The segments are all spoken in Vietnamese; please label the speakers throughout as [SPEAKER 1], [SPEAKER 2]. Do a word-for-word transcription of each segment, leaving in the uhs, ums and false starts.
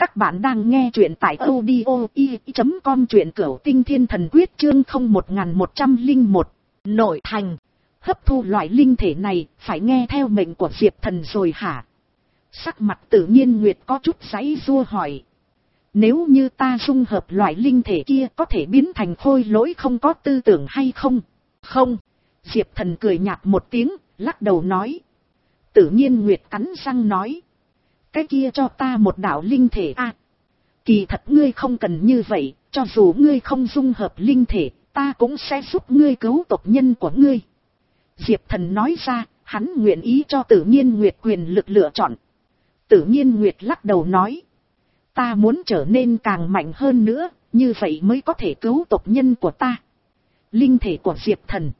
[SPEAKER 1] Các bạn đang nghe truyện tại audio i chấm com, truyện Cửu Tinh Thiên Thần Quyết chương không một một không một. Nội thành, hấp thu loại linh thể này, phải nghe theo mệnh của Diệp Thần rồi hả? Sắc mặt Tử Nhiên Nguyệt có chút giãy giụa hỏi. Nếu như ta dung hợp loại linh thể kia có thể biến thành khôi lỗi không có tư tưởng hay không? Không. Diệp Thần cười nhạt một tiếng, lắc đầu nói. Tử Nhiên Nguyệt cắn răng nói. Cái kia cho ta một đạo linh thể a. À, kỳ thật ngươi không cần như vậy, cho dù ngươi không dung hợp linh thể, ta cũng sẽ giúp ngươi cứu tộc nhân của ngươi. Diệp Thần nói ra, hắn nguyện ý cho Tử Nhiên Nguyệt quyền lực lựa chọn. Tử Nhiên Nguyệt lắc đầu nói. Ta muốn trở nên càng mạnh hơn nữa, như vậy mới có thể cứu tộc nhân của ta. Linh thể của Diệp Thần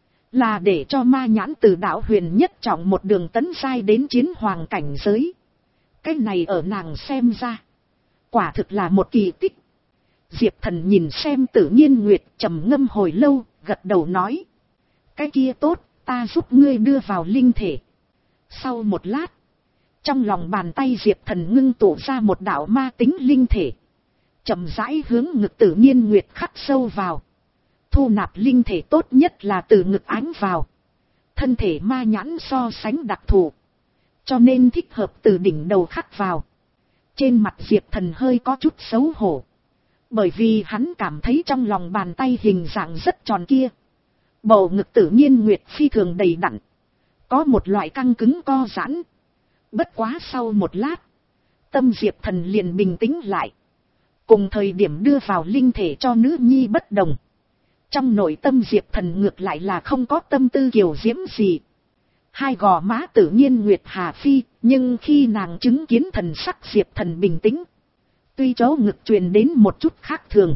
[SPEAKER 1] là để cho ma nhãn từ đạo huyền nhất trọng một đường tấn giai đến chiến hoàng cảnh giới. Cái này ở nàng xem ra, quả thực là một kỳ tích. Diệp Thần nhìn xem Tử Nhiên Nguyệt, trầm ngâm hồi lâu, gật đầu nói. Cái kia tốt, ta giúp ngươi đưa vào linh thể. Sau một lát, trong lòng bàn tay Diệp Thần ngưng tụ ra một đạo ma tính linh thể, chậm rãi hướng ngực Tử Nhiên Nguyệt khắc sâu vào. Thu nạp linh thể tốt nhất là từ ngực ánh vào. Thân thể ma nhãn so sánh đặc thù, cho nên thích hợp từ đỉnh đầu khắc vào. Trên mặt Diệp Thần hơi có chút xấu hổ, bởi vì hắn cảm thấy trong lòng bàn tay hình dạng rất tròn kia, bầu ngực Tử Nhiên Nguyệt phi thường đầy đặn, có một loại căng cứng co giãn. Bất quá sau một lát, tâm Diệp Thần liền bình tĩnh lại. Cùng thời điểm đưa vào linh thể cho nữ nhi bất đồng, trong nội tâm Diệp Thần ngược lại là không có tâm tư kiều diễm gì. Hai gò má Tử Nhiên Nguyệt hà phi, nhưng khi nàng chứng kiến thần sắc Diệp Thần bình tĩnh, tuy chỗ ngực truyền đến một chút khác thường,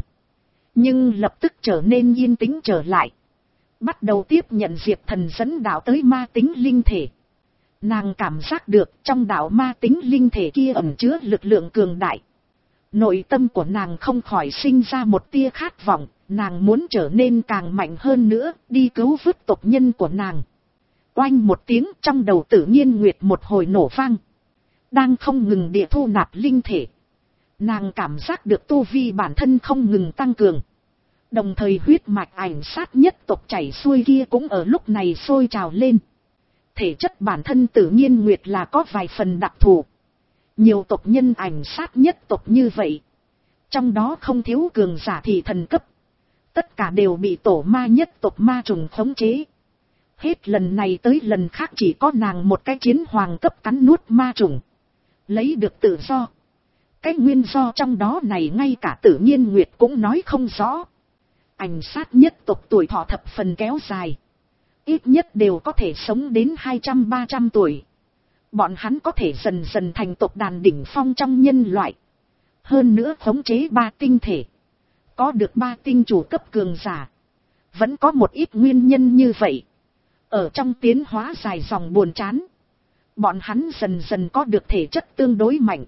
[SPEAKER 1] nhưng lập tức trở nên yên tĩnh trở lại, bắt đầu tiếp nhận Diệp Thần dẫn đạo tới ma tính linh thể. Nàng cảm giác được trong đạo ma tính linh thể kia ẩn chứa lực lượng cường đại. Nội tâm của nàng không khỏi sinh ra một tia khát vọng, nàng muốn trở nên càng mạnh hơn nữa, đi cứu vớt tộc nhân của nàng. Oanh một tiếng, trong đầu Tử Nhiên Nguyệt một hồi nổ vang. Đang không ngừng địa thu nạp linh thể, nàng cảm giác được tu vi bản thân không ngừng tăng cường. Đồng thời huyết mạch ảnh sát nhất tộc chảy xuôi kia cũng ở lúc này sôi trào lên. Thể chất bản thân Tử Nhiên Nguyệt là có vài phần đặc thù. Nhiều tộc nhân ảnh sát nhất tộc như vậy, trong đó không thiếu cường giả thị thần cấp. Tất cả đều bị tổ ma nhất tộc ma trùng khống chế. Hết lần này tới lần khác chỉ có nàng một cái chiến hoàng cấp cắn nuốt ma trùng, lấy được tự do. Cái nguyên do trong đó này ngay cả Tử Nhiên Nguyệt cũng nói không rõ. Ảnh sát nhất tộc tuổi thọ thập phần kéo dài, ít nhất đều có thể sống đến hai trăm ba trăm tuổi. Bọn hắn có thể dần dần thành tộc đàn đỉnh phong trong nhân loại. Hơn nữa khống chế ba tinh thể, có được ba tinh chủ cấp cường giả. Vẫn có một ít nguyên nhân như vậy. Ở trong tiến hóa dài dòng buồn chán, bọn hắn dần dần có được thể chất tương đối mạnh.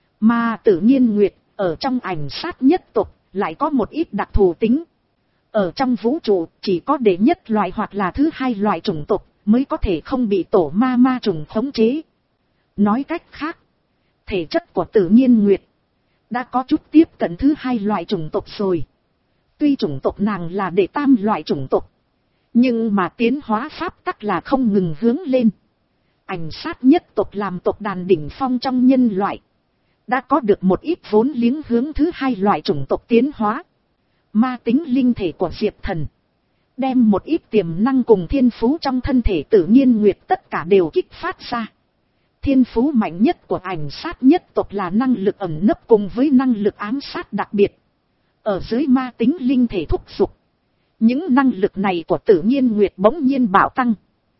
[SPEAKER 1] Mà Tử Nhiên Nguyệt ở trong ảnh sát nhất tộc lại có một ít đặc thù tính. Ở trong vũ trụ chỉ có đệ nhất loại hoặc là thứ hai loại chủng tộc mới có thể không bị tổ ma ma trùng khống chế. Nói cách khác, thể chất của Tử Nhiên Nguyệt đã có chút tiếp cận thứ hai loại chủng tộc rồi. Tuy chủng tộc nàng là đệ tam loại chủng tộc, nhưng mà tiến hóa pháp tắc là không ngừng hướng lên. Ảnh sát nhất tộc làm tộc đàn đỉnh phong trong nhân loại, đã có được một ít vốn liếng hướng thứ hai loại chủng tộc tiến hóa. Ma tính linh thể của Diệp Thần đem một ít tiềm năng cùng thiên phú trong thân thể Tử Nhiên Nguyệt tất cả đều kích phát ra. Thiên phú mạnh nhất của ảnh sát nhất tộc là năng lực ẩn nấp cùng với năng lực ám sát đặc biệt. Ở dưới ma tính linh thể thúc giục, những năng lực này của Tử Nhiên Nguyệt bỗng nhiên bạo tăng.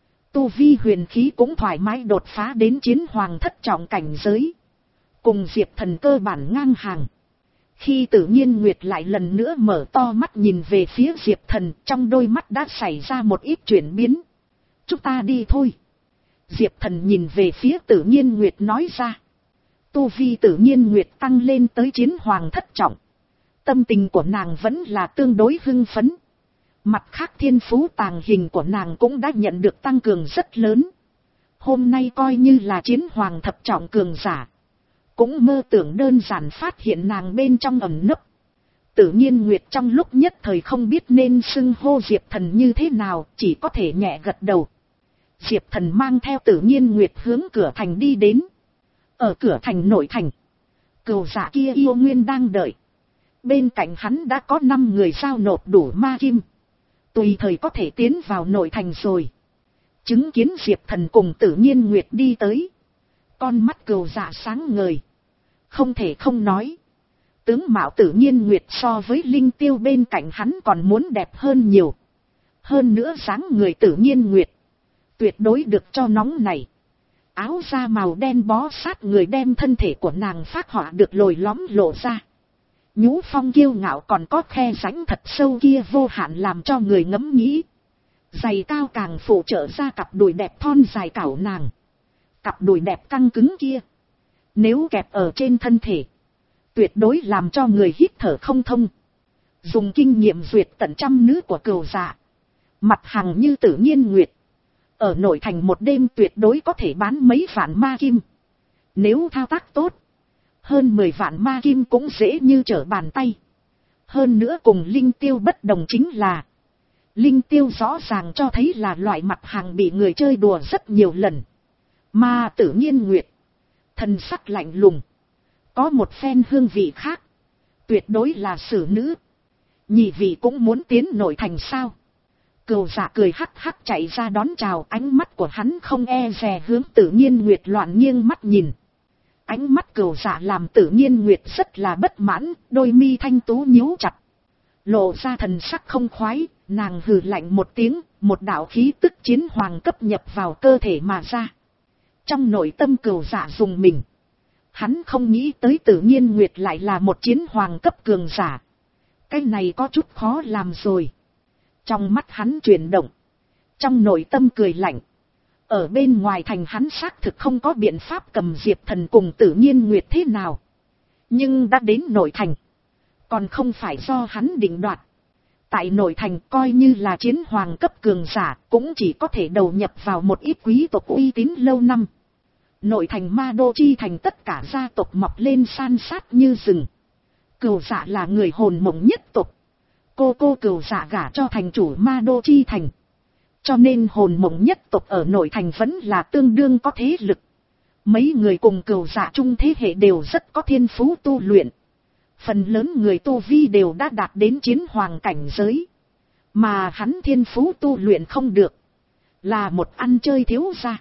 [SPEAKER 1] Tu vi huyền khí cũng thoải mái đột phá đến chiến hoàng thất trọng cảnh giới, cùng Diệp Thần cơ bản ngang hàng. Khi Tử Nhiên Nguyệt lại lần nữa mở to mắt nhìn về phía Diệp Thần, trong đôi mắt đã xảy ra một ít chuyển biến. Chúng ta đi thôi. Diệp Thần nhìn về phía Tử Nhiên Nguyệt nói ra. Tu vi Tử Nhiên Nguyệt tăng lên tới chiến hoàng thất trọng, tâm tình của nàng vẫn là tương đối hưng phấn. Mặt khác thiên phú tàng hình của nàng cũng đã nhận được tăng cường rất lớn. Hôm nay coi như là chiến hoàng thập trọng cường giả, cũng mơ tưởng đơn giản phát hiện nàng bên trong ẩn nấp. Tự nhiên Nguyệt trong lúc nhất thời không biết nên xưng hô Diệp Thần như thế nào, chỉ có thể nhẹ gật đầu. Diệp Thần mang theo Tự nhiên Nguyệt hướng cửa thành đi đến. Ở cửa thành nội thành, Cừu Dạ kia yêu nguyên đang đợi. Bên cạnh hắn đã có năm người giao nộp đủ ma kim, tùy thời có thể tiến vào nội thành rồi. Chứng kiến Diệp Thần cùng Tự nhiên Nguyệt đi tới, con mắt Cừu Dạ sáng ngời. Không thể không nói, tướng mạo Tự nhiên Nguyệt so với Linh Tiêu bên cạnh hắn còn muốn đẹp hơn nhiều. Hơn nữa dáng người Tự nhiên Nguyệt tuyệt đối được cho nóng này. Áo da màu đen bó sát người đem thân thể của nàng phác họa được lồi lõm lộ ra. Nhũ phong kiêu ngạo còn có khe rãnh thật sâu kia vô hạn làm cho người ngẫm nghĩ. Giày cao càng phụ trợ ra cặp đùi đẹp thon dài cảo nàng. Cặp đùi đẹp căng cứng kia, nếu kẹp ở trên thân thể, tuyệt đối làm cho người hít thở không thông. Dùng kinh nghiệm duyệt tận trăm nữ của Cừu Dạ, mặt hàng như Tự nhiên Nguyệt, ở nội thành một đêm tuyệt đối có thể bán mấy vạn ma kim. Nếu thao tác tốt, hơn mười vạn ma kim cũng dễ như trở bàn tay. Hơn nữa cùng Linh Tiêu bất đồng chính là, Linh Tiêu rõ ràng cho thấy là loại mặt hàng bị người chơi đùa rất nhiều lần. Mà Tự nhiên Nguyệt, thần sắc lạnh lùng, có một phen hương vị khác, tuyệt đối là xử nữ. Nhị vị cũng muốn tiến nội thành sao? Cừu Dạ cười hắc hắc chạy ra đón chào, ánh mắt của hắn không e dè hướng Tự nhiên Nguyệt loạn nghiêng mắt nhìn. Ánh mắt Cừu Dạ làm Tự nhiên Nguyệt rất là bất mãn, đôi mi thanh tú nhíu chặt, lộ ra thần sắc không khoái. Nàng hừ lạnh một tiếng, một đạo khí tức chiến hoàng cấp nhập vào cơ thể mà ra. Trong nội tâm Cừu Dạ dùng mình, hắn không nghĩ tới Tự nhiên Nguyệt lại là một chiến hoàng cấp cường giả. Cái này có chút khó làm rồi. Trong mắt hắn chuyển động, trong nội tâm cười lạnh. Ở bên ngoài thành hắn xác thực không có biện pháp cầm Diệp Thần cùng Tự nhiên Nguyệt thế nào. Nhưng đã đến nội thành, còn không phải do hắn định đoạt. Tại nội thành coi như là chiến hoàng cấp cường giả, cũng chỉ có thể đầu nhập vào một ít quý tộc uy tín lâu năm. Nội thành Ma Đô chi thành tất cả gia tộc mọc lên san sát như rừng. Cừu Dạ là người hồn mộng nhất tộc. Cô cô Cừu Dạ gả cho thành chủ Ma Đô chi thành, cho nên hồn mộng nhất tộc ở nội thành vẫn là tương đương có thế lực. Mấy người cùng Cừu Dạ chung thế hệ đều rất có thiên phú tu luyện. Phần lớn người tu vi đều đã đạt đến chiến hoàng cảnh giới. Mà hắn thiên phú tu luyện không được, là một ăn chơi thiếu gia.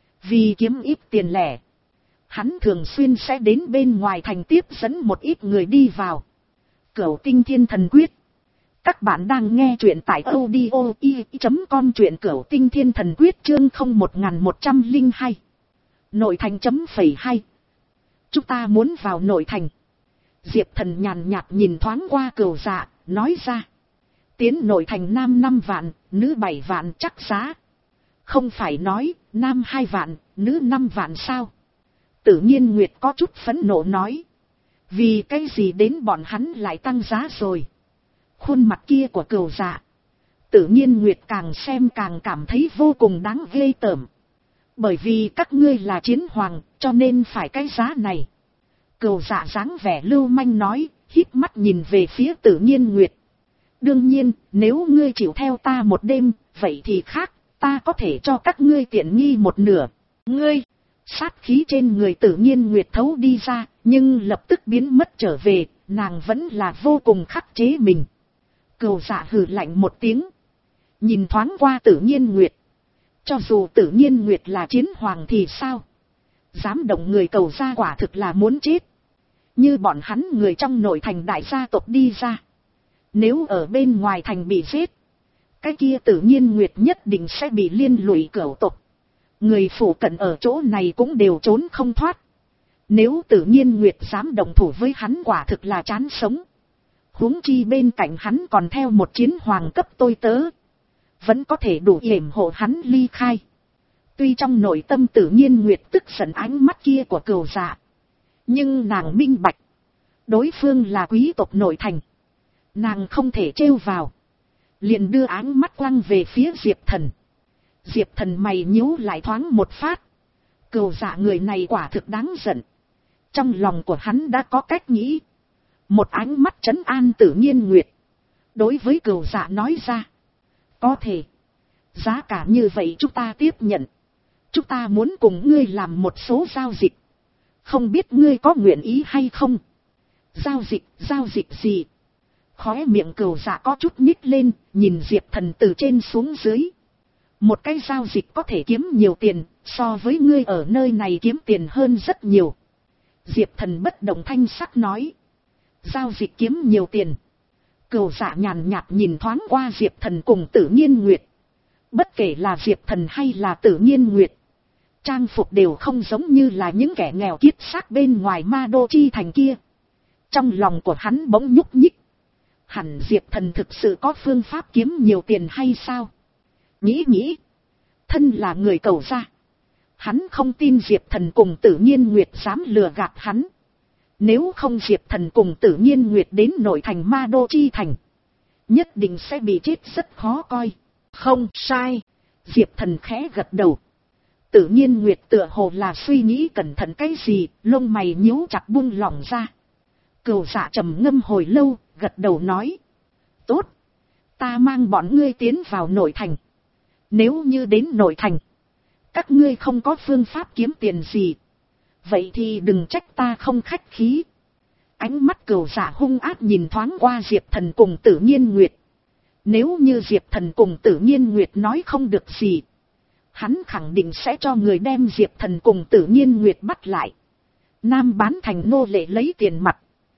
[SPEAKER 1] Vì kiếm ít tiền lẻ, hắn thường xuyên sẽ đến bên ngoài thành tiếp dẫn một ít người đi vào. Cửu Tinh Thiên Thần Quyết. Các bạn đang nghe truyện tại audio i chấm com, truyện Cửu Tinh Thiên Thần Quyết chương không một một không hai. Nội thành chấm phẩy hai. Chúng ta muốn vào nội thành. Diệp Thần nhàn nhạt nhìn thoáng qua Cừu Dạ, nói ra. Tiến nội thành nam năm vạn, nữ bảy vạn chắc giá. Không phải nói, nam hai vạn, nữ năm vạn sao? Tự nhiên Nguyệt có chút phẫn nộ nói. Vì cái gì đến bọn hắn lại tăng giá rồi? Khuôn mặt kia của Cừu Dạ, Tự nhiên Nguyệt càng xem càng cảm thấy vô cùng đáng ghê tởm. Bởi vì các ngươi là chiến hoàng, cho nên phải cái giá này. Cừu Dạ dáng vẻ lưu manh nói, híp mắt nhìn về phía Tự nhiên Nguyệt. Đương nhiên, nếu ngươi chịu theo ta một đêm, vậy thì khác, ta có thể cho các ngươi tiện nghi một nửa. Ngươi, sát khí trên người Tự nhiên Nguyệt thấu đi ra, nhưng lập tức biến mất trở về, nàng vẫn là vô cùng khắc chế mình. Cừu Dạ hừ lạnh một tiếng, nhìn thoáng qua Tự nhiên Nguyệt. Cho dù Tự nhiên Nguyệt là chiến hoàng thì sao? Dám động người Cừu gia quả thực là muốn chết. Như bọn hắn người trong nội thành đại gia tộc đi ra, nếu ở bên ngoài thành bị giết, cái kia Tự nhiên Nguyệt nhất định sẽ bị liên lụy cửu tộc. Người phụ cận ở chỗ này cũng đều trốn không thoát. Nếu Tự nhiên Nguyệt dám động thủ với hắn quả thực là chán sống. Huống chi bên cạnh hắn còn theo một chiến hoàng cấp tôi tớ, vẫn có thể đủ yểm hộ hắn ly khai. Tuy trong nội tâm Tự nhiên Nguyệt tức giận ánh mắt kia của Cừu Dạ, nhưng nàng minh bạch, đối phương là quý tộc nội thành, nàng không thể trêu vào. Liền đưa ánh mắt quăng về phía Diệp Thần. Diệp Thần mày nhíu lại thoáng một phát. Cừu Dạ người này quả thực đáng giận. Trong lòng của hắn đã có cách nghĩ. Một ánh mắt trấn an Tử Nhiên Nguyệt. Đối với Cửu Dạ nói ra. Có thể. Giá cả như vậy chúng ta tiếp nhận. Chúng ta muốn cùng ngươi làm một số giao dịch. Không biết ngươi có nguyện ý hay không? Giao dịch, giao dịch gì? Khóe miệng Cửu Dạ có chút nhích lên, nhìn Diệp Thần từ trên xuống dưới. Một cái giao dịch có thể kiếm nhiều tiền, so với ngươi ở nơi này kiếm tiền hơn rất nhiều. Diệp Thần bất động thanh sắc nói. Giao dịch kiếm nhiều tiền. Cửu Dạ nhàn nhạt nhìn thoáng qua Diệp Thần cùng Tử Nhiên Nguyệt. Bất kể là Diệp Thần hay là Tử Nhiên Nguyệt, trang phục đều không giống như là những kẻ nghèo kiết xác bên ngoài ma đô chi thành kia. Trong lòng của hắn bỗng nhúc nhích. Hẳn Diệp Thần thực sự có phương pháp kiếm nhiều tiền hay sao? Nghĩ nghĩ. Thân là người Cẩu gia. Hắn không tin Diệp Thần cùng Tử Nhiên Nguyệt dám lừa gạt hắn. Nếu không Diệp Thần cùng Tử Nhiên Nguyệt đến nội thành ma đô chi thành, nhất định sẽ bị chết rất khó coi. Không sai. Diệp Thần khẽ gật đầu. Tử Nhiên Nguyệt tựa hồ là suy nghĩ cẩn thận cái gì, lông mày nhíu chặt buông lỏng ra. Cửu Dạ trầm ngâm hồi lâu, gật đầu nói. Tốt. Ta mang bọn ngươi tiến vào nội thành. Nếu như đến nội thành, các ngươi không có phương pháp kiếm tiền gì, vậy thì đừng trách ta không khách khí. Ánh mắt Cửu Dạ hung ác nhìn thoáng qua Diệp Thần cùng Tử Nhiên Nguyệt. Nếu như Diệp Thần cùng Tử Nhiên Nguyệt nói không được gì, hắn khẳng định sẽ cho người đem Diệp Thần cùng Tử Nhiên Nguyệt bắt lại. Nam bán thành nô lệ lấy tiền mặt.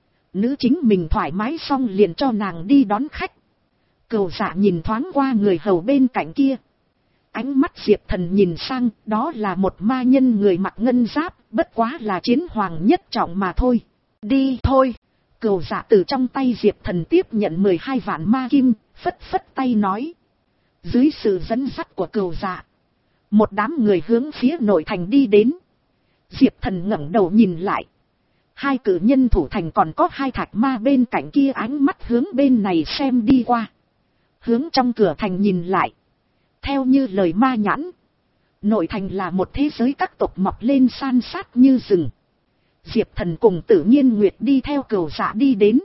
[SPEAKER 1] Nữ chính mình thoải mái xong liền cho nàng đi đón khách. Cửu Dạ nhìn thoáng qua người hầu bên cạnh kia. Ánh mắt Diệp Thần nhìn sang, đó là một ma nhân người mặc ngân giáp, bất quá là chiến hoàng nhất trọng mà thôi. Đi thôi. Cửu Dạ từ trong tay Diệp Thần tiếp nhận mười hai vạn ma kim, phất phất tay nói. Dưới sự dẫn dắt của Cửu Dạ, một đám người hướng phía nội thành đi đến. Diệp Thần ngẩng đầu nhìn lại. Hai cử nhân thủ thành còn có hai thạch ma bên cạnh kia ánh mắt hướng bên này xem đi qua. Hướng trong cửa thành nhìn lại. Theo như lời ma nhãn, nội thành là một thế giới các tộc mọc lên san sát như rừng. Diệp Thần cùng Tử Nhiên Nguyệt đi theo Cửu Dạ đi đến.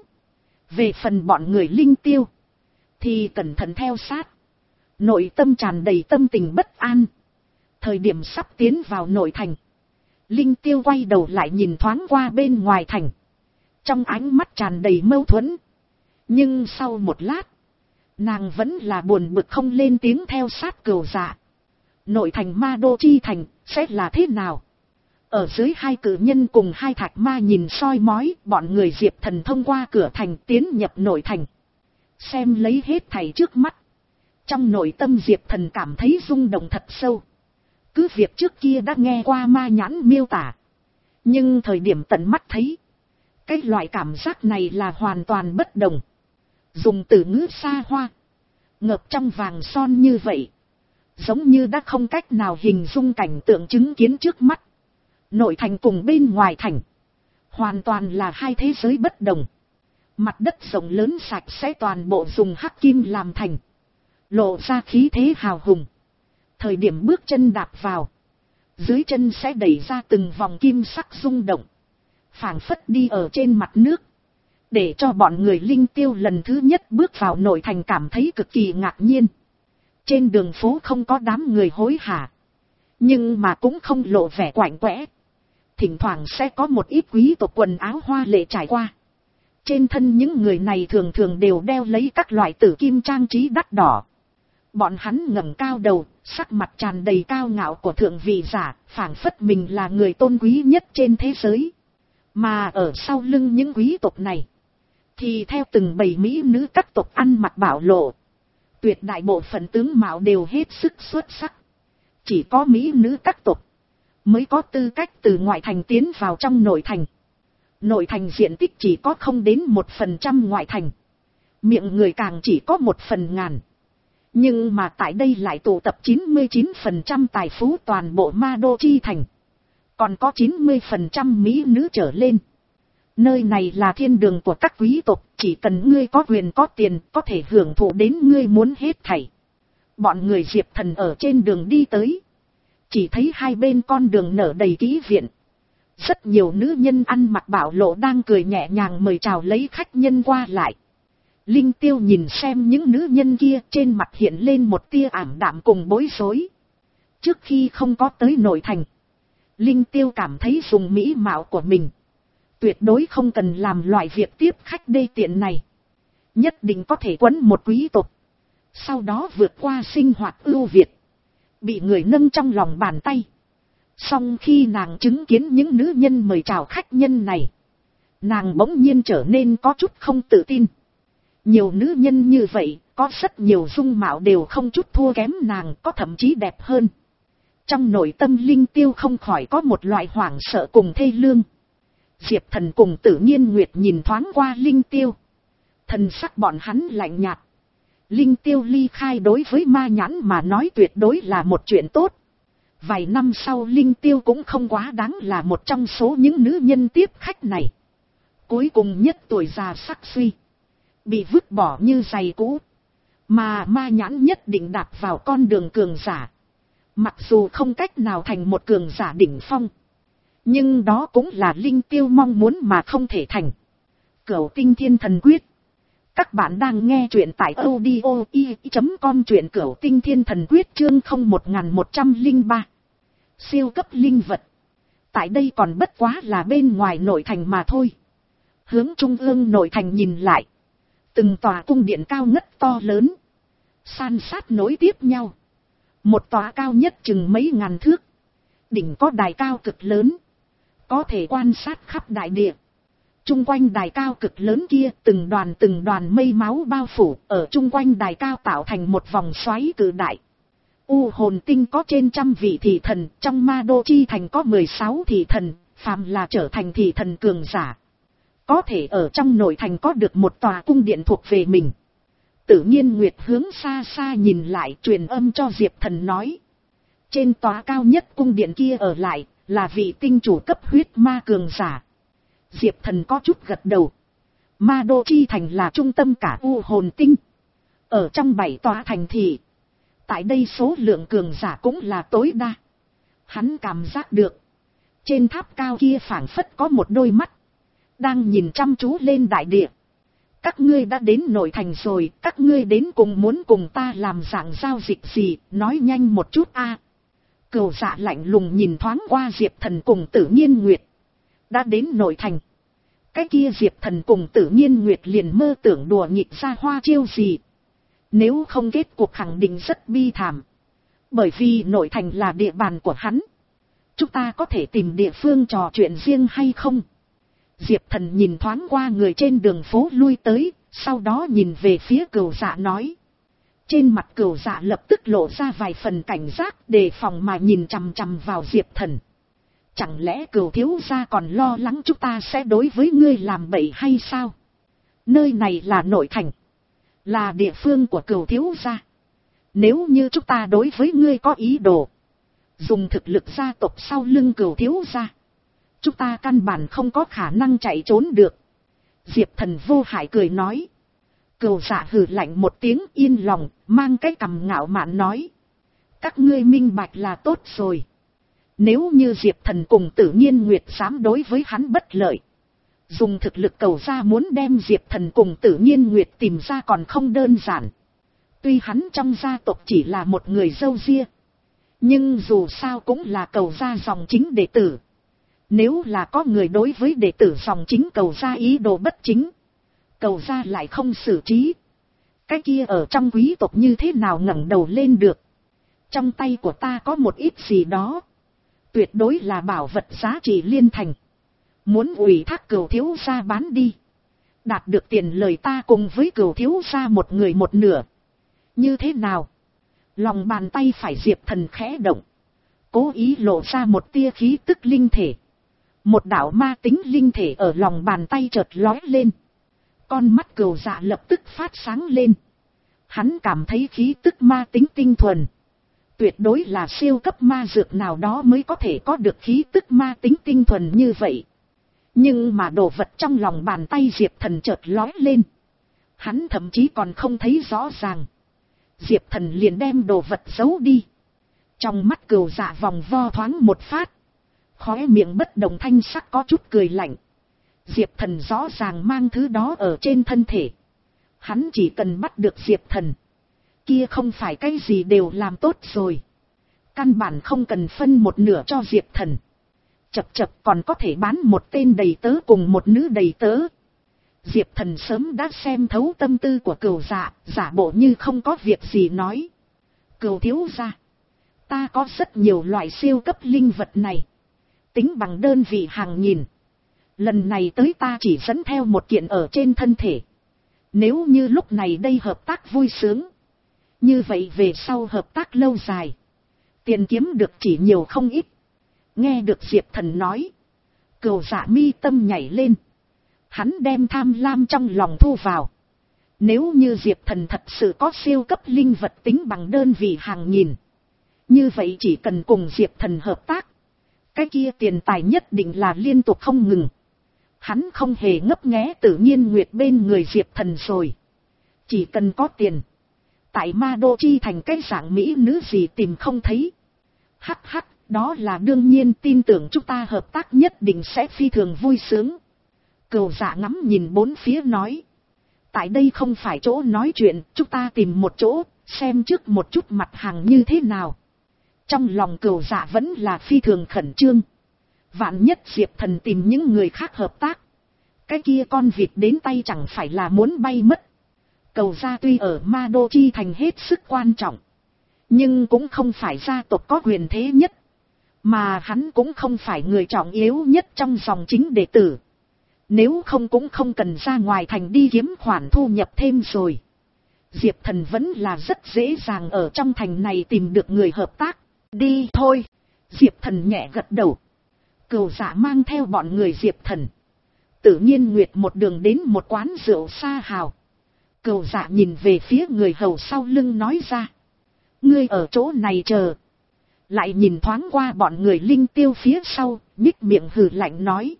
[SPEAKER 1] Về phần bọn người Linh Tiêu, thì cẩn thận theo sát. Nội tâm tràn đầy tâm tình bất an. Thời điểm sắp tiến vào nội thành, Linh Tiêu quay đầu lại nhìn thoáng qua bên ngoài thành. Trong ánh mắt tràn đầy mâu thuẫn. Nhưng sau một lát, nàng vẫn là buồn bực không lên tiếng theo sát Cửu Dạ. Nội thành ma đô chi thành sẽ là thế nào? Ở dưới hai cử nhân cùng hai thạch ma nhìn soi mói, bọn người Diệp Thần thông qua cửa thành tiến nhập nội thành. Xem lấy hết thảy trước mắt. Trong nội tâm Diệp Thần cảm thấy rung động thật sâu. Cứ việc trước kia đã nghe qua ma nhãn miêu tả, nhưng thời điểm tận mắt thấy, cái loại cảm giác này là hoàn toàn bất đồng. Dùng từ ngữ xa hoa, ngập trong vàng son như vậy, giống như đã không cách nào hình dung cảnh tượng chứng kiến trước mắt. Nội thành cùng bên ngoài thành, hoàn toàn là hai thế giới bất đồng. Mặt đất rộng lớn sạch sẽ toàn bộ dùng hắc kim làm thành, lộ ra khí thế hào hùng. Thời điểm bước chân đạp vào, dưới chân sẽ đẩy ra từng vòng kim sắc rung động, phảng phất đi ở trên mặt nước, để cho bọn người Linh Tiêu lần thứ nhất bước vào nội thành cảm thấy cực kỳ ngạc nhiên. Trên đường phố không có đám người hối hả, nhưng mà cũng không lộ vẻ quạnh quẽ. Thỉnh thoảng sẽ có một ít quý tộc quần áo hoa lệ trải qua. Trên thân những người này thường thường đều đeo lấy các loại tử kim trang trí đắt đỏ. Bọn hắn ngẩng cao đầu, sắc mặt tràn đầy cao ngạo của thượng vị giả, phảng phất mình là người tôn quý nhất trên thế giới. Mà ở sau lưng những quý tộc này, thì theo từng bầy mỹ nữ các tộc ăn mặc bảo lộ. Tuyệt đại bộ phận tướng mạo đều hết sức xuất sắc. Chỉ có mỹ nữ các tộc mới có tư cách từ ngoại thành tiến vào trong nội thành. Nội thành diện tích chỉ có không đến một phần trăm ngoại thành. Miệng người càng chỉ có một phần ngàn. Nhưng mà tại đây lại tụ tập chín mươi chín phần trăm tài phú toàn bộ ma đô chi thành. Còn có chín mươi phần trăm mỹ nữ trở lên. Nơi này là thiên đường của các quý tộc, chỉ cần ngươi có quyền có tiền có thể hưởng thụ đến ngươi muốn hết thảy. Bọn người Diệp Thần ở trên đường đi tới. Chỉ thấy hai bên con đường nở đầy kỹ viện. Rất nhiều nữ nhân ăn mặc bạo lộ đang cười nhẹ nhàng mời chào lấy khách nhân qua lại. Linh Tiêu nhìn xem những nữ nhân kia, trên mặt hiện lên một tia ảm đạm cùng bối rối. Trước khi không có tới nội thành, Linh Tiêu cảm thấy dùng mỹ mạo của mình tuyệt đối không cần làm loại việc tiếp khách đê tiện này. Nhất định có thể quấn một quý tộc, sau đó vượt qua sinh hoạt ưu việt, bị người nâng trong lòng bàn tay. Song khi nàng chứng kiến những nữ nhân mời chào khách nhân này, nàng bỗng nhiên trở nên có chút không tự tin. Nhiều nữ nhân như vậy, có rất nhiều dung mạo đều không chút thua kém nàng, có thậm chí đẹp hơn. Trong nội tâm Linh Tiêu không khỏi có một loại hoảng sợ cùng thê lương. Diệp Thần cùng Tử Nhiên Nguyệt nhìn thoáng qua Linh Tiêu. Thần sắc bọn hắn lạnh nhạt. Linh Tiêu ly khai đối với Ma Nhãn mà nói tuyệt đối là một chuyện tốt. Vài năm sau Linh Tiêu cũng không quá đáng là một trong số những nữ nhân tiếp khách này. Cuối cùng nhất tuổi già sắc suy, bị vứt bỏ như giày cũ. Mà Ma Nhãn nhất định đạp vào con đường cường giả. Mặc dù không cách nào thành một cường giả đỉnh phong, nhưng đó cũng là Linh Tiêu mong muốn mà không thể thành. Cửu Tinh Thiên Thần Quyết. Các bạn đang nghe truyện tại audio i chấm com, truyện Cửu Tinh Thiên Thần Quyết chương không một một không ba. Siêu cấp linh vật. Tại đây còn bất quá là bên ngoài nội thành mà thôi. Hướng trung ương nội thành nhìn lại, từng tòa cung điện cao ngất to lớn, san sát nối tiếp nhau. Một tòa cao nhất chừng mấy ngàn thước, đỉnh có đài cao cực lớn, có thể quan sát khắp đại địa. Trung quanh đài cao cực lớn kia, từng đoàn từng đoàn mây máu bao phủ, ở trung quanh đài cao tạo thành một vòng xoáy cự đại. U Hồn Tinh có trên trăm vị thị thần, trong Ma Đô Chi Thành có mười sáu thị thần, phàm là trở thành thị thần cường giả, có thể ở trong nội thành có được một tòa cung điện thuộc về mình. Tự nhiên Nguyệt hướng xa xa nhìn lại, truyền âm cho Diệp Thần nói. Trên tòa cao nhất cung điện kia ở lại, là vị tinh chủ cấp huyết ma cường giả. Diệp Thần có chút gật đầu. Ma Đô Chi Thành là trung tâm cả U Hồn Tinh. Ở trong bảy tòa thành thị, tại đây số lượng cường giả cũng là tối đa. Hắn cảm giác được, trên tháp cao kia phảng phất có một đôi mắt đang nhìn chăm chú lên đại địa. Các ngươi đã đến nội thành rồi, các ngươi đến cùng muốn cùng ta làm dạng giao dịch gì, nói nhanh một chút a. Cửu Dạ lạnh lùng nhìn thoáng qua Diệp Thần cùng Tử Nhiên Nguyệt. Đã đến nội thành, cái kia Diệp Thần cùng Tử Nhiên Nguyệt liền mơ tưởng đùa nghịch ra hoa chiêu gì. Nếu không kết cuộc khẳng định rất bi thảm. Bởi vì nội thành là địa bàn của hắn. Chúng ta có thể tìm địa phương trò chuyện riêng hay không? Diệp Thần nhìn thoáng qua người trên đường phố lui tới, sau đó nhìn về phía Cửu Dạ nói. Trên mặt Cửu Dạ lập tức lộ ra vài phần cảnh giác, đề phòng mà nhìn chằm chằm vào Diệp Thần. Chẳng lẽ Cửu thiếu gia còn lo lắng chúng ta sẽ đối với ngươi làm bậy hay sao? Nơi này là nội thành, là địa phương của Cửu thiếu gia. Nếu như chúng ta đối với ngươi có ý đồ, dùng thực lực gia tộc sau lưng Cửu thiếu gia, chúng ta căn bản không có khả năng chạy trốn được. Diệp Thần vô hại cười nói. Cửu Dạ hừ lạnh một tiếng, yên lòng, mang cái cằm ngạo mạn nói. Các ngươi minh bạch là tốt rồi. Nếu như Diệp Thần cùng Tử Nhiên Nguyệt dám đối với hắn bất lợi, dùng thực lực Cửu Gia muốn đem Diệp Thần cùng Tử Nhiên Nguyệt tìm ra còn không đơn giản. Tuy hắn trong gia tộc chỉ là một người râu ria, nhưng dù sao cũng là Cửu Gia dòng chính đệ tử. Nếu là có người đối với đệ tử dòng chính Cửu Gia ý đồ bất chính, Cửu Gia lại không xử trí, cái kia ở trong quý tộc như thế nào ngẩng đầu lên được. Trong tay của ta có một ít gì đó, tuyệt đối là bảo vật giá trị liên thành, muốn ủy thác Cửu thiếu gia bán đi, đạt được tiền lời ta cùng với Cửu thiếu gia một người một nửa. Như thế nào? Lòng bàn tay phải Diệp Thần khẽ động, cố ý lộ ra một tia khí tức linh thể. Một đạo ma tính linh thể ở lòng bàn tay chợt lói lên. Con mắt Cửu Dạ lập tức phát sáng lên. Hắn cảm thấy khí tức ma tính tinh thuần, tuyệt đối là siêu cấp ma dược nào đó mới có thể có được khí tức ma tính tinh thuần như vậy. Nhưng mà đồ vật trong lòng bàn tay Diệp Thần chợt lói lên, hắn thậm chí còn không thấy rõ ràng. Diệp Thần liền đem đồ vật giấu đi. Trong mắt Cửu Dạ vòng vo thoáng một phát, Khóe miệng bất động thanh sắc có chút cười lạnh. Diệp Thần rõ ràng mang thứ đó ở trên thân thể. Hắn chỉ cần bắt được Diệp Thần. Kia không phải cái gì đều làm tốt rồi. Căn bản không cần phân một nửa cho Diệp Thần. Chập chập còn có thể bán một tên đầy tớ cùng một nữ đầy tớ. Diệp Thần sớm đã xem thấu tâm tư của Cửu Dạ, giả bộ như không có việc gì nói. Cửu thiếu gia, ta có rất nhiều loại siêu cấp linh vật này. Tính bằng đơn vị hàng nghìn. Lần này tới ta chỉ dẫn theo một kiện ở trên thân thể. Nếu như lúc này đây hợp tác vui sướng. Như vậy về sau hợp tác lâu dài. Tiền kiếm được chỉ nhiều không ít. Nghe được Diệp Thần nói. Cửu Dạ mi tâm nhảy lên. Hắn đem tham lam trong lòng thu vào. Nếu như Diệp Thần thật sự có siêu cấp linh vật tính bằng đơn vị hàng nghìn. Như vậy chỉ cần cùng Diệp Thần hợp tác. Cái kia tiền tài nhất định là liên tục không ngừng. Hắn không hề ngấp nghé tự nhiên nguyệt bên người Diệp Thần rồi. Chỉ cần có tiền. Tại Ma Đô Chi thành cái dạng mỹ nữ gì tìm không thấy. Hắc hắc, đó là đương nhiên, tin tưởng chúng ta hợp tác nhất định sẽ phi thường vui sướng. Cửu Dạ ngắm nhìn bốn phía nói. Tại đây không phải chỗ nói chuyện, chúng ta tìm một chỗ, xem trước một chút mặt hàng như thế nào. Trong lòng Cửu Dạ vẫn là phi thường khẩn trương. Vạn nhất Diệp Thần tìm những người khác hợp tác. Cái kia con vịt đến tay chẳng phải là muốn bay mất. Cửu Gia tuy ở Ma Đô Chi thành hết sức quan trọng. Nhưng cũng không phải gia tộc có quyền thế nhất. Mà hắn cũng không phải người trọng yếu nhất trong dòng chính đệ tử. Nếu không cũng không cần ra ngoài thành đi kiếm khoản thu nhập thêm rồi. Diệp Thần vẫn là rất dễ dàng ở trong thành này tìm được người hợp tác. Đi thôi. Diệp Thần nhẹ gật đầu. Cửu Dạ mang theo bọn người Diệp Thần. Tự nhiên nguyệt một đường đến một quán rượu xa hào. Cửu Dạ nhìn về phía người hầu sau lưng nói ra. Ngươi ở chỗ này chờ. Lại nhìn thoáng qua bọn người Linh Tiêu phía sau, nhích miệng hừ lạnh nói.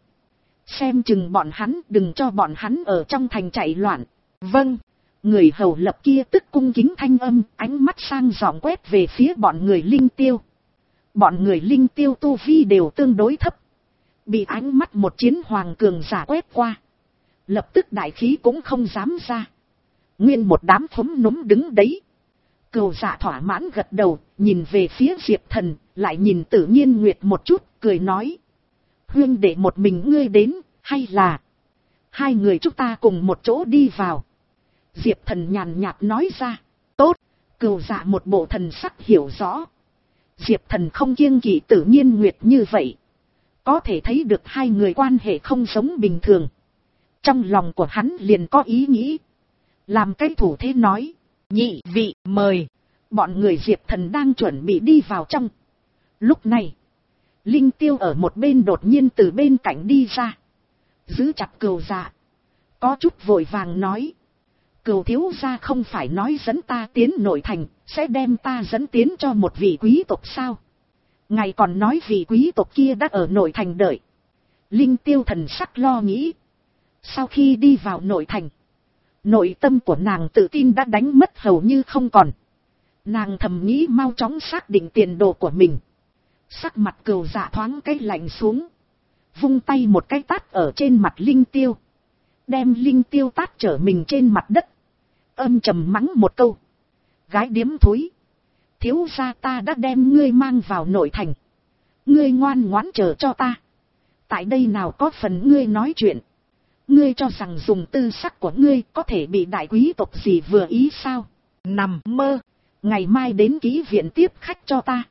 [SPEAKER 1] Xem chừng bọn hắn, đừng cho bọn hắn ở trong thành chạy loạn. Vâng. Người hầu lập kia tức cung kính thanh âm, ánh mắt sang giọng quét về phía bọn người Linh Tiêu. Bọn người Linh Tiêu tu vi đều tương đối thấp. Bị ánh mắt một chiến hoàng cường giả quét qua. Lập tức đại khí cũng không dám ra. Nguyên một đám phúng núm đứng đấy. Cửu Dạ thỏa mãn gật đầu, nhìn về phía Diệp Thần, lại nhìn Tự Nhiên Nguyệt một chút, cười nói. Huynh đệ một mình ngươi đến, hay là hai người chúng ta cùng một chỗ đi vào. Diệp Thần nhàn nhạt nói ra. Tốt. Cửu Dạ một bộ thần sắc hiểu rõ. Diệp Thần không kiêng kỵ Tự Nhiên Nguyệt như vậy. Có thể thấy được hai người quan hệ không giống bình thường. Trong lòng của hắn liền có ý nghĩ. Làm cái thủ thế nói. Nhị vị mời. Bọn người Diệp Thần đang chuẩn bị đi vào trong. Lúc này. Linh Tiêu ở một bên đột nhiên từ bên cạnh đi ra. Giữ chặt Cửu Dạ. Có chút vội vàng nói. Cửu thiếu gia không phải nói dẫn ta tiến nội thành. Sẽ đem ta dẫn tiến cho một vị quý tộc sao? Ngài còn nói vị quý tộc kia đã ở nội thành đợi. Linh Tiêu thần sắc lo nghĩ. Sau khi đi vào nội thành. Nội tâm của nàng tự tin đã đánh mất hầu như không còn. Nàng thầm nghĩ mau chóng xác định tiền đồ của mình. Sắc mặt Cửu Dạ thoáng cái lạnh xuống. Vung tay một cái tát ở trên mặt Linh Tiêu. Đem Linh Tiêu tát trở mình trên mặt đất. Âm trầm mắng một câu. Gái điếm thúi. Thiếu gia ta đã đem ngươi mang vào nội thành. Ngươi ngoan ngoãn chờ cho ta. Tại đây nào có phần ngươi nói chuyện. Ngươi cho rằng dùng tư sắc của ngươi có thể bị đại quý tộc gì vừa ý sao? Nằm mơ. Ngày mai đến ký viện tiếp khách cho ta.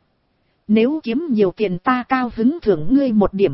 [SPEAKER 1] Nếu kiếm nhiều tiền ta cao hứng thưởng ngươi một điểm.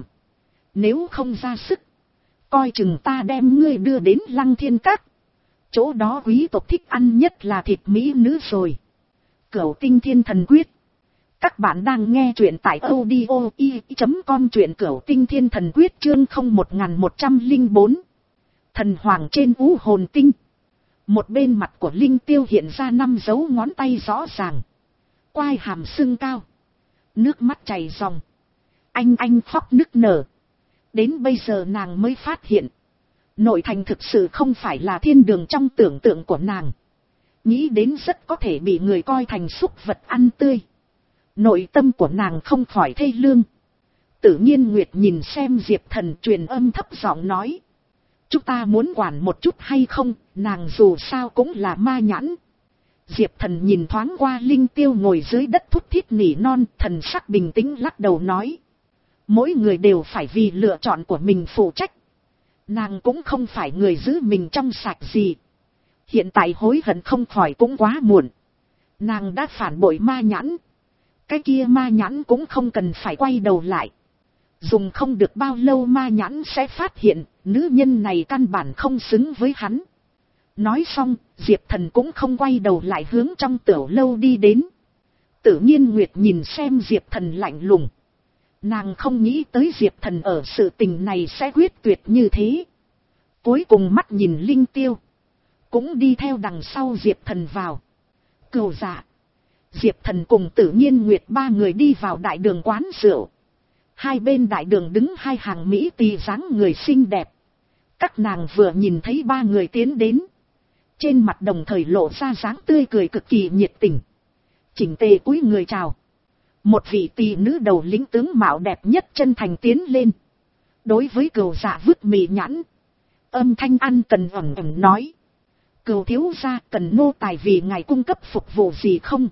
[SPEAKER 1] Nếu không ra sức. Coi chừng ta đem ngươi đưa đến Lăng Thiên Các. Chỗ đó quý tộc thích ăn nhất là thịt mỹ nữ rồi. Cửu Tinh Thiên Thần Quyết. Các bạn đang nghe truyện tại audio i chấm com, truyện Cửu Tinh Thiên Thần Quyết chương không một một không bốn. Thần Hoàng trên U Hồn Tinh. Một bên mặt của Linh Tiêu hiện ra năm dấu ngón tay rõ ràng. Quai hàm sưng cao. Nước mắt chảy ròng. Anh anh khóc nức nở. Đến bây giờ nàng mới phát hiện. Nội thành thực sự không phải là thiên đường trong tưởng tượng của nàng. Nghĩ đến rất có thể bị người coi thành súc vật ăn tươi. Nội tâm của nàng không khỏi thê lương. Tự Nhiên Nguyệt nhìn xem Diệp Thần truyền âm thấp giọng nói. Chúng ta muốn quản một chút hay không, nàng dù sao cũng là ma nhãn. Diệp Thần nhìn thoáng qua Linh Tiêu ngồi dưới đất thút thít nỉ non, thần sắc bình tĩnh lắc đầu nói. Mỗi người đều phải vì lựa chọn của mình phụ trách. Nàng cũng không phải người giữ mình trong sạch gì. Hiện tại hối hận không khỏi cũng quá muộn. Nàng đã phản bội ma nhãn. Cái kia ma nhãn cũng không cần phải quay đầu lại. Dùng không được bao lâu ma nhãn sẽ phát hiện, nữ nhân này căn bản không xứng với hắn. Nói xong, Diệp Thần cũng không quay đầu lại hướng trong tiểu lâu đi đến. Tự Nhiên Nguyệt nhìn xem Diệp Thần lạnh lùng. Nàng không nghĩ tới Diệp Thần ở sự tình này sẽ quyết tuyệt như thế. Cuối cùng mắt nhìn Linh Tiêu. Cũng đi theo đằng sau Diệp Thần vào. Cừu Dạ. Diệp Thần cùng Tự Nhiên Nguyệt ba người đi vào đại đường quán rượu. Hai bên đại đường đứng hai hàng mỹ tỳ dáng người xinh đẹp. Các nàng vừa nhìn thấy ba người tiến đến. Trên mặt đồng thời lộ ra dáng tươi cười cực kỳ nhiệt tình. Chỉnh tề cúi người chào. Một vị tỳ nữ đầu lĩnh tướng mạo đẹp nhất chân thành tiến lên. Đối với Cừu Dạ vứt mì nhãn. Âm thanh ăn cần ẩm ẩm nói. Cừu thiếu gia cần nô tài vì ngài cung cấp phục vụ gì không?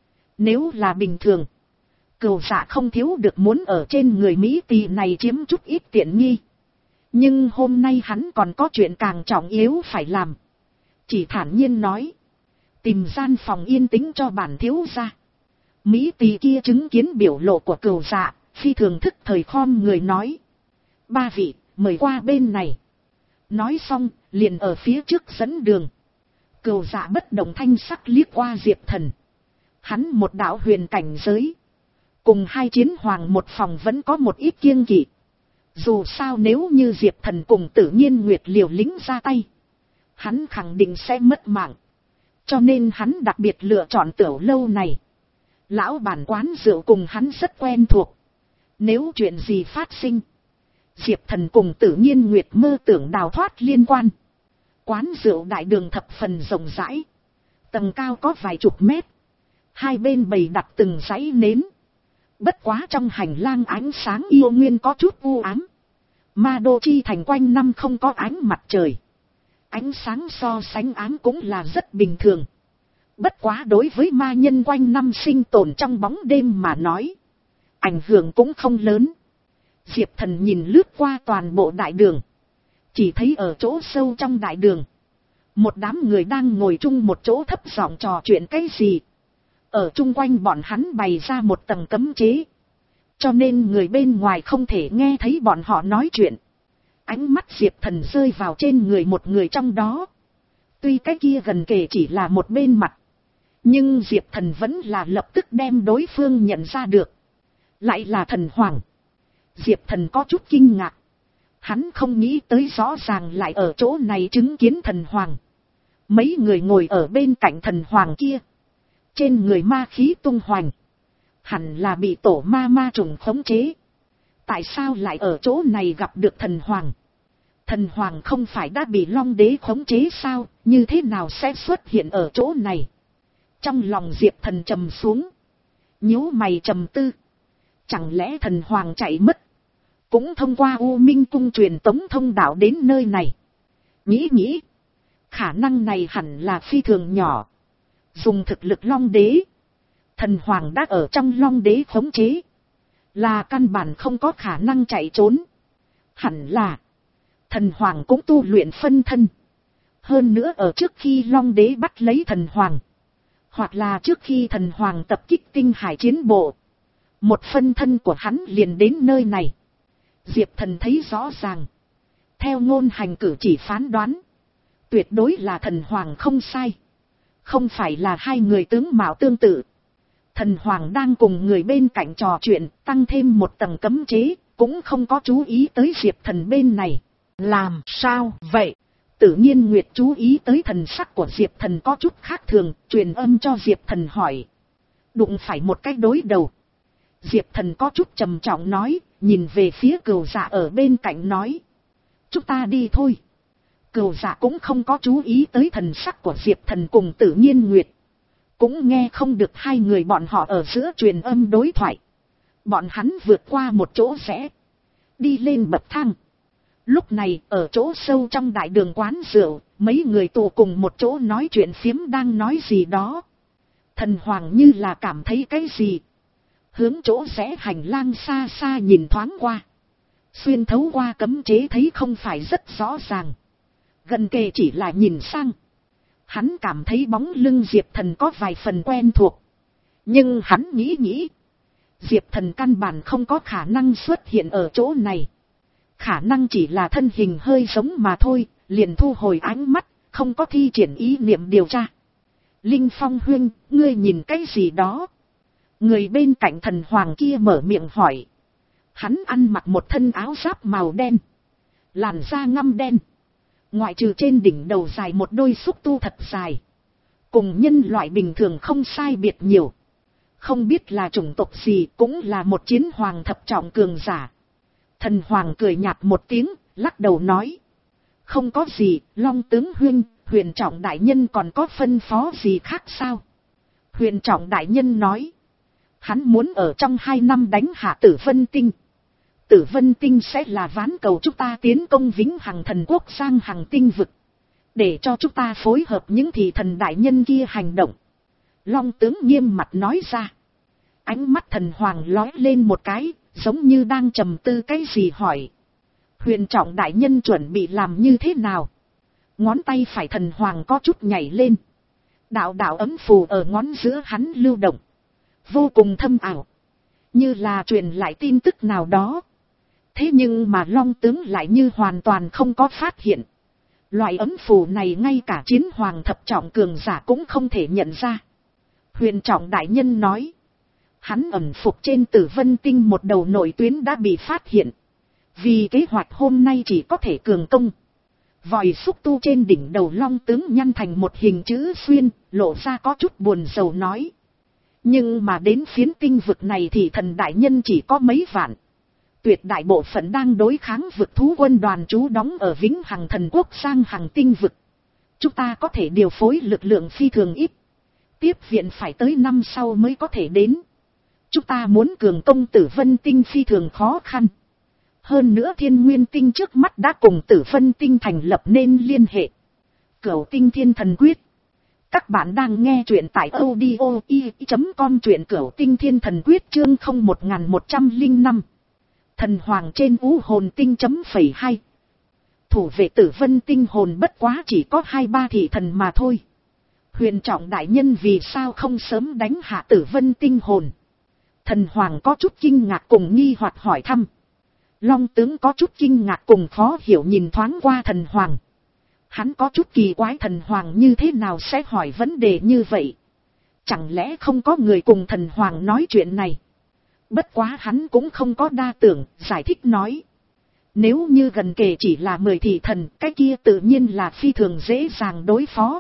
[SPEAKER 1] Nếu là bình thường. Cừu Dạ không thiếu được muốn ở trên người Mỹ tỳ này chiếm chút ít tiện nghi. Nhưng hôm nay hắn còn có chuyện càng trọng yếu phải làm. Chỉ thản nhiên nói. Tìm gian phòng yên tĩnh cho bản thiếu gia. Mỹ tỳ kia chứng kiến biểu lộ của Cừu Dạ, phi thường thức thời khom người nói. Ba vị, mời qua bên này. Nói xong, liền ở phía trước dẫn đường. Cừu Dạ bất động thanh sắc liếc qua Diệp Thần. Hắn một đạo huyền cảnh giới. Cùng hai chiến hoàng một phòng vẫn có một ít kiêng kỵ. Dù sao nếu như Diệp Thần cùng Tự Nhiên Nguyệt liều lĩnh ra tay. Hắn khẳng định sẽ mất mạng. Cho nên hắn đặc biệt lựa chọn tiểu lâu này. Lão bản quán rượu cùng hắn rất quen thuộc. Nếu chuyện gì phát sinh. Diệp Thần cùng Tự Nhiên Nguyệt mơ tưởng đào thoát liên quan. Quán rượu đại đường thập phần rộng rãi. Tầng cao có vài chục mét. Hai bên bày đặt từng dãy nến. Bất quá trong hành lang ánh sáng yêu nguyên có chút u ám. Ma Đô Chi thành quanh năm không có ánh mặt trời. Ánh sáng so sánh ám cũng là rất bình thường. Bất quá đối với ma nhân quanh năm sinh tồn trong bóng đêm mà nói. Ảnh hưởng cũng không lớn. Diệp Thần nhìn lướt qua toàn bộ đại đường. Chỉ thấy ở chỗ sâu trong đại đường. Một đám người đang ngồi chung một chỗ thấp giọng trò chuyện cái gì. Ở chung quanh bọn hắn bày ra một tầng cấm chế. Cho nên người bên ngoài không thể nghe thấy bọn họ nói chuyện. Ánh mắt Diệp Thần rơi vào trên người một người trong đó. Tuy cái kia gần kề chỉ là một bên mặt. Nhưng Diệp Thần vẫn là lập tức đem đối phương nhận ra được. Lại là Thần Hoàng. Diệp Thần có chút kinh ngạc. Hắn không nghĩ tới rõ ràng lại ở chỗ này chứng kiến Thần Hoàng. Mấy người ngồi ở bên cạnh Thần Hoàng kia. Trên người ma khí tung hoành. Hẳn là bị tổ ma ma trùng khống chế. Tại sao lại ở chỗ này gặp được Thần Hoàng? Thần Hoàng không phải đã bị Long Đế khống chế sao? Như thế nào sẽ xuất hiện ở chỗ này? Trong lòng Diệp Thần trầm xuống. Nhíu mày trầm tư. Chẳng lẽ Thần Hoàng chạy mất? Cũng thông qua U Minh Cung truyền tống thông đạo đến nơi này. Nghĩ nghĩ. Khả năng này hẳn là phi thường nhỏ. Dùng thực lực Long Đế. Thần Hoàng đã ở trong Long Đế khống chế. Là căn bản không có khả năng chạy trốn. Hẳn là. Thần Hoàng cũng tu luyện phân thân. Hơn nữa ở trước khi Long Đế bắt lấy Thần Hoàng. Hoặc là trước khi Thần Hoàng tập kích tinh hải chiến bộ. Một phân thân của hắn liền đến nơi này. Diệp Thần thấy rõ ràng. Theo ngôn hành cử chỉ phán đoán. Tuyệt đối là Thần Hoàng không sai. Không phải là hai người tướng mạo tương tự. Thần Hoàng đang cùng người bên cạnh trò chuyện, tăng thêm một tầng cấm chế, cũng không có chú ý tới Diệp Thần bên này. Làm sao vậy? Tự Nhiên Nguyệt chú ý tới thần sắc của Diệp Thần có chút khác thường, truyền âm cho Diệp Thần hỏi. Đụng phải một cái đối đầu. Diệp Thần có chút trầm trọng nói, nhìn về phía Cừu Dạ ở bên cạnh nói. Chúng ta đi thôi. Cừu Dạ cũng không có chú ý tới thần sắc của Diệp Thần cùng Tự Nhiên Nguyệt. Cũng nghe không được hai người bọn họ ở giữa truyền âm đối thoại. Bọn hắn vượt qua một chỗ rẽ, đi lên bậc thang. Lúc này ở chỗ sâu trong đại đường quán rượu, mấy người tụ cùng một chỗ nói chuyện phiếm đang nói gì đó. Thần Hoàng như là cảm thấy cái gì, hướng chỗ rẽ hành lang xa xa nhìn thoáng qua. Xuyên thấu qua cấm chế thấy không phải rất rõ ràng, gần kề chỉ là nhìn sang. Hắn cảm thấy bóng lưng Diệp Thần có vài phần quen thuộc. Nhưng hắn nghĩ nghĩ, Diệp Thần căn bản không có khả năng xuất hiện ở chỗ này. Khả năng chỉ là thân hình hơi giống mà thôi, liền thu hồi ánh mắt, không có thi triển ý niệm điều tra. Linh Phong huynh, ngươi nhìn cái gì đó? Người bên cạnh Thần Hoàng kia mở miệng hỏi. Hắn ăn mặc một thân áo giáp màu đen, làn da ngăm đen. Ngoại trừ trên đỉnh đầu dài một đôi xúc tu thật dài, cùng nhân loại bình thường không sai biệt nhiều. Không biết là chủng tộc gì, cũng là một chiến hoàng thập trọng cường giả. Thần Hoàng cười nhạt một tiếng, lắc đầu nói. Không có gì, Long tướng huynh, Huyền Trọng đại nhân còn có phân phó gì khác sao? Huyền Trọng đại nhân nói. Hắn muốn ở trong hai năm đánh hạ Tử Vân Tinh. Tử Vân Tinh sẽ là ván cầu chúng ta tiến công Vĩnh Hằng Thần Quốc sang Hằng Tinh vực, để cho chúng ta phối hợp những thị thần đại nhân kia hành động. Long tướng nghiêm mặt nói ra. Ánh mắt Thần Hoàng lóe lên một cái, giống như đang trầm tư cái gì hỏi. Huyền Trọng đại nhân chuẩn bị làm như thế nào? Ngón tay phải Thần Hoàng có chút nhảy lên. Đạo đạo ấm phù ở ngón giữa hắn lưu động, vô cùng thâm ảo, như là truyền lại tin tức nào đó. Thế nhưng mà Long tướng lại như hoàn toàn không có phát hiện. Loại ấm phù này ngay cả chiến hoàng thập trọng cường giả cũng không thể nhận ra. Huyền Trọng đại nhân nói. Hắn ẩn phục trên Tử Vân Tinh một đầu nội tuyến đã bị phát hiện. Vì kế hoạch hôm nay chỉ có thể cường công. Vòi xúc tu trên đỉnh đầu Long tướng nhăn thành một hình chữ xuyên, lộ ra có chút buồn rầu nói. Nhưng mà đến phiến tinh vực này thì thần đại nhân chỉ có mấy vạn. Tuyệt đại bộ phận đang đối kháng vực thú quân đoàn trú đóng ở Vĩnh Hằng Thần Quốc sang Hằng Tinh vực. Chúng ta có thể điều phối lực lượng phi thường ít. Tiếp viện phải tới năm sau mới có thể đến. Chúng ta muốn cường công Tử Vân Tinh phi thường khó khăn. Hơn nữa Thiên Nguyên Tinh trước mắt đã cùng Tử Vân Tinh thành lập nên liên hệ. Cửu Tinh Thiên Thần Quyết. Các bạn đang nghe truyện tại audio i chấm com, truyện Cửu Tinh Thiên Thần Quyết chương không một một không năm. Thần Hoàng trên U hồn tinh chấm phẩy hai. Thủ vệ Tử Vân Tinh hồn bất quá chỉ có hai ba thị thần mà thôi. Huyền Trọng đại nhân vì sao không sớm đánh hạ Tử Vân Tinh hồn? Thần Hoàng có chút kinh ngạc cùng nghi hoặc hỏi thăm. Long tướng có chút kinh ngạc cùng khó hiểu nhìn thoáng qua Thần Hoàng. Hắn có chút kỳ quái Thần Hoàng như thế nào sẽ hỏi vấn đề như vậy. Chẳng lẽ không có người cùng Thần Hoàng nói chuyện này? Bất quá hắn cũng không có đa tưởng, giải thích nói. Nếu như gần kề chỉ là mười thị thần, cái kia tự nhiên là phi thường dễ dàng đối phó.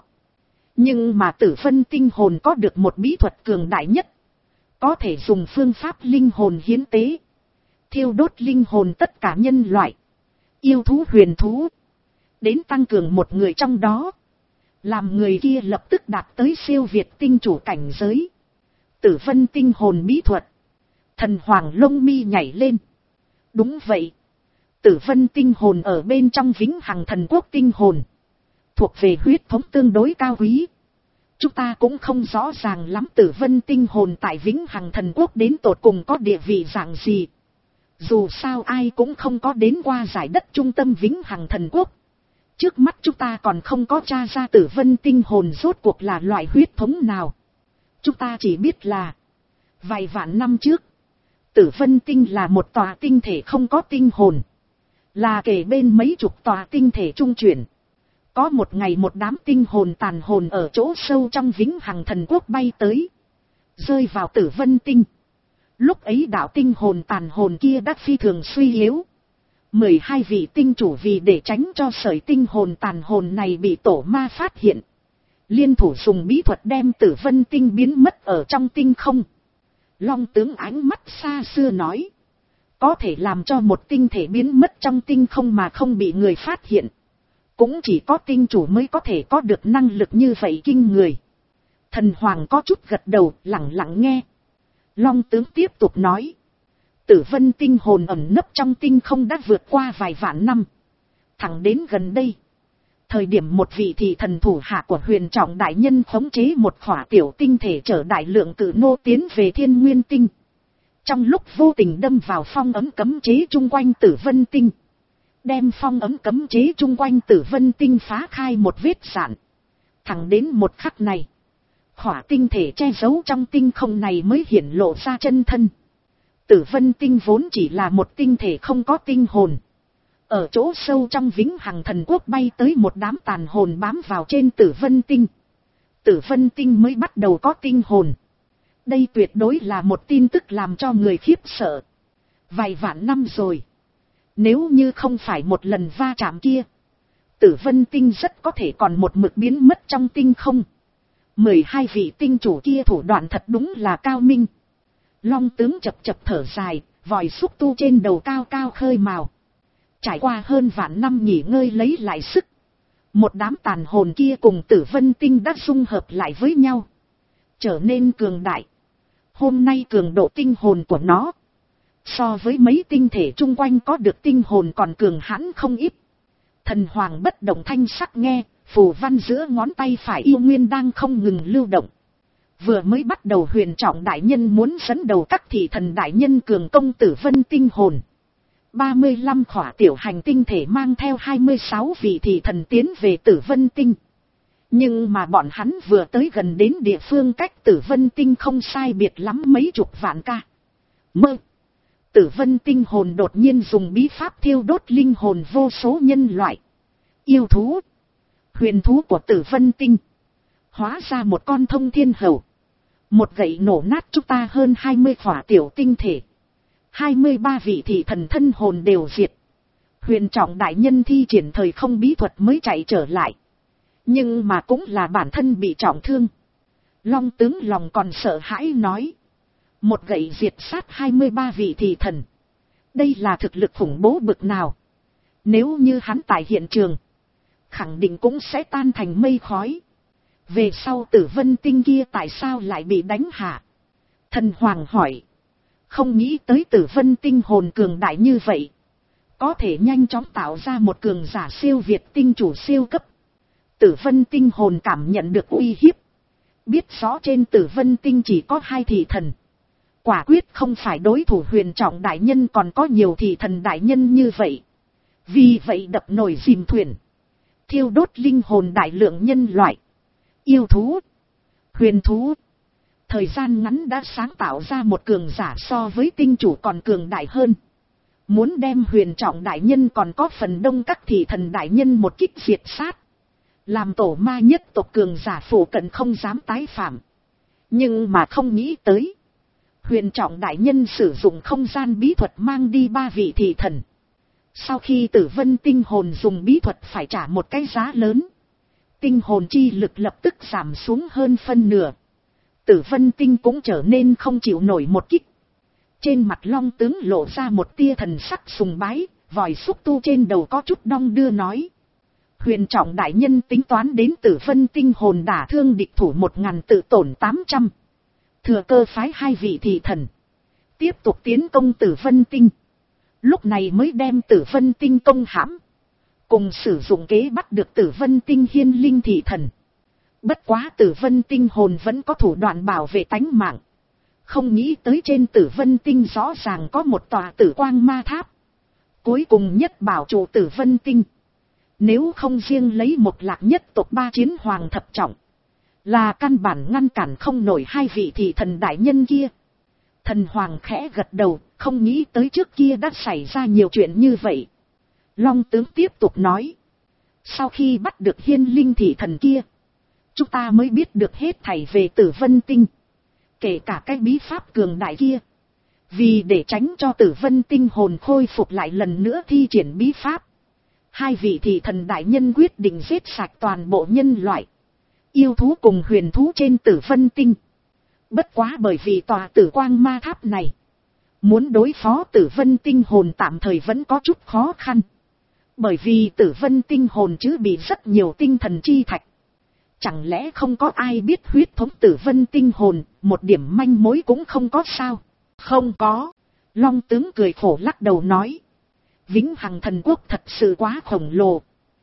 [SPEAKER 1] Nhưng mà Tử Vân Tinh hồn có được một bí thuật cường đại nhất. Có thể dùng phương pháp linh hồn hiến tế, thiêu đốt linh hồn tất cả nhân loại, yêu thú huyền thú, đến tăng cường một người trong đó, làm người kia lập tức đạt tới siêu việt tinh chủ cảnh giới. Tử Vân Tinh hồn bí thuật. Thần Hoàng lông mi nhảy lên. Đúng vậy. Tử Vân Tinh hồn ở bên trong Vĩnh Hằng Thần Quốc tinh hồn, thuộc về huyết thống tương đối cao quý. Chúng ta cũng không rõ ràng lắm Tử Vân Tinh hồn tại Vĩnh Hằng Thần Quốc đến tột cùng có địa vị dạng gì. Dù sao ai cũng không có đến qua giải đất trung tâm Vĩnh Hằng Thần Quốc. Trước mắt chúng ta còn không có tra ra Tử Vân Tinh hồn rốt cuộc là loại huyết thống nào. Chúng ta chỉ biết là vài vạn năm trước, Tử Vân Tinh là một tòa tinh thể không có tinh hồn, là kể bên mấy chục tòa tinh thể trung chuyển. Có một ngày một đám tinh hồn tàn hồn ở chỗ sâu trong Vĩnh Hằng Thần Quốc bay tới, rơi vào Tử Vân Tinh. Lúc ấy đạo tinh hồn tàn hồn kia đã phi thường suy yếu. mười hai vị tinh chủ vì để tránh cho sởi tinh hồn tàn hồn này bị tổ ma phát hiện, liên thủ dùng bí thuật đem Tử Vân Tinh biến mất ở trong tinh không. Long tướng ánh mắt xa xưa nói. Có thể làm cho một tinh thể biến mất trong tinh không mà không bị người phát hiện, cũng chỉ có tinh chủ mới có thể có được năng lực như vậy kinh người. Thần Hoàng có chút gật đầu, lặng lặng nghe. Long tướng tiếp tục nói. Tử vân tinh hồn ẩn nấp trong tinh không đã vượt qua vài vạn năm. Thẳng đến gần đây. Thời điểm một vị thị thần thủ hạ của Huyền Trọng đại nhân khống chế một khỏa tiểu tinh thể chở đại lượng cự nô tiến về Thiên Nguyên tinh. Trong lúc vô tình đâm vào phong ấm cấm chế chung quanh Tử vân tinh. Đem phong ấm cấm chế chung quanh Tử vân tinh phá khai một vết rạn. Thẳng đến một khắc này. Khỏa tinh thể che giấu trong tinh không này mới hiển lộ ra chân thân. Tử vân tinh vốn chỉ là một tinh thể không có tinh hồn. Ở chỗ sâu trong vĩnh hằng thần quốc bay tới một đám tàn hồn bám vào trên tử vân tinh. Tử vân tinh mới bắt đầu có tinh hồn. Đây tuyệt đối là một tin tức làm cho người khiếp sợ. Vài vạn năm rồi. Nếu như không phải một lần va chạm kia. Tử vân tinh rất có thể còn một mực biến mất trong tinh không. Mười hai vị tinh chủ kia thủ đoạn thật đúng là cao minh. Long tướng chập chập thở dài, vòi xúc tu trên đầu cao cao khơi màu. Trải qua hơn vạn năm nghỉ ngơi lấy lại sức. Một đám tàn hồn kia cùng tử vân tinh đã dung hợp lại với nhau. Trở nên cường đại. Hôm nay cường độ tinh hồn của nó. So với mấy tinh thể chung quanh có được tinh hồn còn cường hãn không ít. Thần hoàng bất động thanh sắc nghe, phù văn giữa ngón tay phải yêu nguyên đang không ngừng lưu động. Vừa mới bắt đầu Huyền Trọng đại nhân muốn dẫn đầu các thị thần đại nhân cường công tử vân tinh hồn. ba mươi lăm khỏa tiểu hành tinh thể mang theo hai mươi sáu vị thị thần tiến về tử vân tinh. Nhưng mà bọn hắn vừa tới gần đến địa phương cách tử vân tinh không sai biệt lắm mấy chục vạn ca. Mơ. Tử vân tinh hồn đột nhiên dùng bí pháp thiêu đốt linh hồn vô số nhân loại. Yêu thú. Huyền thú của tử vân tinh. Hóa ra một con thông thiên hầu. Một gậy nổ nát chúng ta hơn hai mươi khỏa tiểu tinh thể. hai mươi ba vị thị thần thân hồn đều diệt. Huyền Trọng đại nhân thi triển thời không bí thuật mới chạy trở lại. Nhưng mà cũng là bản thân bị trọng thương. Long tướng lòng còn sợ hãi nói. Một gậy diệt sát hai mươi ba vị thị thần. Đây là thực lực khủng bố bực nào. Nếu như hắn tại hiện trường. Khẳng định cũng sẽ tan thành mây khói. Về sau tử vân tinh kia tại sao lại bị đánh hạ? Thần hoàng hỏi. Không nghĩ tới tử vân tinh hồn cường đại như vậy. Có thể nhanh chóng tạo ra một cường giả siêu việt tinh chủ siêu cấp. Tử vân tinh hồn cảm nhận được uy hiếp. Biết rõ trên tử vân tinh chỉ có hai thị thần. Quả quyết không phải đối thủ Huyền Trọng đại nhân còn có nhiều thị thần đại nhân như vậy. Vì vậy đập nồi dìm thuyền. Thiêu đốt linh hồn đại lượng nhân loại. Yêu thú. Huyền thú. Thời gian ngắn đã sáng tạo ra một cường giả so với tinh chủ còn cường đại hơn. Muốn đem Huyền Trọng đại nhân còn có phần đông các thị thần đại nhân một kích diệt sát. Làm tổ ma nhất tộc cường giả phủ cận không dám tái phạm. Nhưng mà không nghĩ tới. Huyền Trọng đại nhân sử dụng không gian bí thuật mang đi ba vị thị thần. Sau khi tử vân tinh hồn dùng bí thuật phải trả một cái giá lớn. Tinh hồn chi lực lập tức giảm xuống hơn phân nửa. Tử vân tinh cũng trở nên không chịu nổi một kích. Trên mặt Long tướng lộ ra một tia thần sắc sùng bái, vòi xúc tu trên đầu có chút đong đưa nói. Huyền Trọng đại nhân tính toán đến tử vân tinh hồn đả thương địch thủ một ngàn tự tổn tám trăm. Thừa cơ phái hai vị thị thần. Tiếp tục tiến công tử vân tinh. Lúc này mới đem tử vân tinh công hãm. Cùng sử dụng kế bắt được tử vân tinh hiên linh thị thần. Bất quá tử vân tinh hồn vẫn có thủ đoạn bảo vệ tánh mạng. Không nghĩ tới trên tử vân tinh rõ ràng có một tòa tử quang ma tháp. Cuối cùng nhất bảo trụ tử vân tinh. Nếu không riêng lấy một lạc nhất tộc ba chiến hoàng thập trọng. Là căn bản ngăn cản không nổi hai vị thị thần đại nhân kia. Thần hoàng khẽ gật đầu, không nghĩ tới trước kia đã xảy ra nhiều chuyện như vậy. Long tướng tiếp tục nói. Sau khi bắt được hiên linh thị thần kia. Chúng ta mới biết được hết thảy về tử vân tinh. Kể cả cái bí pháp cường đại kia. Vì để tránh cho tử vân tinh hồn khôi phục lại lần nữa thi triển bí pháp. Hai vị thị thần đại nhân quyết định giết sạch toàn bộ nhân loại. Yêu thú cùng huyền thú trên tử vân tinh. Bất quá bởi vì tòa tử quang ma tháp này. Muốn đối phó tử vân tinh hồn tạm thời vẫn có chút khó khăn. Bởi vì tử vân tinh hồn chứ bị rất nhiều tinh thần chi thạch. Chẳng lẽ không có ai biết huyết thống tử vân tinh hồn, một điểm manh mối cũng không có sao? Không có. Long tướng cười khổ lắc đầu nói. Vĩnh Hằng thần quốc thật sự quá khổng lồ.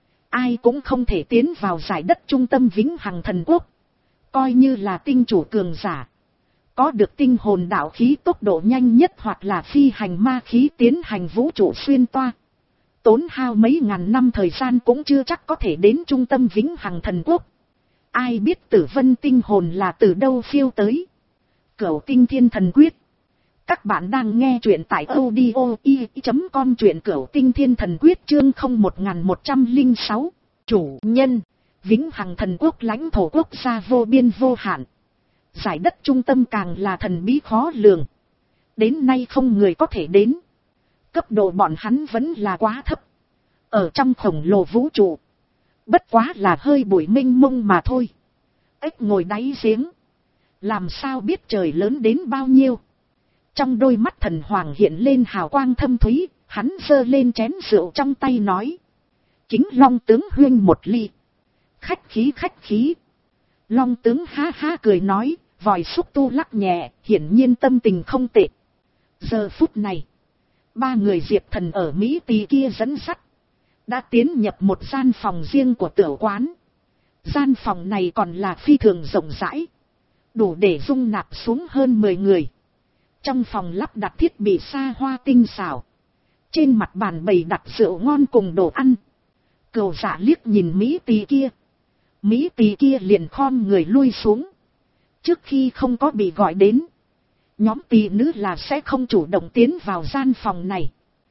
[SPEAKER 1] Ai cũng không thể tiến vào giải đất trung tâm Vĩnh Hằng thần quốc. Coi như là tinh chủ cường giả. Có được tinh hồn đạo khí tốc độ nhanh nhất hoặc là phi hành ma khí tiến hành vũ trụ xuyên toa. Tốn hao mấy ngàn năm thời gian cũng chưa chắc có thể đến trung tâm Vĩnh Hằng thần quốc. Ai biết Tử Vân tinh hồn là từ đâu phiêu tới. Cửu Tinh Thiên Thần Quyết. Các bạn đang nghe truyện tại audio i chấm com, truyện Cửu Tinh Thiên Thần Quyết chương không một một không sáu. Chủ nhân, Vĩnh Hằng thần quốc lãnh thổ quốc gia vô biên vô hạn. Giải đất trung tâm càng là thần bí khó lường. Đến nay không người có thể đến. Cấp độ bọn hắn vẫn là quá thấp. Ở trong khổng lồ vũ trụ. Bất quá là hơi bụi mênh mông mà thôi. Ếch ngồi đáy giếng. Làm sao biết trời lớn đến bao nhiêu. Trong đôi mắt thần hoàng hiện lên hào quang thâm thúy. Hắn giơ lên chén rượu trong tay nói. Kính Long tướng huyên một ly. Khách khí khách khí. Long tướng ha ha cười nói. Vòi xúc tu lắc nhẹ. Hiển nhiên tâm tình không tệ. Giờ phút này. Ba người Diệp Thần ở Mỹ Tỳ kia dẫn sắt. Đã tiến nhập một gian phòng riêng của tiểu quán. Gian phòng này còn là phi thường rộng rãi. Đủ để dung nạp xuống hơn mười người. Trong phòng lắp đặt thiết bị xa hoa tinh xảo. Trên mặt bàn bày đặt rượu ngon cùng đồ ăn. Cừu Dạ liếc nhìn Mỹ Tỳ kia. Mỹ Tỳ kia liền khom người lui xuống. Trước khi không có bị gọi đến. Nhóm tỳ nữ là sẽ không chủ động tiến vào gian phòng này.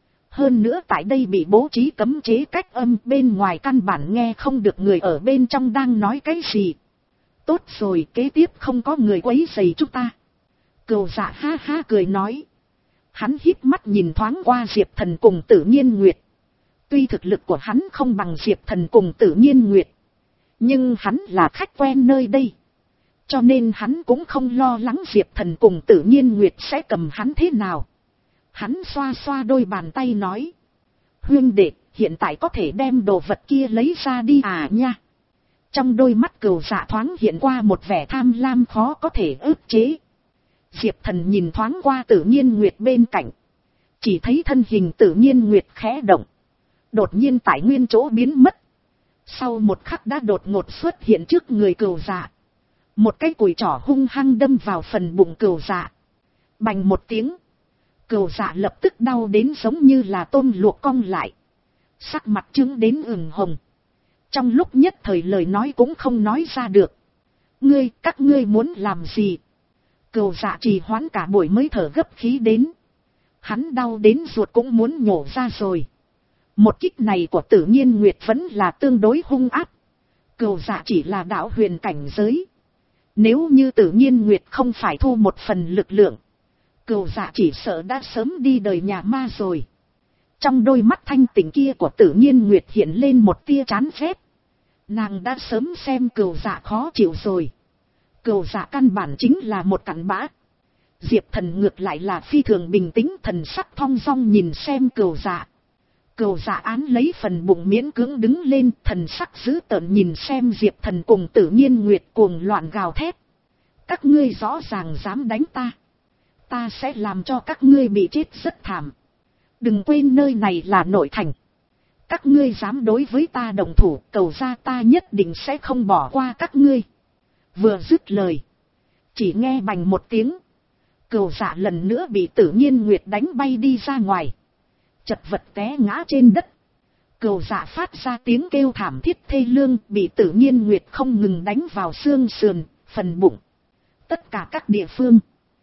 [SPEAKER 1] Hơn nữa tại đây bị bố trí cấm chế cách âm, bên ngoài căn bản nghe không được người ở bên trong đang nói cái gì. Tốt rồi, kế tiếp không có người quấy rầy chúng ta. Cừu Dạ ha ha cười nói. Hắn híp mắt nhìn thoáng qua Diệp Thần cùng Tử Nhiên Nguyệt. Tuy thực lực của hắn không bằng Diệp Thần cùng Tử Nhiên Nguyệt. Nhưng hắn là khách quen nơi đây. Cho nên hắn cũng không lo lắng Diệp Thần cùng Tử Nhiên Nguyệt sẽ cầm hắn thế nào. Hắn xoa xoa đôi bàn tay nói. Huynh đệ, hiện tại có thể đem đồ vật kia lấy ra đi à nha. Trong đôi mắt Cừu Dạ thoáng hiện qua một vẻ tham lam khó có thể ức chế. Diệp Thần nhìn thoáng qua Tử Nhiên Nguyệt bên cạnh. Chỉ thấy thân hình Tử Nhiên Nguyệt khẽ động. Đột nhiên tại nguyên chỗ biến mất. Sau một khắc đã đột ngột xuất hiện trước người Cừu Dạ. Một cái cùi trỏ hung hăng đâm vào phần bụng Cừu Dạ. Bành một tiếng. Cừu Dạ lập tức đau đến giống như là tôm luộc cong lại. Sắc mặt trướng đến ửng hồng. Trong lúc nhất thời lời nói cũng không nói ra được. Ngươi, các ngươi muốn làm gì? Cừu Dạ trì hoãn cả buổi mới thở gấp khí đến. Hắn đau đến ruột cũng muốn nhổ ra rồi. Một kích này của Tử Nhiên Nguyệt vẫn là tương đối hung ác. Cừu Dạ chỉ là đạo huyền cảnh giới. Nếu như Tử Nhiên Nguyệt không phải thu một phần lực lượng. Cừu Dạ chỉ sợ đã sớm đi đời nhà ma rồi. Trong đôi mắt thanh tỉnh kia của Tử Nhiên Nguyệt hiện lên một tia chán ghét. Nàng đã sớm xem Cừu Dạ khó chịu rồi. Cừu Dạ căn bản chính là một cặn bã. Diệp Thần ngược lại là phi thường bình tĩnh, thần sắc thong dong nhìn xem Cừu Dạ. Cừu Dạ án lấy phần bụng miễn cưỡng đứng lên, thần sắc dữ tợn nhìn xem Diệp Thần cùng Tử Nhiên Nguyệt cuồng loạn gào thét. Các ngươi rõ ràng dám đánh ta. Ta sẽ làm cho các ngươi bị chết rất thảm. Đừng quên nơi này là nội thành. Các ngươi dám đối với ta đồng thủ, cầu ra ta nhất định sẽ không bỏ qua các ngươi. Vừa dứt lời. Chỉ nghe bành một tiếng. Cừu Dạ lần nữa bị Tử Nhiên Nguyệt đánh bay đi ra ngoài. Chật vật té ngã trên đất. Cừu Dạ phát ra tiếng kêu thảm thiết thê lương, bị Tử Nhiên Nguyệt không ngừng đánh vào xương sườn, phần bụng. Tất cả các địa phương.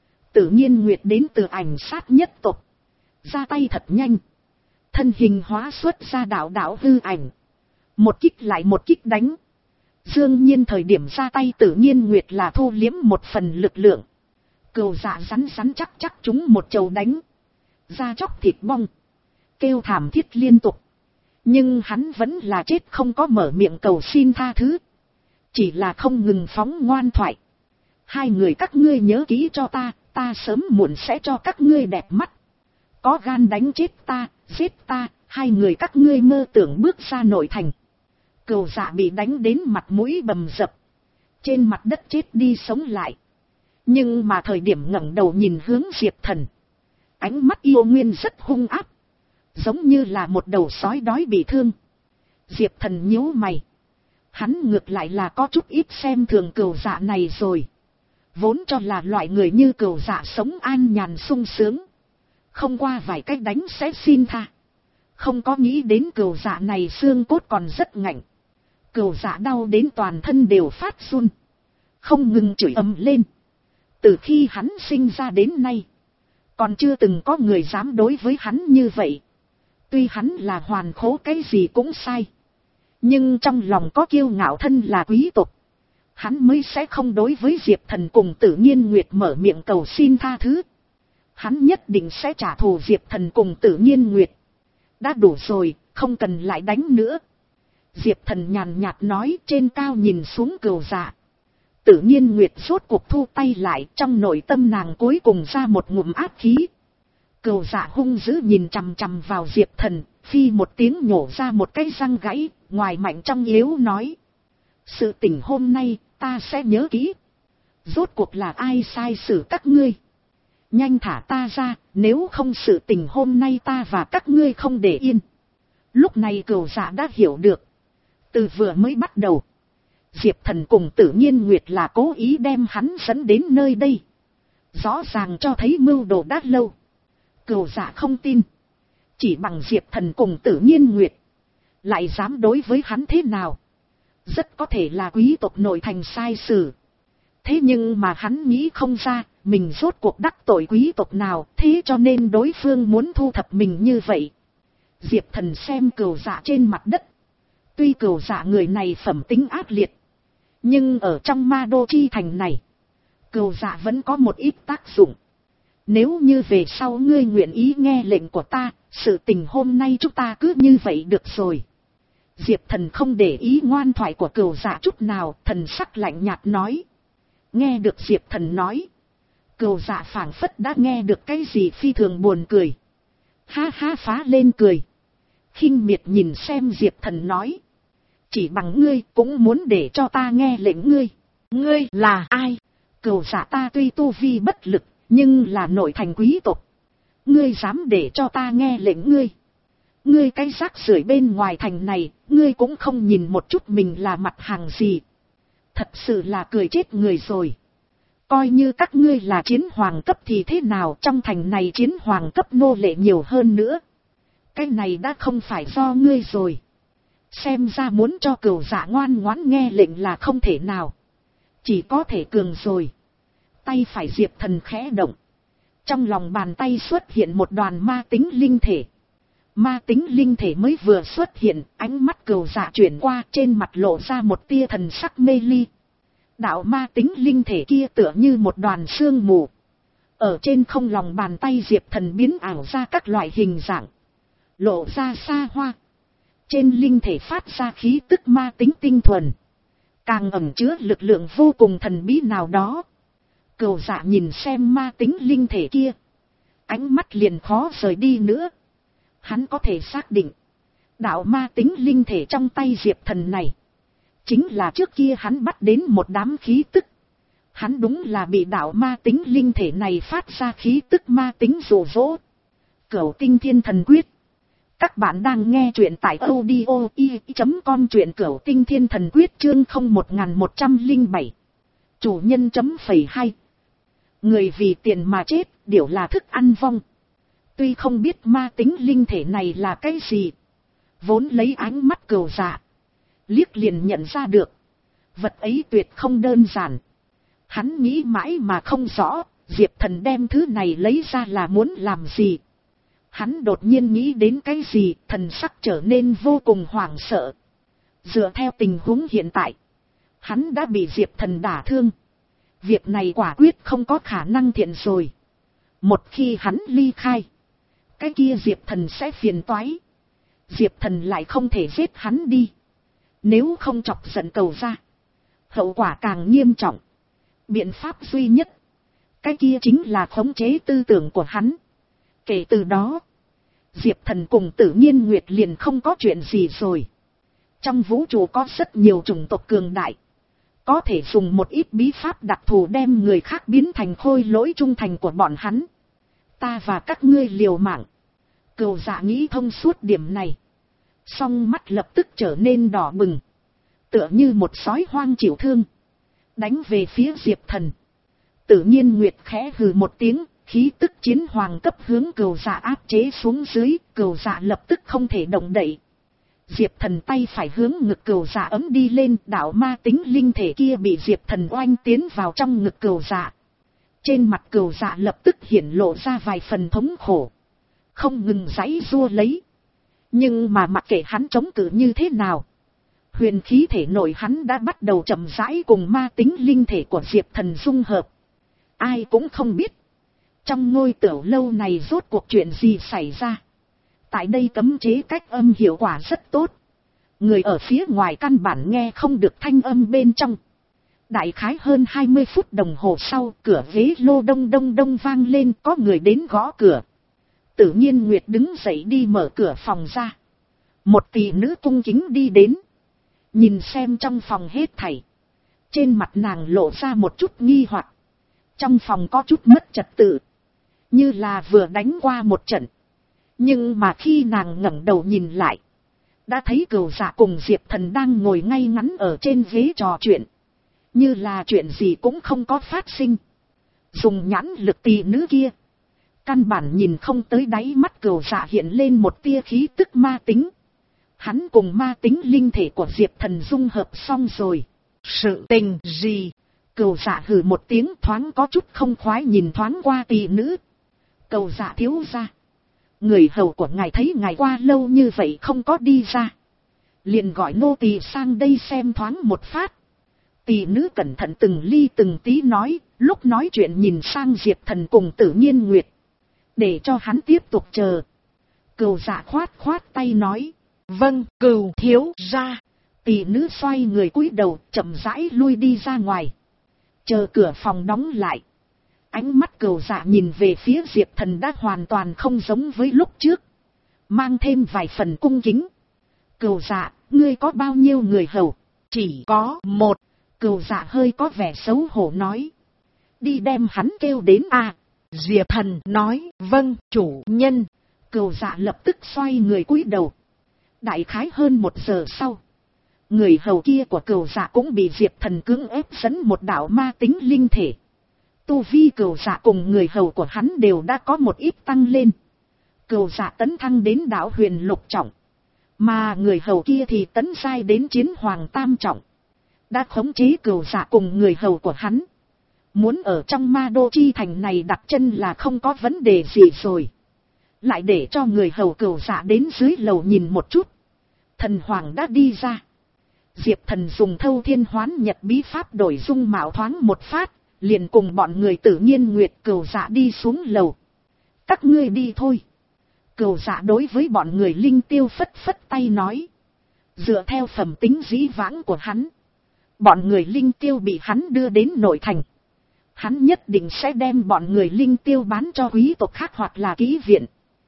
[SPEAKER 1] Tử Nhiên Nguyệt đến từ Ảnh Sát nhất tộc. Ra tay thật nhanh. Thân hình hóa xuất ra đạo đạo hư ảnh. Một kích lại một kích đánh. Dương nhiên thời điểm ra tay Tử Nhiên Nguyệt là thu liếm một phần lực lượng. Cừu Dạ rắn rắn chắc chắc chúng một chầu đánh. Da chóc thịt bong. Kêu thảm thiết liên tục. Nhưng hắn vẫn là chết không có mở miệng cầu xin tha thứ. Chỉ là không ngừng phóng ngoan thoại. Hai người các ngươi nhớ kỹ cho ta, ta sớm muộn sẽ cho các ngươi đẹp mắt. Có gan đánh chết ta, giết ta, hai người các ngươi mơ tưởng bước ra nội thành. Cừu Dạ bị đánh đến mặt mũi bầm dập. Trên mặt đất chết đi sống lại. Nhưng mà thời điểm ngẩng đầu nhìn hướng Diệp Thần. Ánh mắt yêu nguyên rất hung ác, giống như là một đầu sói đói bị thương. Diệp Thần nhíu mày. Hắn ngược lại là có chút ít xem thường Cửu Dạ này rồi. Vốn cho là loại người như Cửu Dạ sống an nhàn sung sướng, không qua vài cách đánh sẽ xin tha. Không có nghĩ đến Cửu Dạ này xương cốt còn rất ngạnh. Cửu Dạ đau đến toàn thân đều phát run, không ngừng chửi ầm lên. Từ khi hắn sinh ra đến nay, còn chưa từng có người dám đối với hắn như vậy. Tuy hắn là hoàn khố cái gì cũng sai, nhưng trong lòng có kiêu ngạo thân là quý tộc, hắn mới sẽ không đối với Diệp Thần cùng Tử Nhiên Nguyệt mở miệng cầu xin tha thứ. Hắn nhất định sẽ trả thù Diệp Thần cùng Tử Nhiên Nguyệt. Đã đủ rồi, không cần lại đánh nữa. Diệp Thần nhàn nhạt nói, trên cao nhìn xuống Cửu Dạ. Tử Nhiên Nguyệt rốt cuộc thu tay lại, trong nội tâm nàng cuối cùng ra một ngụm áp khí. Cửu Dạ hung dữ nhìn chằm chằm vào Diệp Thần, phi một tiếng nhổ ra một cái răng gãy, ngoài mạnh trong yếu nói. Sự tình hôm nay, ta sẽ nhớ kỹ. Rốt cuộc là ai sai xử các ngươi? Nhanh thả ta ra, nếu không sự tình hôm nay ta và các ngươi không để yên. Lúc này Cửu Dạ đã hiểu được. Từ vừa mới bắt đầu, Diệp Thần cùng Tử Nhiên Nguyệt là cố ý đem hắn dẫn đến nơi đây. Rõ ràng cho thấy mưu đồ đã lâu. Cửu Dạ không tin. Chỉ bằng Diệp Thần cùng Tử Nhiên Nguyệt, lại dám đối với hắn thế nào? Rất có thể là quý tộc nội thành sai sử. Thế nhưng mà hắn nghĩ không ra, mình rốt cuộc đắc tội quý tộc nào, thế cho nên đối phương muốn thu thập mình như vậy. Diệp Thần xem Cửu Dạ trên mặt đất. Tuy Cửu Dạ người này phẩm tính ác liệt, nhưng ở trong Ma Đô chi thành này, Cửu Dạ vẫn có một ít tác dụng. Nếu như về sau ngươi nguyện ý nghe lệnh của ta, sự tình hôm nay chúng ta cứ như vậy được rồi. Diệp Thần không để ý ngoan thoại của Cửu Dạ chút nào, thần sắc lạnh nhạt nói. Nghe được Diệp Thần nói, Cửu Dạ phảng phất đã nghe được cái gì phi thường buồn cười. Ha ha phá lên cười. Khinh miệt nhìn xem Diệp Thần nói. Chỉ bằng ngươi cũng muốn để cho ta nghe lệnh ngươi. Ngươi là ai? Cửu Dạ ta tuy tu vi bất lực, nhưng là nội thành quý tộc. Ngươi dám để cho ta nghe lệnh ngươi? Ngươi cái rác rưởi bên ngoài thành này, ngươi cũng không nhìn một chút mình là mặt hàng gì. Thật sự là cười chết người rồi. Coi như các ngươi là chiến hoàng cấp thì thế nào, trong thành này chiến hoàng cấp nô lệ nhiều hơn nữa. Cái này đã không phải do ngươi rồi. Xem ra muốn cho Cửu Dạ ngoan ngoãn nghe lệnh là không thể nào. Chỉ có thể cường rồi. Tay phải Diệp Thần khẽ động. Trong lòng bàn tay xuất hiện một đoàn ma tính linh thể. Ma tính linh thể mới vừa xuất hiện, ánh mắt Cửu Dạ chuyển qua, trên mặt lộ ra một tia thần sắc mê ly. Đạo ma tính linh thể kia tựa như một đoàn sương mù. Ở trên không lòng bàn tay Diệp Thần biến ảo ra các loại hình dạng. Lộ ra xa hoa. Trên linh thể phát ra khí tức ma tính tinh thuần. Càng ẩn chứa lực lượng vô cùng thần bí nào đó. Cửu Dạ nhìn xem ma tính linh thể kia. Ánh mắt liền khó rời đi nữa. Hắn có thể xác định. Đạo ma tính linh thể trong tay Diệp Thần này. Chính là trước kia hắn bắt đến một đám khí tức. Hắn đúng là bị đạo ma tính linh thể này phát ra khí tức ma tính dụ dỗ. Cửu Tinh Thiên Thần Quyết. Các bạn đang nghe truyện tại audio i chấm com, truyện Cửu Tinh Thiên Thần Quyết chương không một một không bảy. Chủ nhân chấm phẩy hai. Người vì tiền mà chết, điều là thức ăn vong. Tuy không biết ma tính linh thể này là cái gì. Vốn lấy ánh mắt Cửu Dạ. Liếc liền nhận ra được. Vật ấy tuyệt không đơn giản. Hắn nghĩ mãi mà không rõ, Diệp Thần đem thứ này lấy ra là muốn làm gì. Hắn đột nhiên nghĩ đến cái gì, thần sắc trở nên vô cùng hoảng sợ. Dựa theo tình huống hiện tại, hắn đã bị Diệp Thần đả thương. Việc này quả quyết không có khả năng thiện rồi. Một khi hắn ly khai, cái kia Diệp Thần sẽ phiền toái. Diệp Thần lại không thể giết hắn đi. Nếu không chọc giận Cầu ra, hậu quả càng nghiêm trọng. Biện pháp duy nhất, cái kia chính là khống chế tư tưởng của hắn. Kể từ đó, Diệp Thần cùng Tử Nhiên Nguyệt liền không có chuyện gì rồi. Trong vũ trụ có rất nhiều chủng tộc cường đại. Có thể dùng một ít bí pháp đặc thù đem người khác biến thành khôi lỗi trung thành của bọn hắn. ta và các ngươi liều mạng. Cừu Dạ nghĩ thông suốt điểm này, song mắt lập tức trở nên đỏ bừng, tựa như một sói hoang chịu thương, đánh về phía Diệp Thần. Tự nhiên Nguyệt khẽ hừ một tiếng, khí tức chiến hoàng cấp hướng Cừu Dạ áp chế xuống dưới, Cừu Dạ lập tức không thể động đậy. Diệp Thần tay phải hướng ngực Cừu Dạ ấm đi lên, đạo ma tính linh thể kia bị Diệp Thần oanh tiến vào trong ngực Cừu Dạ. Trên mặt Cừu Dạ lập tức hiển lộ ra vài phần thống khổ, không ngừng giãy giụa lấy. Nhưng mà mặc kệ hắn chống cự như thế nào, huyền khí thể nội hắn đã bắt đầu chậm rãi cùng ma tính linh thể của Diệp Thần dung hợp. Ai cũng không biết, trong ngôi tiểu lâu này rốt cuộc chuyện gì xảy ra. Tại đây cấm chế cách âm hiệu quả rất tốt, người ở phía ngoài căn bản nghe không được thanh âm bên trong. Đại khái hơn hai mươi phút đồng hồ sau, cửa ghế lô đông đông đông vang lên, có người đến gõ cửa. Tự nhiên Nguyệt đứng dậy đi mở cửa phòng ra. Một tỷ nữ cung kính đi đến, nhìn xem trong phòng hết thảy. Trên mặt nàng lộ ra một chút nghi hoặc. Trong phòng có chút mất trật tự, như là vừa đánh qua một trận. Nhưng mà khi nàng ngẩng đầu nhìn lại, đã thấy Cừu Dạ cùng Diệp Thần đang ngồi ngay ngắn ở trên ghế trò chuyện, như là chuyện gì cũng không có phát sinh. Dùng nhãn lực tỷ nữ kia, căn bản nhìn không tới đáy mắt Cừu Dạ hiện lên một tia khí tức ma tính. Hắn cùng ma tính linh thể của Diệp Thần dung hợp xong rồi. Sự tình gì? Cừu Dạ hừ một tiếng, thoáng có chút không khoái nhìn thoáng qua tỷ nữ. Cừu Dạ thiếu gia, người hầu của ngài thấy ngài qua lâu như vậy không có đi ra, liền gọi nô tỳ sang đây xem thoáng một phát. Tỷ nữ cẩn thận từng ly từng tí nói, lúc nói chuyện nhìn sang Diệp Thần cùng Tự Nhiên Nguyệt, để cho hắn tiếp tục chờ. Cừu Dạ khoát khoát tay nói, vâng, Cừu thiếu gia. Tỷ nữ xoay người cúi đầu, chậm rãi lui đi ra ngoài. Chờ cửa phòng đóng lại, ánh mắt Cừu Dạ nhìn về phía Diệp Thần đã hoàn toàn không giống với lúc trước, mang thêm vài phần cung kính. Cừu Dạ, ngươi có bao nhiêu người hầu? Chỉ có một. Cừu Dạ hơi có vẻ xấu hổ nói. Đi đem hắn kêu đến à? Diệp Thần nói, vâng, chủ nhân. Cừu Dạ lập tức xoay người cúi đầu. Đại khái hơn một giờ sau, người hầu kia của Cừu Dạ cũng bị Diệp Thần cưỡng ép dẫn một đạo ma tính linh thể. Tu vi Cừu Dạ cùng người hầu của hắn đều đã có một ít tăng lên. Cừu Dạ tấn thăng đến đạo huyền lục trọng, mà người hầu kia thì tấn giai đến chiến hoàng tam trọng. Đã khống chế Cừu Dạ cùng người hầu của hắn, muốn ở trong Ma Đô chi thành này đặt chân là không có vấn đề gì rồi. Lại để cho người hầu Cừu Dạ đến dưới lầu nhìn một chút. Thần hoàng đã đi ra. Diệp Thần dùng thâu thiên hoán nhật bí pháp đổi dung mạo thoáng một phát, liền cùng bọn người Tự Nhiên Nguyệt Cừu Dạ đi xuống lầu. Các ngươi đi thôi. Cừu Dạ đối với bọn người Linh Tiêu phất phất tay nói. Dựa theo phẩm tính dĩ vãng của hắn, bọn người Linh Tiêu bị hắn đưa đến nội thành, hắn nhất định sẽ đem bọn người Linh Tiêu bán cho quý tộc khác hoặc là ký viện.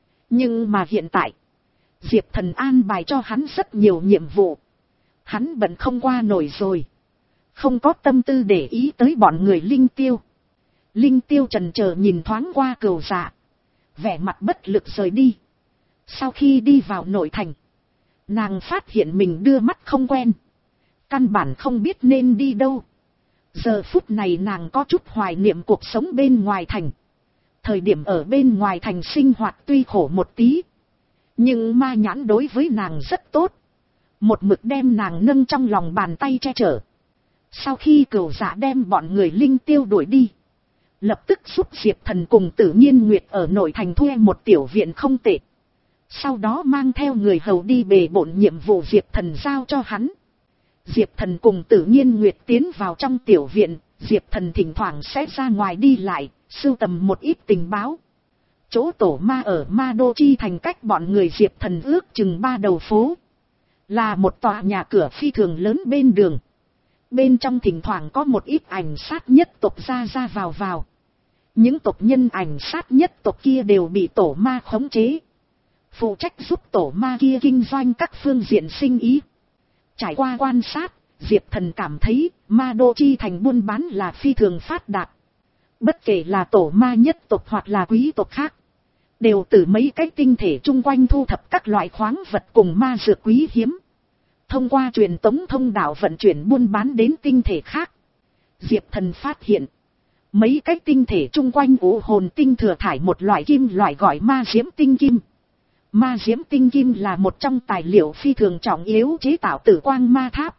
[SPEAKER 1] Nhưng mà hiện tại, Diệp Thần an bài cho hắn rất nhiều nhiệm vụ, hắn bận không qua nổi rồi, không có tâm tư để ý tới bọn người Linh Tiêu. Linh Tiêu chần chờ nhìn thoáng qua Cừu Dạ, vẻ mặt bất lực rời đi. Sau khi đi vào nội thành, nàng phát hiện mình đưa mắt không quen, căn bản không biết nên đi đâu. Giờ phút này nàng có chút hoài niệm cuộc sống bên ngoài thành. Thời điểm ở bên ngoài thành sinh hoạt tuy khổ một tí, nhưng ma nhãn đối với nàng rất tốt, một mực đem nàng nâng trong lòng bàn tay che chở. Sau khi Cừu Dạ đem bọn người Linh Tiêu đuổi đi, lập tức giúp Diệp Thần cùng Tự Nhiên Nguyệt ở nội thành thuê một tiểu viện không tệ. Sau đó mang theo người hầu đi bề bộn nhiệm vụ Diệp Thần giao cho hắn. Diệp Thần cùng Tự Nhiên Nguyệt tiến vào trong tiểu viện, Diệp Thần thỉnh thoảng sẽ ra ngoài đi lại, sưu tầm một ít tình báo. Chỗ tổ ma ở Ma Đô chi thành cách bọn người Diệp Thần ước chừng ba đầu phố, là một tòa nhà cửa phi thường lớn bên đường. Bên trong thỉnh thoảng có một ít ảnh sát nhất tộc ra ra vào vào. Những tộc nhân ảnh sát nhất tộc kia đều bị tổ ma khống chế, phụ trách giúp tổ ma kia kinh doanh các phương diện sinh ý. Trải qua quan sát, Diệp Thần cảm thấy Ma Đô chi thành buôn bán là phi thường phát đạt. Bất kể là tổ ma nhất tộc hoặc là quý tộc khác, đều từ mấy cái tinh thể chung quanh thu thập các loại khoáng vật cùng ma dược quý hiếm, thông qua truyền tống thông đạo vận chuyển buôn bán đến tinh thể khác. Diệp Thần phát hiện, mấy cái tinh thể chung quanh u hồn tinh thừa thải một loại kim loại gọi ma diễm tinh kim. Ma diễm tinh kim là một trong tài liệu phi thường trọng yếu chế tạo tử quang ma tháp.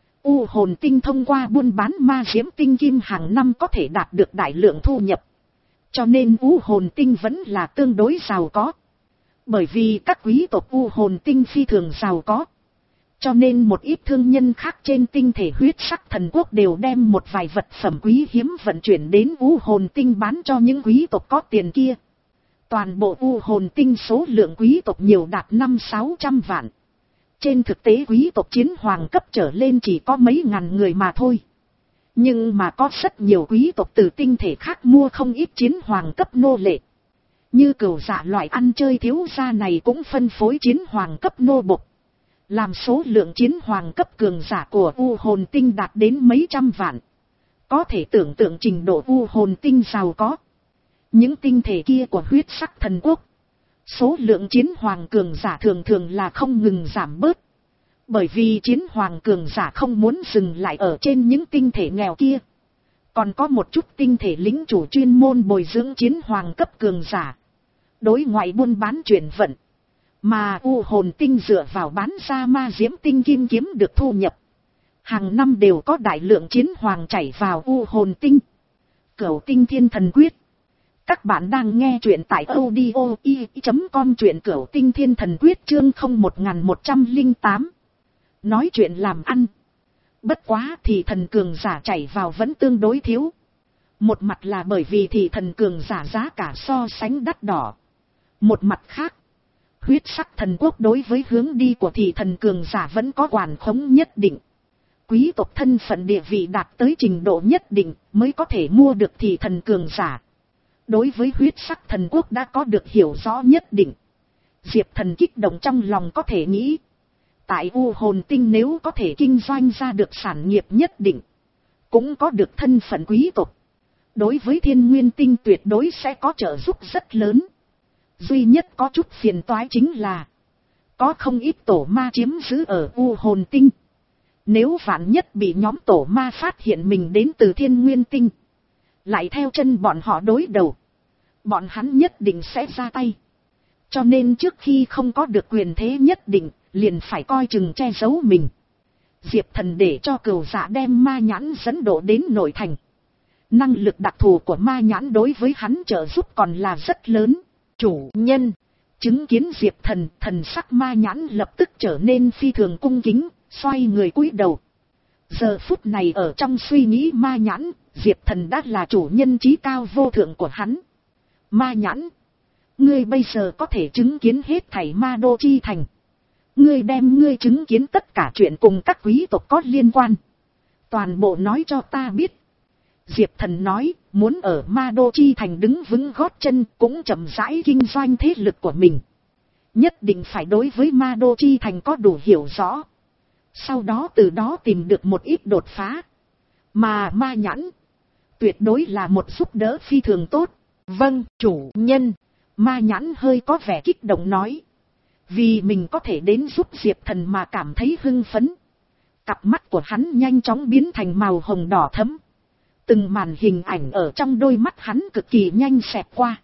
[SPEAKER 1] U hồn tinh thông qua buôn bán ma diễm tinh kim hàng năm có thể đạt được đại lượng thu nhập. Cho nên u hồn tinh vẫn là tương đối giàu có. Bởi vì các quý tộc u hồn tinh phi thường giàu có, cho nên một ít thương nhân khác trên tinh thể huyết sắc thần quốc đều đem một vài vật phẩm quý hiếm vận chuyển đến u hồn tinh bán cho những quý tộc có tiền kia. Toàn bộ u hồn tinh số lượng quý tộc nhiều đạt năm sáu trăm vạn. Trên thực tế quý tộc chiến hoàng cấp trở lên chỉ có mấy ngàn người mà thôi. Nhưng mà có rất nhiều quý tộc từ tinh thể khác mua không ít chiến hoàng cấp nô lệ. Như cửu dạ loại ăn chơi thiếu gia này cũng phân phối chiến hoàng cấp nô bộc. Làm số lượng chiến hoàng cấp cường giả của u hồn tinh đạt đến mấy trăm vạn. Có thể tưởng tượng trình độ u hồn tinh giàu có. Những tinh thể kia của huyết sắc thần quốc, số lượng chiến hoàng cường giả thường thường là không ngừng giảm bớt. Bởi vì chiến hoàng cường giả không muốn dừng lại ở trên những tinh thể nghèo kia. Còn có một chút tinh thể lính chủ chuyên môn bồi dưỡng chiến hoàng cấp cường giả, đối ngoại buôn bán chuyển vận. Mà u hồn tinh dựa vào bán ra ma diễm tinh kim kiếm được thu nhập. Hàng năm đều có đại lượng chiến hoàng chảy vào u hồn tinh. Cửu tinh thiên thần quyết. Các bạn đang nghe truyện tại audio i chấm com, truyện Cửu tinh thiên thần quyết chương không một một không tám. Nói chuyện làm ăn. Bất quá thì thần cường giả chảy vào vẫn tương đối thiếu. Một mặt là bởi vì thì thần cường giả giá cả so sánh đắt đỏ. Một mặt khác, huyết sắc thần quốc đối với hướng đi của thị thần cường giả vẫn có quản khống nhất định. Quý tộc thân phận địa vị đạt tới trình độ nhất định mới có thể mua được thị thần cường giả. Đối với huyết sắc thần quốc đã có được hiểu rõ nhất định. Diệp Thần kích động trong lòng có thể nghĩ. Tại u hồn tinh nếu có thể kinh doanh ra được sản nghiệp nhất định, cũng có được thân phận quý tộc, đối với thiên nguyên tinh tuyệt đối sẽ có trợ giúp rất lớn. Duy nhất có chút phiền toái chính là có không ít tổ ma chiếm giữ ở u hồn tinh. Nếu vạn nhất bị nhóm tổ ma phát hiện mình đến từ thiên nguyên tinh, lại theo chân bọn họ đối đầu, bọn hắn nhất định sẽ ra tay. Cho nên trước khi không có được quyền thế nhất định, liền phải coi chừng che giấu mình. Diệp Thần để cho cửu dạ đem ma nhãn dẫn độ đến nội thành. Năng lực đặc thù của ma nhãn đối với hắn trợ giúp còn là rất lớn. Chủ nhân chứng kiến Diệp Thần, thần sắc ma nhãn lập tức trở nên phi thường cung kính, xoay người cúi đầu. Giờ phút này ở trong suy nghĩ ma nhãn, Diệp Thần đã là chủ nhân trí cao vô thượng của hắn. Ma nhãn, ngươi bây giờ có thể chứng kiến hết thảy ma đô chi thành. Ngươi đem ngươi chứng kiến tất cả chuyện cùng các quý tộc có liên quan, toàn bộ nói cho ta biết. Diệp Thần nói, muốn ở ma đô chi thành đứng vững gót chân, cũng chậm rãi kinh doanh thế lực của mình. Nhất định phải đối với ma đô chi thành có đủ hiểu rõ. Sau đó từ đó tìm được một ít đột phá. Mà ma nhãn tuyệt đối là một giúp đỡ phi thường tốt. Vâng, chủ nhân. Ma nhãn hơi có vẻ kích động nói. Vì mình có thể đến giúp Diệp Thần mà cảm thấy hưng phấn. Cặp mắt của hắn nhanh chóng biến thành màu hồng đỏ thẫm. Từng màn hình ảnh ở trong đôi mắt hắn cực kỳ nhanh xẹt qua.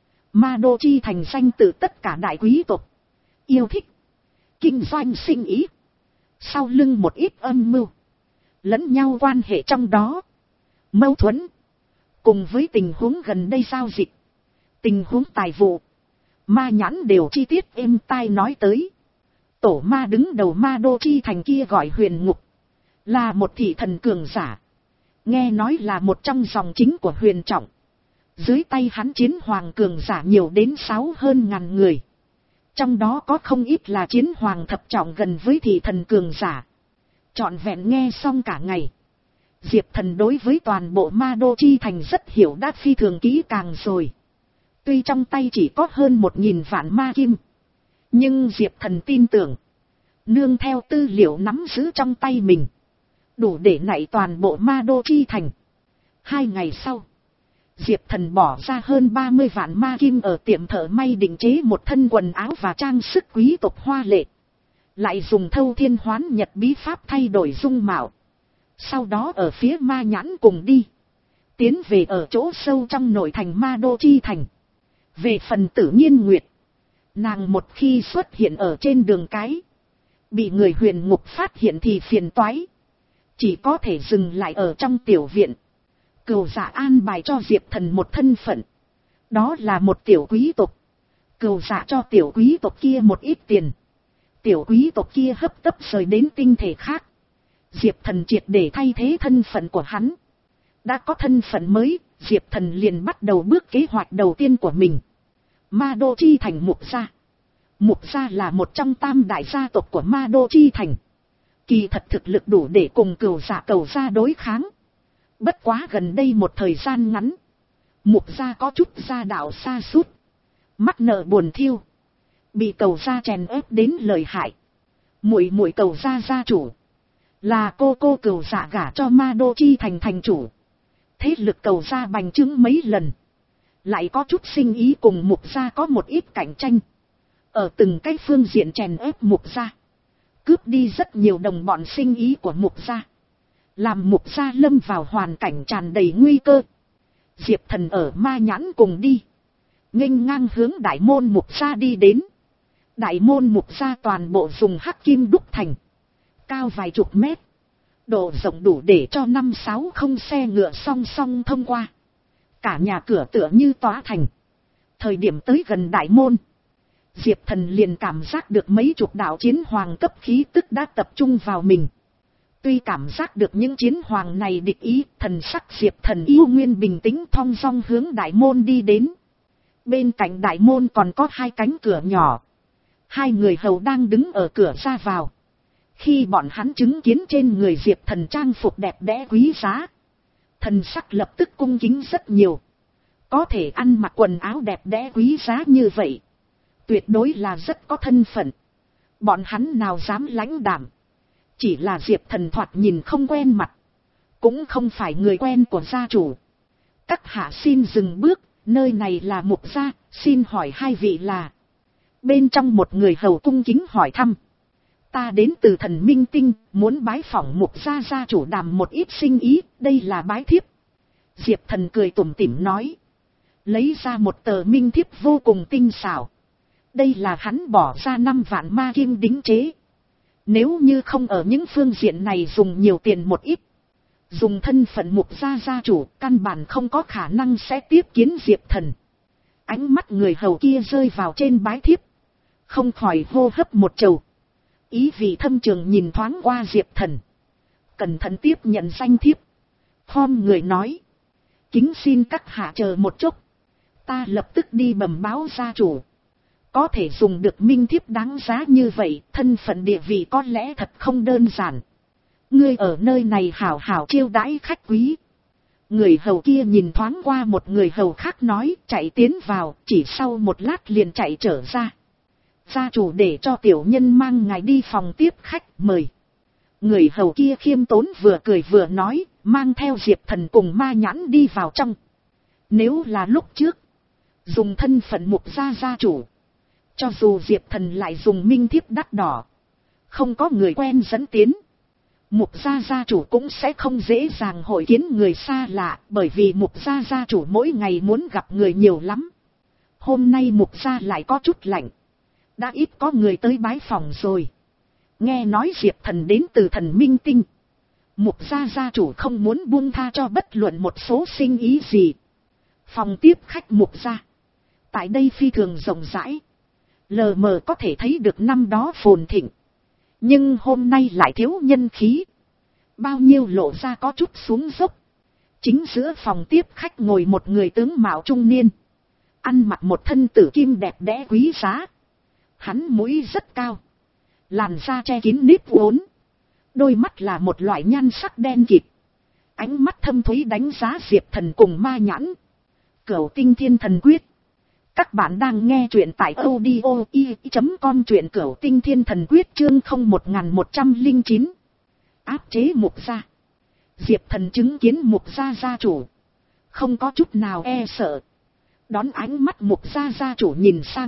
[SPEAKER 1] Ma đô chi thành danh từ tất cả đại quý tộc yêu thích, kinh doanh sinh ý. Sau lưng một ít âm mưu, lẫn nhau quan hệ trong đó, mâu thuẫn, cùng với tình huống gần đây giao dịch, tình huống tài vụ, ma nhãn đều chi tiết êm tai nói tới. Tổ ma đứng đầu ma đô chi thành kia gọi Huyền Ngục, là một thị thần cường giả, nghe nói là một trong dòng chính của Huyền Trọng. Dưới tay hắn chiến hoàng cường giả nhiều đến sáu hơn ngàn người. Trong đó có không ít là chiến hoàng thập trọng gần với thị thần cường giả. Trọn vẹn nghe xong cả ngày. Diệp Thần đối với toàn bộ ma đô chi thành rất hiểu đã phi thường kỹ càng rồi. Tuy trong tay chỉ có hơn một nghìn vạn ma kim, nhưng Diệp Thần tin tưởng, nương theo tư liệu nắm giữ trong tay mình, đủ để nạy toàn bộ ma đô chi thành. Hai ngày sau, Diệp Thần bỏ ra hơn ba mươi vạn ma kim ở tiệm thợ may định chế một thân quần áo và trang sức quý tộc hoa lệ. Lại dùng thâu thiên hoán nhật bí pháp thay đổi dung mạo. Sau đó ở phía Ma Nhãn cùng đi. Tiến về ở chỗ sâu trong nội thành Ma Đô Chi Thành. Về phần Tử Nhiên Nguyệt. Nàng một khi xuất hiện ở trên đường cái. Bị người huyền ngục phát hiện thì phiền toái. Chỉ có thể dừng lại ở trong tiểu viện. Cửu Dạ an bài cho Diệp Thần một thân phận. Đó là một tiểu quý tộc. Cửu Dạ cho tiểu quý tộc kia một ít tiền. Tiểu quý tộc kia hấp tấp rời đến tinh thể khác. Diệp Thần triệt để thay thế thân phận của hắn. Đã có thân phận mới, Diệp Thần liền bắt đầu bước kế hoạch đầu tiên của mình. Ma Đô Chi Thành Mục Gia. Mục Gia là một trong tam đại gia tộc của Ma Đô Chi Thành. Kỳ thật thực lực đủ để cùng Cửu Dạ Cầu Gia đối kháng. Bất quá gần đây một thời gian ngắn. Mục Gia có chút gia đạo sa sút, mắc nợ buồn thiêu. Bị Cầu Gia chèn ép đến lợi hại. Muội muội Cầu Gia gia chủ. Là cô cô Cửu Dạ gả cho Ma Đô Chi Thành thành chủ. Thế lực Cầu Gia bành trướng mấy lần. Lại có chút sinh ý cùng Mục Gia có một ít cạnh tranh. Ở từng cái phương diện chèn ép Mục Gia. Cướp đi rất nhiều đồng bọn sinh ý của Mục Gia. Làm Mục Gia lâm vào hoàn cảnh tràn đầy nguy cơ. Diệp Thần ở Ma Nhãn cùng đi. Nghênh ngang hướng đại môn Mục Gia đi đến. Đại môn Mục Gia toàn bộ dùng hắc kim đúc thành. Cao vài chục mét. Độ rộng đủ để cho năm sáu không xe ngựa song song thông qua. Cả nhà cửa tựa như tỏa thành. Thời điểm tới gần đại môn. Diệp Thần liền cảm giác được mấy chục đạo chiến hoàng cấp khí tức đã tập trung vào mình. Tuy cảm giác được những chiến hoàng này địch ý, thần sắc Diệp Thần yêu nguyên bình tĩnh thong dong hướng đại môn đi đến. Bên cạnh đại môn còn có hai cánh cửa nhỏ. Hai người hầu đang đứng ở cửa ra vào. Khi bọn hắn chứng kiến trên người Diệp Thần trang phục đẹp đẽ quý giá. Thần sắc lập tức cung kính rất nhiều. Có thể ăn mặc quần áo đẹp đẽ quý giá như vậy. Tuyệt đối là rất có thân phận. Bọn hắn nào dám lãnh đảm. Chỉ là Diệp Thần thoạt nhìn không quen mặt. Cũng không phải người quen của gia chủ. Các hạ xin dừng bước. Nơi này là Mục Gia. Xin hỏi hai vị là. Bên trong một người hầu cung kính hỏi thăm. Ta đến từ Thần Minh Tinh. Muốn bái phỏng Mục Gia gia chủ đàm một ít sinh ý. Đây là bái thiếp. Diệp Thần cười tủm tỉm nói. Lấy ra một tờ minh thiếp vô cùng tinh xảo. Đây là hắn bỏ ra năm vạn ma kim đính chế. Nếu như không ở những phương diện này dùng nhiều tiền một ít. Dùng thân phận Mục Gia gia chủ căn bản không có khả năng sẽ tiếp kiến Diệp Thần. Ánh mắt người hầu kia rơi vào trên bái thiếp. Không khỏi hô hấp một trầu. Ý vị thâm trường nhìn thoáng qua Diệp Thần. Cẩn thận tiếp nhận danh thiếp. Khom người nói. Kính xin các hạ chờ một chút. Ta lập tức đi bẩm báo gia chủ. Có thể dùng được minh thiếp đáng giá như vậy, thân phận địa vị có lẽ thật không đơn giản. Ngươi ở nơi này hảo hảo chiêu đãi khách quý. Người hầu kia nhìn thoáng qua một người hầu khác nói, chạy tiến vào, chỉ sau một lát liền chạy trở ra. Gia chủ để cho tiểu nhân mang ngài đi phòng tiếp khách, mời. Người hầu kia khiêm tốn vừa cười vừa nói, mang theo Diệp Thần cùng Ma Nhãn đi vào trong. Nếu là lúc trước, dùng thân phận Mục Gia gia chủ. Cho dù Diệp Thần lại dùng minh thiếp đắt đỏ. Không có người quen dẫn tiến. Mục Gia gia chủ cũng sẽ không dễ dàng hội kiến người xa lạ. Bởi vì Mục Gia gia chủ mỗi ngày muốn gặp người nhiều lắm. Hôm nay Mục Gia lại có chút lạnh. Đã ít có người tới bái phòng rồi. Nghe nói Diệp Thần đến từ Thần Minh Tinh. Mục Gia gia chủ không muốn buông tha cho bất luận một số sinh ý gì. Phòng tiếp khách Mục Gia. Tại đây phi thường rộng rãi. Lờ mờ có thể thấy được năm đó phồn thịnh. Nhưng hôm nay lại thiếu nhân khí. Bao nhiêu lộ ra có chút xuống dốc. Chính giữa phòng tiếp khách ngồi một người tướng mạo trung niên. Ăn mặc một thân tử kim đẹp đẽ quý giá. Hắn mũi rất cao. Làn da che kín nếp uốn. Đôi mắt là một loại nhan sắc đen kịt. Ánh mắt thâm thúy đánh giá Diệp Thần cùng Ma Nhãn. Cửu Tinh Thiên Thần Quyết. Các bạn đang nghe truyện tại audio i chấm com truyện Cửu Tinh Thiên Thần Quyết chương không một một không chín. Áp chế Mục Gia. Diệp Thần chứng kiến Mục Gia gia chủ. không có chút nào e sợ, đón ánh mắt Mục gia gia chủ nhìn sang.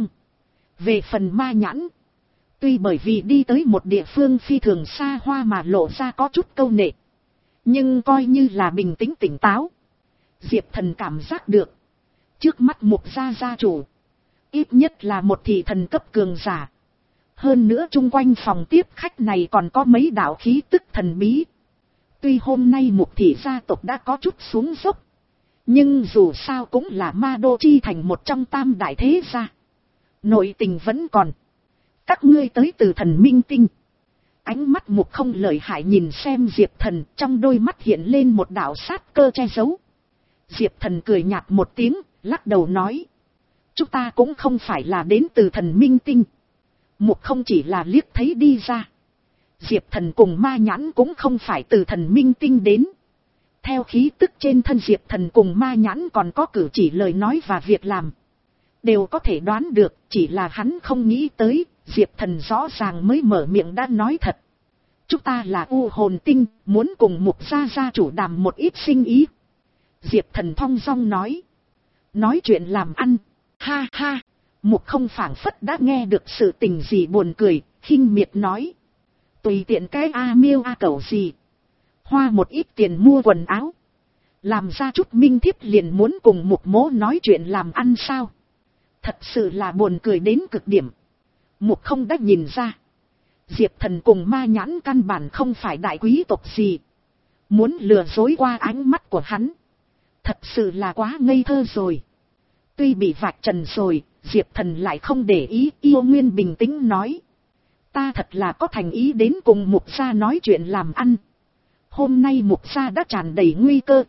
[SPEAKER 1] Về phần Ma Nhãn, tuy bởi vì đi tới một địa phương phi thường xa hoa mà lộ ra có chút câu nệ, nhưng coi như là bình tĩnh tỉnh táo. Diệp Thần cảm giác được, trước mắt Mục gia gia chủ, ít nhất là một thị thần cấp cường giả. Hơn nữa chung quanh phòng tiếp khách này còn có mấy đạo khí tức thần bí. Tuy hôm nay Mục thị gia tộc đã có chút xuống dốc, nhưng dù sao cũng là Ma Đô chi thành một trong tam đại thế gia, nội tình vẫn còn. Các ngươi tới từ Thần Minh Tinh. Ánh mắt Mục Không lợi hại nhìn xem Diệp Thần, trong đôi mắt hiện lên một đạo sát cơ che giấu. Diệp Thần cười nhạt một tiếng, lắc đầu nói, chúng ta cũng không phải là đến từ Thần Minh Tinh. Mục Không chỉ là liếc thấy đi ra, Diệp Thần cùng Ma Nhãn cũng không phải từ Thần Minh Tinh đến. Theo khí tức trên thân Diệp Thần cùng Ma Nhãn còn có cử chỉ lời nói và việc làm, đều có thể đoán được, chỉ là hắn không nghĩ tới, Diệp Thần rõ ràng mới mở miệng đã nói thật. Chúng ta là U Hồn Tinh, muốn cùng Mục gia gia chủ đàm một ít sinh ý. Diệp Thần thong dong nói. Nói chuyện làm ăn, ha ha. Mục Không phảng phất đã nghe được sự tình gì buồn cười, khinh miệt nói. Tùy tiện cái a miêu a cẩu gì, hoa một ít tiền mua quần áo, làm ra chút minh thiếp liền muốn cùng Mục mỗ nói chuyện làm ăn sao? Thật sự là buồn cười đến cực điểm. Mục Không đã nhìn ra, Diệp Thần cùng Ma Nhãn căn bản không phải đại quý tộc gì, muốn lừa dối qua ánh mắt của hắn, thật sự là quá ngây thơ rồi. Tuy bị vạch trần rồi, Diệp Thần lại không để ý. Yêu Nguyên bình tĩnh nói, ta thật là có thành ý đến cùng Mục gia nói chuyện làm ăn. Hôm nay Mục gia đã tràn đầy nguy cơ,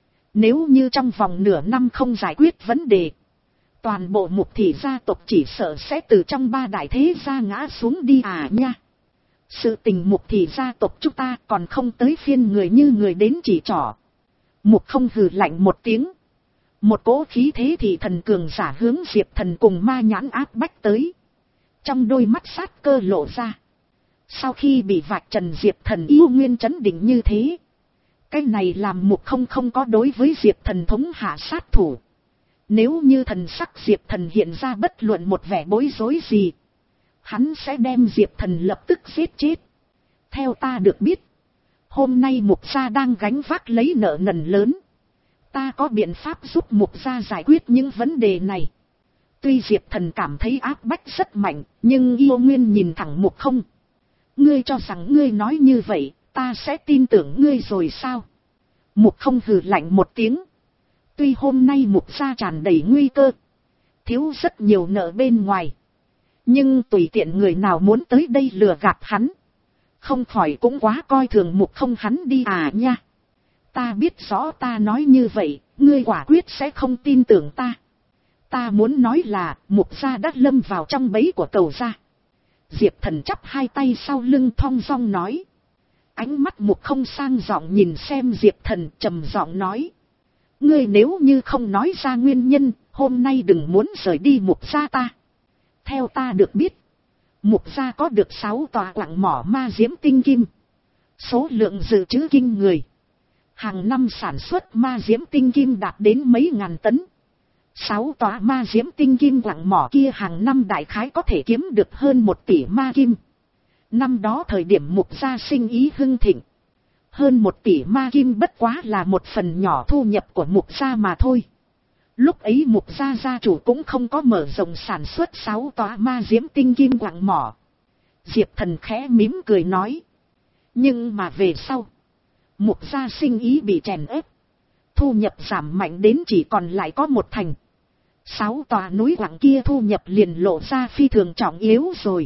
[SPEAKER 1] nếu như trong vòng nửa năm không giải quyết vấn đề, toàn bộ Mục thị gia tộc chỉ sợ sẽ từ trong ba đại thế gia ngã xuống đi à nha. Sự tình Mục thị gia tộc chúng ta còn không tới phiên người như người đến chỉ trỏ. Mục Không hừ lạnh một tiếng, một cỗ khí thế thị thần cường giả hướng Diệp Thần cùng Ma Nhãn áp bách tới, trong đôi mắt sát cơ lộ ra. Sau khi bị vạch trần, Diệp Thần Yêu Nguyên chấn định như thế, cái này làm Mục Không không có đối với Diệp Thần thống hạ sát thủ. Nếu như thần sắc Diệp Thần hiện ra bất luận một vẻ bối rối gì, hắn sẽ đem Diệp Thần lập tức giết chết. Theo ta được biết, hôm nay Mục gia đang gánh vác lấy nợ nần lớn, ta có biện pháp giúp Mục gia giải quyết những vấn đề này. Tuy Diệp Thần cảm thấy áp bách rất mạnh, nhưng Yêu Nguyên nhìn thẳng Mục Không. Ngươi cho rằng ngươi nói như vậy, ta sẽ tin tưởng ngươi rồi sao? Mục Không hừ lạnh một tiếng. Tuy hôm nay Mục gia tràn đầy nguy cơ, thiếu rất nhiều nợ bên ngoài, nhưng tùy tiện người nào muốn tới đây lừa gạt hắn, không khỏi cũng quá coi thường Mục Không hắn đi à nha. Ta biết rõ ta nói như vậy, ngươi quả quyết sẽ không tin tưởng ta. Ta muốn nói là, Mục gia đã lâm vào trong bẫy của Cầu gia. Diệp Thần chắp hai tay sau lưng thong dong nói. Ánh mắt Mục Không sang giọng nhìn xem Diệp Thần, trầm giọng nói. Ngươi nếu như không nói ra nguyên nhân, hôm nay đừng muốn rời đi Mục gia ta. Theo ta được biết, Mục gia có được sáu tòa quặng mỏ ma diễm tinh kim, số lượng dự trữ kinh người. Hàng năm sản xuất ma diễm tinh kim đạt đến mấy ngàn tấn. Sáu tòa ma diễm tinh kim quặng mỏ kia hàng năm đại khái có thể kiếm được hơn một tỷ ma kim. Năm đó thời điểm Mục gia sinh ý hưng thịnh, hơn một tỷ ma kim bất quá là một phần nhỏ thu nhập của Mục gia mà thôi. Lúc ấy Mục gia gia chủ cũng không có mở rộng sản xuất sáu tòa ma diễm tinh kim quặng mỏ. Diệp Thần khẽ mím cười nói. Nhưng mà về sau, Mục gia sinh ý bị chèn ép, thu nhập giảm mạnh đến chỉ còn lại có một thành. Sáu tòa núi quặng kia thu nhập liền lộ ra phi thường trọng yếu rồi.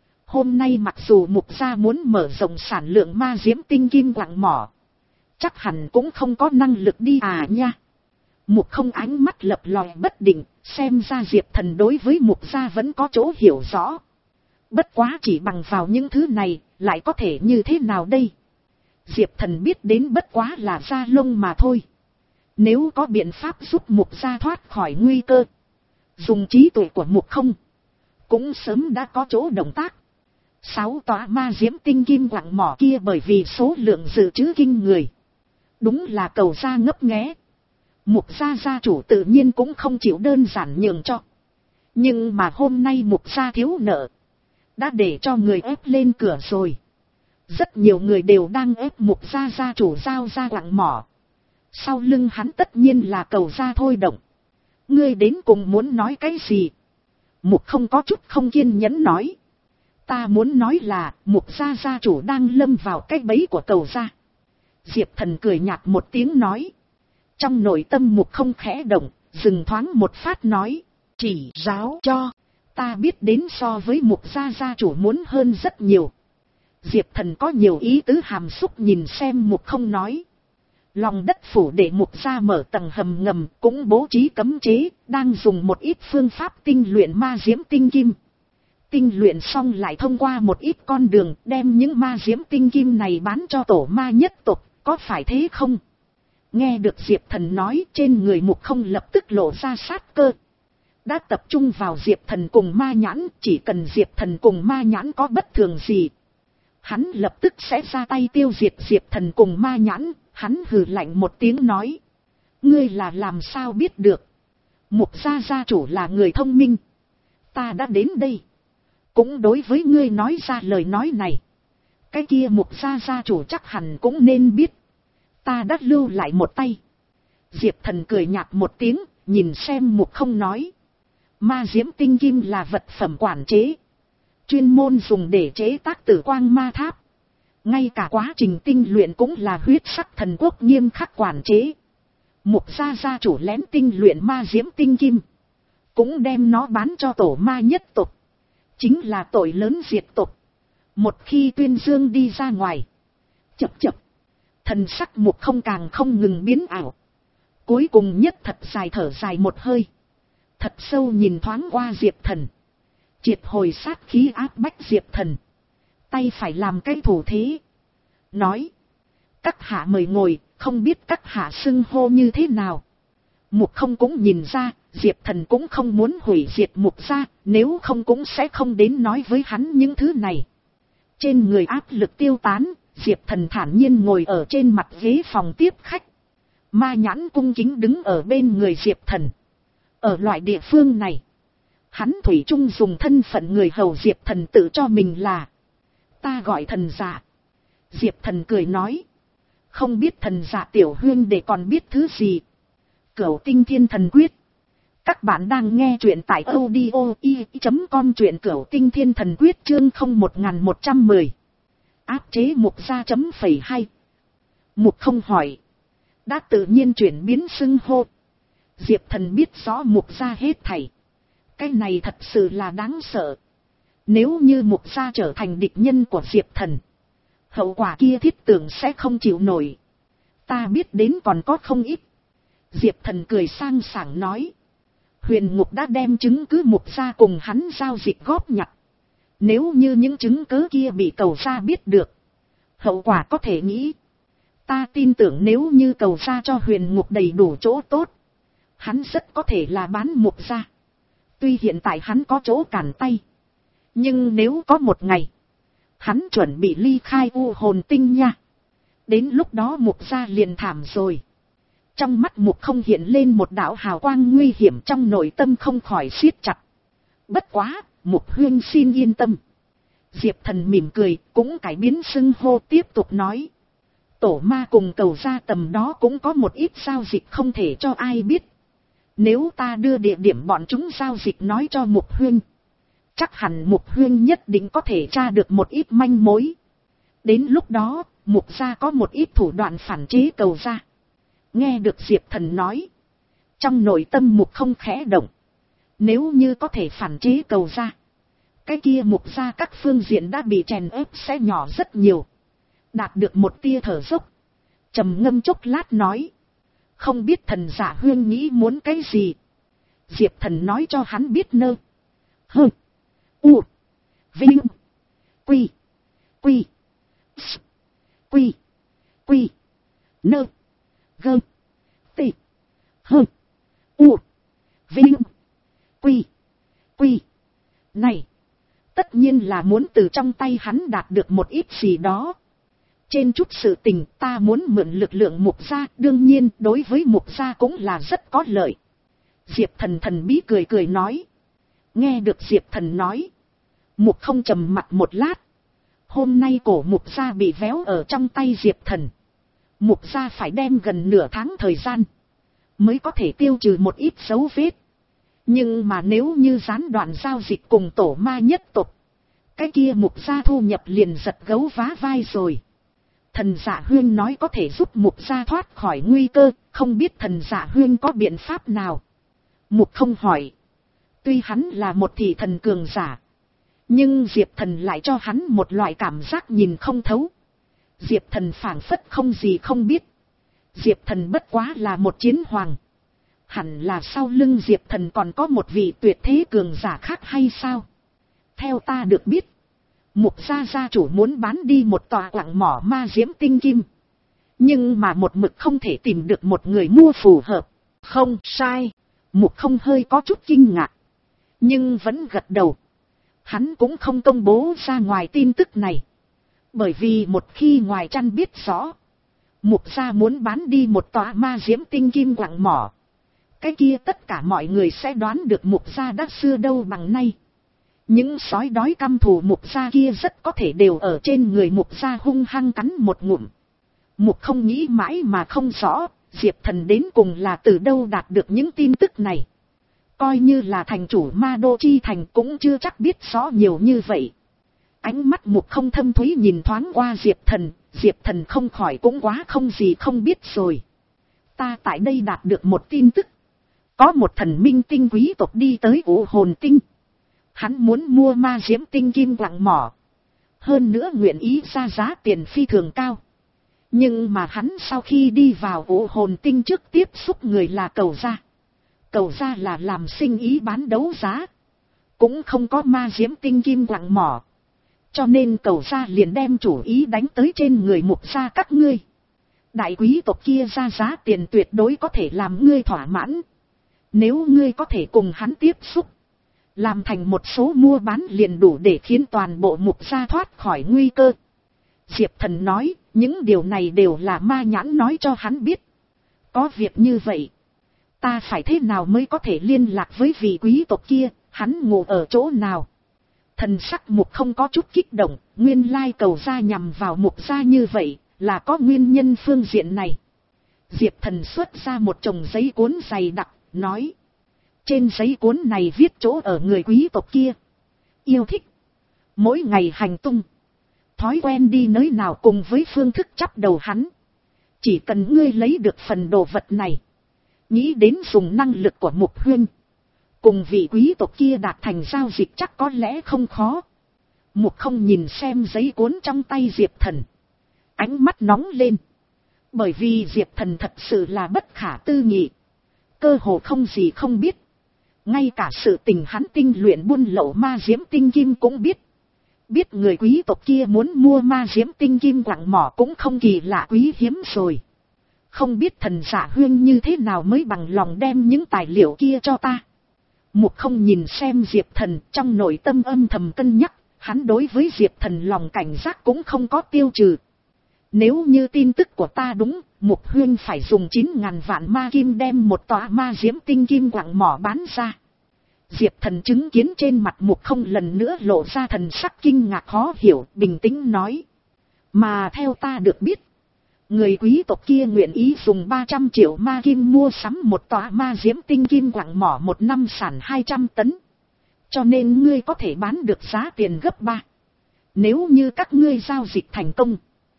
[SPEAKER 1] Hôm nay mặc dù Mục gia muốn mở rộng sản lượng ma diễm tinh kim quặng mỏ, chắc hẳn cũng không có năng lực đi à nha. Mục Không ánh mắt lập lòe bất định, xem ra Diệp Thần đối với Mục gia vẫn có chỗ hiểu rõ. Bất quá chỉ bằng vào những thứ này, lại có thể như thế nào đây? Diệp Thần biết đến bất quá là da lông mà thôi. Nếu có biện pháp giúp Mục gia thoát khỏi nguy cơ, dùng trí tuệ của Mục Không, cũng sớm đã có chỗ động tác. Sáu tòa ma diễm tinh kim quặng mỏ kia bởi vì số lượng dự trữ kinh người, đúng là Cầu gia ngấp nghé. Mục gia gia chủ tự nhiên cũng không chịu đơn giản nhường cho. Nhưng mà hôm nay mục gia thiếu nợ, đã để cho người ép lên cửa rồi. Rất nhiều người đều đang ép mục gia gia chủ giao ra quặng mỏ. Sau lưng hắn tất nhiên là Cầu gia thôi động. Ngươi đến cùng muốn nói cái gì? Mục không có chút không kiên nhẫn nói. Ta muốn nói là mục gia gia chủ đang lâm vào cái bẫy của Cầu gia. Diệp Thần cười nhạt một tiếng nói. Trong nội tâm mục không khẽ động, dừng thoáng một phát nói. Chỉ giáo cho, ta biết đến so với mục gia gia chủ muốn hơn rất nhiều. Diệp Thần có nhiều ý tứ hàm xúc nhìn xem mục không nói. Lòng đất phủ để mục gia mở tầng hầm ngầm cũng bố trí cấm chế, đang dùng một ít phương pháp tinh luyện ma diễm tinh kim. Tinh luyện xong lại thông qua một ít con đường đem những ma diễm tinh kim này bán cho tổ ma nhất tộc, có phải thế không? Nghe được Diệp Thần nói, trên người mục không lập tức lộ ra sát cơ. Đã tập trung vào Diệp Thần cùng ma nhãn, chỉ cần Diệp Thần cùng ma nhãn có bất thường gì, hắn lập tức sẽ ra tay tiêu diệt Diệp Thần cùng ma nhãn. Hắn hừ lạnh một tiếng nói. Ngươi là làm sao biết được? Mục gia gia chủ là người thông minh. Ta đã đến đây, cũng đối với ngươi nói ra lời nói này. Cái kia mục gia gia chủ chắc hẳn cũng nên biết. Ta đã lưu lại một tay. Diệp Thần cười nhạt một tiếng, nhìn xem mục không nói. Ma diễm tinh kim là vật phẩm quản chế, chuyên môn dùng để chế tác tử quang ma tháp. Ngay cả quá trình tinh luyện cũng là huyết sắc thần quốc nghiêm khắc quản chế. Mục gia gia chủ lén tinh luyện ma diễm tinh kim, cũng đem nó bán cho tổ ma nhất tộc, chính là tội lớn diệt tộc. Một khi tuyên dương đi ra ngoài, chập chập, thần sắc mục không càng không ngừng biến ảo. Cuối cùng nhất thật dài thở dài một hơi, thật sâu nhìn thoáng qua Diệp Thần, triệt hồi sát khí áp bách Diệp Thần, tay phải làm cái thủ thế, nói. Các hạ mời ngồi, không biết các hạ xưng hô như thế nào? Mục không cũng nhìn ra, Diệp Thần cũng không muốn hủy diệt mục gia, nếu không cũng sẽ không đến nói với hắn những thứ này. Trên người áp lực tiêu tán, Diệp Thần thản nhiên ngồi ở trên mặt ghế phòng tiếp khách. Ma nhãn cung kính đứng ở bên người Diệp Thần. Ở loại địa phương này, hắn thủy chung dùng thân phận người hầu Diệp Thần tự cho mình là. Ta gọi thần dạ. Diệp Thần cười nói. Không biết thần dạ tiểu huyên để còn biết thứ gì. Cửu tinh thiên thần quyết. Các bạn đang nghe truyện tại audio i chấm com, truyện Cửu tinh thiên thần quyết chương không một một trăm mười. Áp chế mục gia chấm phẩy hai. Mục không hỏi. Đã tự nhiên chuyển biến xưng hô. Diệp Thần biết rõ mục gia hết thảy. Cái này thật sự là đáng sợ. Nếu như mục gia trở thành địch nhân của Diệp Thần, hậu quả kia thiết tưởng sẽ không chịu nổi. Ta biết đến còn có không ít. Diệp Thần cười sang sảng nói. Huyền ngục đã đem chứng cứ mục gia cùng hắn giao dịch góp nhặt. Nếu như những chứng cứ kia bị cầu gia biết được, hậu quả có thể nghĩ. Ta tin tưởng nếu như cầu gia cho huyền ngục đầy đủ chỗ tốt, hắn rất có thể là bán mục gia. Tuy hiện tại hắn có chỗ cản tay, nhưng nếu có một ngày hắn chuẩn bị ly khai u hồn tinh nha, đến lúc đó mục gia liền thảm rồi. Trong mắt mục không hiện lên một đạo hào quang nguy hiểm, trong nội tâm không khỏi siết chặt. Bất quá, mục huyên xin yên tâm. Diệp Thần mỉm cười, cũng cải biến xưng hô tiếp tục nói. Tổ ma cùng cầu gia tầm đó cũng có một ít giao dịch không thể cho ai biết. Nếu ta đưa địa điểm bọn chúng giao dịch nói cho mục huyên, chắc hẳn mục huyên nhất định có thể tra được một ít manh mối. Đến lúc đó, mục gia có một ít thủ đoạn phản chế cầu gia. Nghe được Diệp Thần nói, trong nội tâm mục không khẽ động. Nếu như có thể phản chế cầu gia, cái kia mục gia các phương diện đã bị chèn ép sẽ nhỏ rất nhiều. Đạt được một tia thở dốc, trầm ngâm chốc lát nói. Không biết thần giả huyên nghĩ muốn cái gì? Diệp Thần nói cho hắn biết nơ. Hơ. U. Vinh. Quy. Quy. S. Quy. Quy. Nơ. Gơ. Tị. Hơ. U. Vinh. Quy. Quy. Này. Tất nhiên là muốn từ trong tay hắn đạt được một ít gì đó. Trên chút sự tình ta muốn mượn lực lượng mục gia, đương nhiên đối với mục gia cũng là rất có lợi. Diệp Thần thần bí cười cười nói. Nghe được Diệp Thần nói, Mục Không trầm mặt một lát. Hôm nay cổ mục gia bị véo ở trong tay Diệp Thần. Mục gia phải đem gần nửa tháng thời gian mới có thể tiêu trừ một ít dấu vết. Nhưng mà nếu như gián đoạn giao dịch cùng tổ ma nhất tộc, cái kia mục gia thu nhập liền giật gấu vá vai rồi. Thần Dạ Huyên nói có thể giúp mục gia thoát khỏi nguy cơ, không biết thần Dạ Huyên có biện pháp nào. Mục Không hỏi. Tuy hắn là một thị thần cường giả, nhưng Diệp Thần lại cho hắn một loại cảm giác nhìn không thấu. Diệp Thần phảng phất không gì không biết. Diệp Thần bất quá là một chiến hoàng. Hẳn là sau lưng Diệp Thần còn có một vị tuyệt thế cường giả khác hay sao? Theo ta được biết, Mục gia gia chủ muốn bán đi một tòa quặng mỏ ma diễm tinh kim. Nhưng mà một mực không thể tìm được một người mua phù hợp. Không sai. Mục Không hơi có chút kinh ngạc, nhưng vẫn gật đầu. Hắn cũng không công bố ra ngoài tin tức này. Bởi vì một khi ngoài chăn biết rõ, Mục gia muốn bán đi một tòa ma diễm tinh kim quặng mỏ, cái kia tất cả mọi người sẽ đoán được Mục gia đã xưa đâu bằng nay. Những sói đói căm thù Mục gia kia rất có thể đều ở trên người Mục gia hung hăng cắn một ngụm. Mục Không nghĩ mãi mà không rõ, Diệp Thần đến cùng là từ đâu đạt được những tin tức này. Coi như là thành chủ Ma Đô Chi Thành cũng chưa chắc biết rõ nhiều như vậy. Ánh mắt Mục Không thâm thúy nhìn thoáng qua Diệp Thần, Diệp Thần không khỏi cũng quá không gì không biết rồi. Ta tại đây đạt được một tin tức. Có một thần minh tinh quý tộc đi tới Vũ Hồn Tinh. Hắn muốn mua ma diễm tinh kim quặng mỏ. Hơn nữa nguyện ý ra giá tiền phi thường cao. Nhưng mà hắn sau khi đi vào Vũ Hồn Tinh trước tiếp xúc người là Cầu gia. Cầu gia là làm sinh ý bán đấu giá, cũng không có ma diễm tinh kim quặng mỏ. Cho nên Cầu gia liền đem chủ ý đánh tới trên người Mục gia các ngươi. Đại quý tộc kia ra giá tiền tuyệt đối có thể làm ngươi thỏa mãn. Nếu ngươi có thể cùng hắn tiếp xúc, làm thành một số mua bán liền đủ để khiến toàn bộ Mục gia thoát khỏi nguy cơ. Diệp Thần nói, những điều này đều là ma nhãn nói cho hắn biết. Có việc như vậy, ta phải thế nào mới có thể liên lạc với vị quý tộc kia, hắn ngủ ở chỗ nào? Thần sắc Mục Không có chút kích động, nguyên lai Cầu gia nhằm vào Mục gia như vậy, là có nguyên nhân phương diện này. Diệp Thần xuất ra một chồng giấy cuốn dày đặc, nói. Trên giấy cuốn này viết chỗ ở người quý tộc kia. Yêu thích mỗi ngày hành tung, thói quen đi nơi nào cùng với phương thức chắp đầu hắn. Chỉ cần ngươi lấy được phần đồ vật này, nghĩ đến dùng năng lực của Mục Huyên, cùng vị quý tộc kia đạt thành giao dịch chắc có lẽ không khó. Mục Không nhìn xem giấy cuốn trong tay Diệp Thần, ánh mắt nóng lên. Bởi vì Diệp Thần thật sự là bất khả tư nghị, cơ hồ không gì không biết. Ngay cả sự tình hắn tinh luyện buôn lậu ma diễm tinh kim cũng biết. Biết người quý tộc kia muốn mua ma diễm tinh kim quặng mỏ cũng không kỳ lạ quý hiếm rồi. Không biết thần Dạ Huyên như thế nào mới bằng lòng đem những tài liệu kia cho ta. Mục Không nhìn xem Diệp Thần, trong nội tâm âm thầm cân nhắc, hắn đối với Diệp Thần lòng cảnh giác cũng không có tiêu trừ. Nếu như tin tức của ta đúng, Mục Huyên phải dùng chín ngàn vạn ma kim đem một tòa ma diễm tinh kim quặng mỏ bán ra. Diệp Thần chứng kiến trên mặt Mục Không lần nữa lộ ra thần sắc kinh ngạc khó hiểu, bình tĩnh nói. Mà theo ta được biết, người quý tộc kia nguyện ý dùng ba trăm triệu ma kim mua sắm một tòa ma diễm tinh kim quặng mỏ một năm sản hai trăm tấn. Cho nên ngươi có thể bán được giá tiền gấp ba. Nếu như các ngươi giao dịch thành công,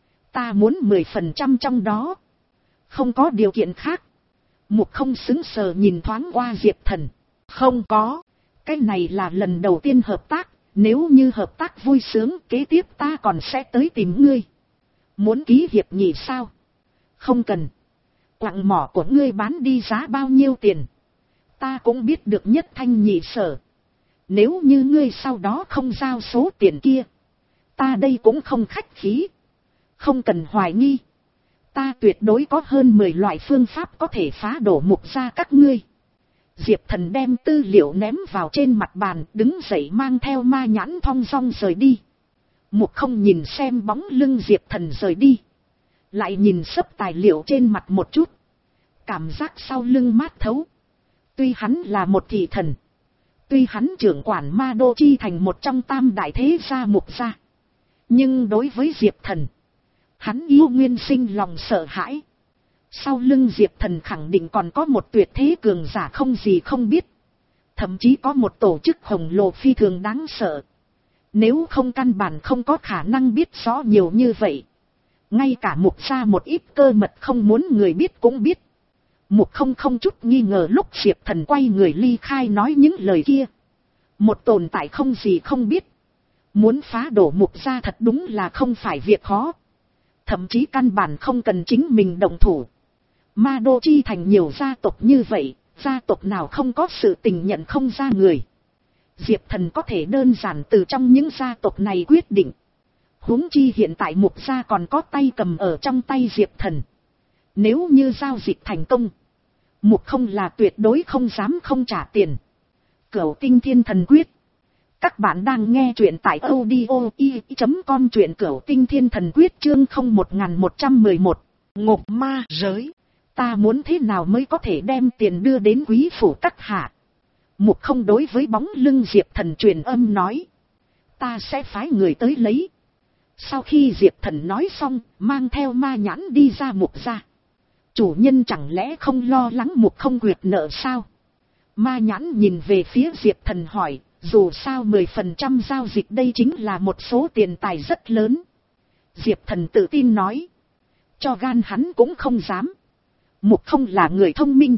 [SPEAKER 1] ta muốn mười phần trăm trong đó. Không có điều kiện khác. Mục Không sững sờ nhìn thoáng qua Diệp Thần. Không có. Cái này là lần đầu tiên hợp tác. Nếu như hợp tác vui sướng, kế tiếp ta còn sẽ tới tìm ngươi. Muốn ký hiệp nghị sao? Không cần. Quặng mỏ của ngươi bán đi giá bao nhiêu tiền, ta cũng biết được nhất thanh nhị sở. Nếu như ngươi sau đó không giao số tiền kia, ta đây cũng không khách khí. Không cần hoài nghi, ta tuyệt đối có hơn mười loại phương pháp có thể phá đổ Mục gia các ngươi. Diệp Thần đem tư liệu ném vào trên mặt bàn, đứng dậy mang theo ma nhãn thong dong rời đi. Mục không nhìn xem bóng lưng Diệp Thần rời đi. Lại nhìn sấp tài liệu trên mặt một chút. Cảm giác sau lưng mát thấu. Tuy hắn là một thị thần. Tuy hắn trưởng quản Ma Đô Chi thành một trong tam đại thế gia Mục gia. Nhưng đối với Diệp Thần, hắn yêu nguyên sinh lòng sợ hãi. Sau lưng Diệp Thần khẳng định còn có một tuyệt thế cường giả không gì không biết. Thậm chí có một tổ chức khổng lồ phi thường đáng sợ. Nếu không căn bản không có khả năng biết rõ nhiều như vậy. Ngay cả Mục gia một ít cơ mật không muốn người biết cũng biết. Mục không không chút nghi ngờ lúc Diệp Thần quay người ly khai nói những lời kia. Một tồn tại không gì không biết. Muốn phá đổ Mục gia thật đúng là không phải việc khó. Thậm chí căn bản không cần chính mình động thủ. Ma Đô Chi thành nhiều gia tộc như vậy, gia tộc nào không có sự tình nhận không ra người. Diệp Thần có thể đơn giản từ trong những gia tộc này quyết định. Huống chi hiện tại Mục gia còn có tay cầm ở trong tay Diệp Thần. Nếu như giao dịch thành công, Mục không là tuyệt đối không dám không trả tiền. Cửu Tinh Thiên Thần Quyết. Các bạn đang nghe truyện tại audio i chấm com, truyện Cửu Tinh Thiên Thần Quyết chương không một một một một. Ngục ma giới. Ta muốn thế nào mới có thể đem tiền đưa đến quý phủ các hạ? Mục không đối với bóng lưng Diệp Thần truyền âm nói. Ta sẽ phái người tới lấy. Sau khi Diệp Thần nói xong, mang theo ma nhãn đi ra Mục gia. Chủ nhân chẳng lẽ không lo lắng Mục không quyệt nợ sao? Ma nhãn nhìn về phía Diệp Thần hỏi, dù sao mười phần trăm giao dịch đây chính là một số tiền tài rất lớn. Diệp Thần tự tin nói. Cho gan hắn cũng không dám. Mục không là người thông minh.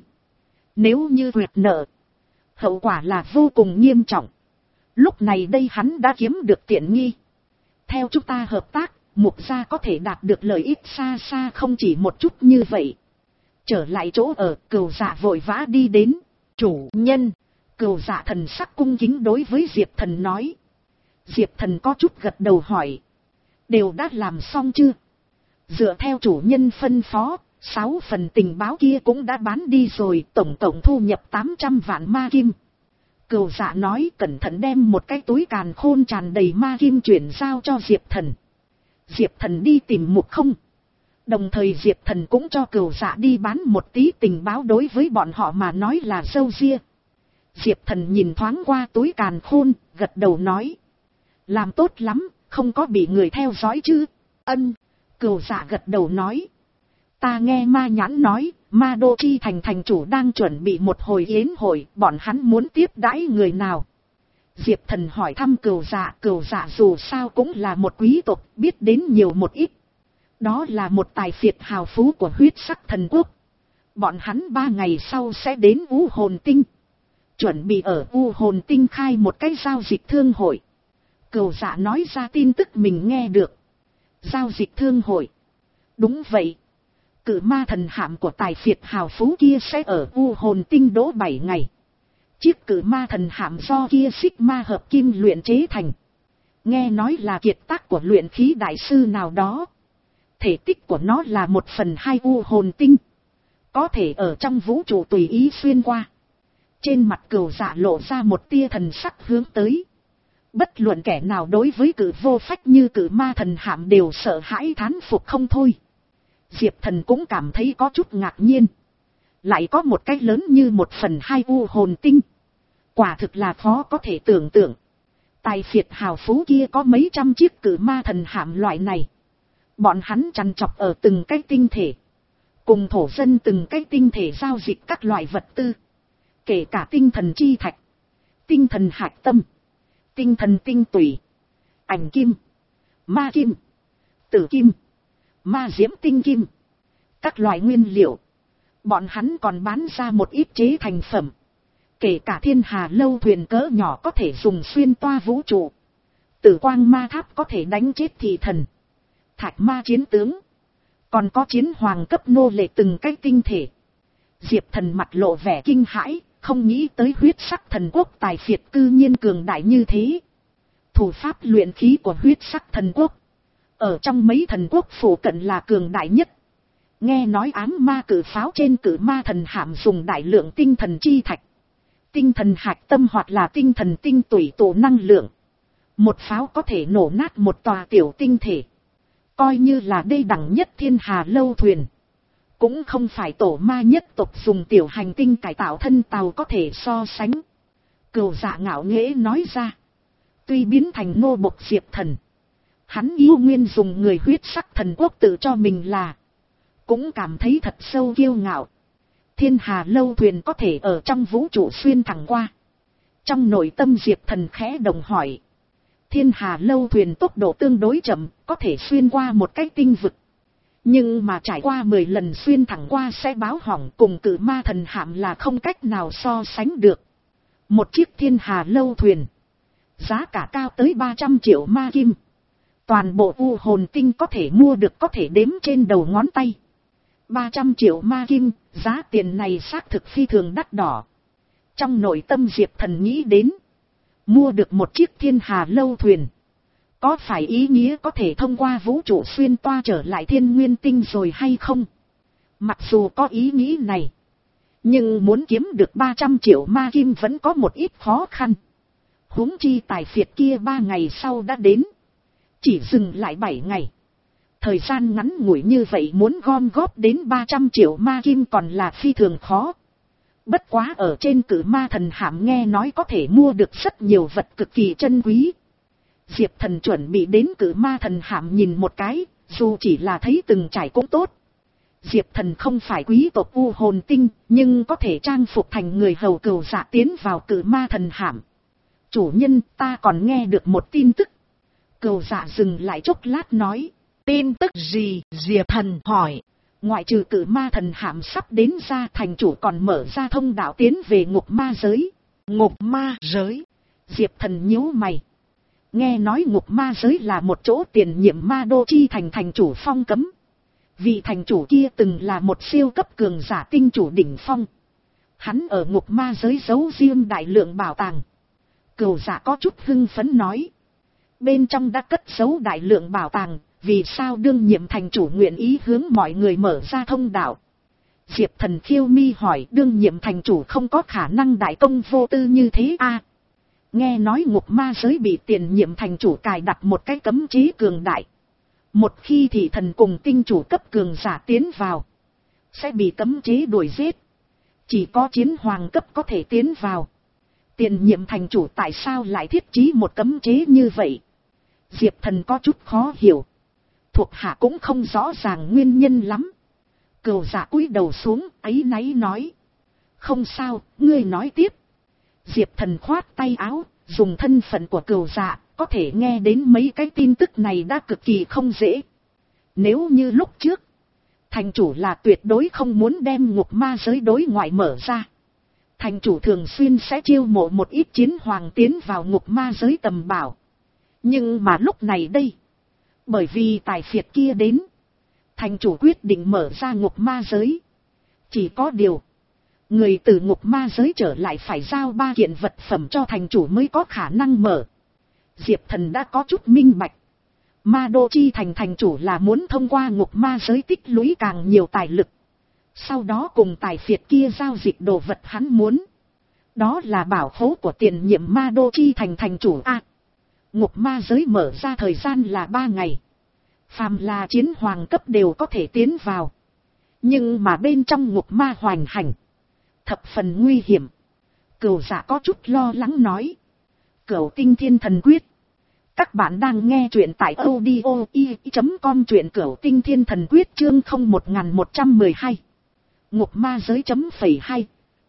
[SPEAKER 1] Nếu như quyệt nợ, hậu quả là vô cùng nghiêm trọng. Lúc này đây hắn đã kiếm được tiện nghi. Theo chúng ta hợp tác, Mục gia có thể đạt được lợi ích xa xa không chỉ một chút như vậy. Trở lại chỗ ở, Cừu Dạ vội vã đi đến. Chủ nhân. Cừu Dạ thần sắc cung kính đối với Diệp Thần nói. Diệp Thần có chút gật đầu hỏi. Đều đã làm xong chưa? Dựa theo chủ nhân phân phó, sáu phần tình báo kia cũng đã bán đi rồi, tổng tổng thu nhập tám trăm vạn ma kim. Cừu Dạ nói cẩn thận đem một cái túi càn khôn tràn đầy ma kim chuyển giao cho Diệp Thần. Diệp Thần đi tìm Mục không. Đồng thời Diệp Thần cũng cho Cừu Dạ đi bán một tí tình báo, đối với bọn họ mà nói là râu ria. Diệp Thần nhìn thoáng qua túi càn khôn, gật đầu nói. Làm tốt lắm, không có bị người theo dõi chứ? Ân. Cừu Dạ gật đầu nói. Ta nghe ma nhãn nói, Ma Đô Chi thành thành chủ đang chuẩn bị một hồi yến hội, bọn hắn muốn tiếp đãi người nào? Diệp Thần hỏi thăm Cừu Dạ. Cừu Dạ dù sao cũng là một quý tộc, biết đến nhiều một ít. Đó là một tài phiệt hào phú của huyết sắc thần quốc. Bọn hắn ba ngày sau sẽ đến U Hồn Tinh. Chuẩn bị ở U Hồn Tinh khai một cái giao dịch thương hội. Cừu Dạ nói ra tin tức mình nghe được. Giao dịch thương hội. Đúng vậy. Cự ma thần hạm của tài phiệt hào phú kia sẽ ở U Hồn Tinh đỗ bảy ngày. Chiếc cự ma thần hạm do kia xích ma hợp kim luyện chế thành. Nghe nói là kiệt tác của luyện khí đại sư nào đó. Thể tích của nó là một phần hai U Hồn Tinh. Có thể ở trong vũ trụ tùy ý xuyên qua. Trên mặt Cừu Dạ lộ ra một tia thần sắc hướng tới. Bất luận kẻ nào đối với cự vô phách như cự ma thần hạm đều sợ hãi thán phục không thôi. Diệp Thần cũng cảm thấy có chút ngạc nhiên. Lại có một cái lớn như một phần hai U Hồn Tinh. Quả thực là khó có thể tưởng tượng. Tài phiệt hào phú kia có mấy trăm chiếc cự ma thần hạm loại này. Bọn hắn chằn chọc ở từng cái tinh thể. Cùng thổ dân từng cái tinh thể giao dịch các loại vật tư. Kể cả tinh thần chi thạch, tinh thần hạch tâm, tinh thần tinh tủy, ảnh kim, ma kim, tử kim, ma diễm tinh kim. Các loại nguyên liệu. Bọn hắn còn bán ra một ít chế thành phẩm. Kể cả thiên hà lâu thuyền cỡ nhỏ có thể dùng xuyên toa vũ trụ. Tử quang ma tháp có thể đánh chết thị thần. Thạch ma chiến tướng. Còn có chiến hoàng cấp nô lệ từng cái tinh thể. Diệp Thần mặt lộ vẻ kinh hãi, không nghĩ tới huyết sắc thần quốc tài phiệt cư nhiên cường đại như thế. Thủ pháp luyện khí của huyết sắc thần quốc. Ở trong mấy thần quốc phủ cận là cường đại nhất. Nghe nói ám ma cử pháo trên cử ma thần hạm dùng đại lượng tinh thần chi thạch. Tinh thần hạch tâm hoặc là tinh thần tinh tủy tụ năng lượng. Một pháo có thể nổ nát một tòa tiểu tinh thể. Coi như là đê đẳng nhất thiên hà lâu thuyền. Cũng không phải tổ ma nhất tộc dùng tiểu hành tinh cải tạo thân tàu có thể so sánh. Cừu Dạ ngạo nghễ nói ra. Tuy biến thành nô bộc Diệp Thần. Hắn yêu nguyên dùng người huyết sắc thần quốc tự cho mình là. Cũng cảm thấy thật sâu kiêu ngạo. Thiên hà lâu thuyền có thể ở trong vũ trụ xuyên thẳng qua. Trong nội tâm Diệp Thần khẽ đồng hỏi. Thiên hà lâu thuyền tốc độ tương đối chậm, có thể xuyên qua một cái tinh vực. Nhưng mà trải qua mười lần xuyên thẳng qua sẽ báo hỏng, cùng cự ma thần hạm là không cách nào so sánh được. Một chiếc thiên hà lâu thuyền. Giá cả cao tới ba trăm triệu ma kim. Toàn bộ u hồn tinh có thể mua được có thể đếm trên đầu ngón tay. ba trăm triệu ma kim, giá tiền này xác thực phi thường đắt đỏ. Trong nội tâm Diệp Thần nghĩ đến. Mua được một chiếc thiên hà lâu thuyền. Có phải ý nghĩa có thể thông qua vũ trụ xuyên toa trở lại thiên nguyên tinh rồi hay không? Mặc dù có ý nghĩ này. Nhưng muốn kiếm được ba trăm triệu ma kim vẫn có một ít khó khăn. Huống chi tài phiệt kia ba ngày sau đã đến. Chỉ dừng lại bảy ngày. Thời gian ngắn ngủi như vậy muốn gom góp đến ba trăm triệu ma kim còn là phi thường khó. Bất quá ở trên cử ma thần hạm nghe nói có thể mua được rất nhiều vật cực kỳ chân quý. Diệp Thần chuẩn bị đến cử ma thần hạm nhìn một cái, dù chỉ là thấy từng trải cũng tốt. Diệp Thần không phải quý tộc u hồn tinh, nhưng có thể trang phục thành người hầu Cừu Dạ tiến vào cử ma thần hạm. Chủ nhân, ta còn nghe được một tin tức. Cừu Dạ dừng lại chốc lát nói. Tin tức gì? Diệp Thần hỏi. Ngoại trừ cử ma thần hạm sắp đến ra, thành chủ còn mở ra thông đạo tiến về ngục ma giới. Ngục ma giới? Diệp Thần nhíu mày. Nghe nói ngục ma giới là một chỗ tiền nhiệm ma đô chi thành thành chủ phong cấm. Vị thành chủ kia từng là một siêu cấp cường giả tinh chủ đỉnh phong. Hắn ở ngục ma giới giấu riêng đại lượng bảo tàng. Cừu Dạ có chút hưng phấn nói. Bên trong đã cất giấu đại lượng bảo tàng, vì sao đương nhiệm thành chủ nguyện ý hướng mọi người mở ra thông đạo? Diệp Thần khiêu mi hỏi, đương nhiệm thành chủ không có khả năng đại công vô tư như thế à? Nghe nói ngục ma giới bị tiền nhiệm thành chủ cài đặt một cái cấm chế cường đại. Một khi thị thần cùng tinh chủ cấp cường giả tiến vào, sẽ bị cấm chế đuổi giết. Chỉ có chiến hoàng cấp có thể tiến vào. Tiền nhiệm thành chủ tại sao lại thiết trí một cấm chế như vậy? Diệp Thần có chút khó hiểu. Thuộc hạ cũng không rõ ràng nguyên nhân lắm. Cừu Dạ cúi đầu xuống, áy náy nói. Không sao, ngươi nói tiếp. Diệp Thần khoát tay áo, dùng thân phận của Cừu Dạ, có thể nghe đến mấy cái tin tức này đã cực kỳ không dễ. Nếu như lúc trước, thành chủ là tuyệt đối không muốn đem ngục ma giới đối ngoại mở ra. Thành chủ thường xuyên sẽ chiêu mộ một ít chiến hoàng tiến vào ngục ma giới tầm bảo. Nhưng mà lúc này đây, bởi vì tài phiệt kia đến, thành chủ quyết định mở ra ngục ma giới. Chỉ có điều, người từ ngục ma giới trở lại phải giao ba kiện vật phẩm cho thành chủ mới có khả năng mở. Diệp Thần đã có chút minh bạch. Ma đô chi thành thành chủ là muốn thông qua ngục ma giới tích lũy càng nhiều tài lực. Sau đó cùng tài phiệt kia giao dịch đồ vật hắn muốn. Đó là bảo khố của tiền nhiệm ma đô chi thành thành chủ A. Ngục ma giới mở ra thời gian là ba ngày. Phàm là chiến hoàng cấp đều có thể tiến vào. Nhưng mà bên trong ngục ma hoành hành, thập phần nguy hiểm. Cừu Dạ có chút lo lắng nói. Cửu Tinh Thiên Thần Quyết. Các bạn đang nghe truyện tại audio i chấm com, truyện Cửu Tinh Thiên Thần Quyết chương không một một một hai. Ngục ma giới chấm phẩy hai.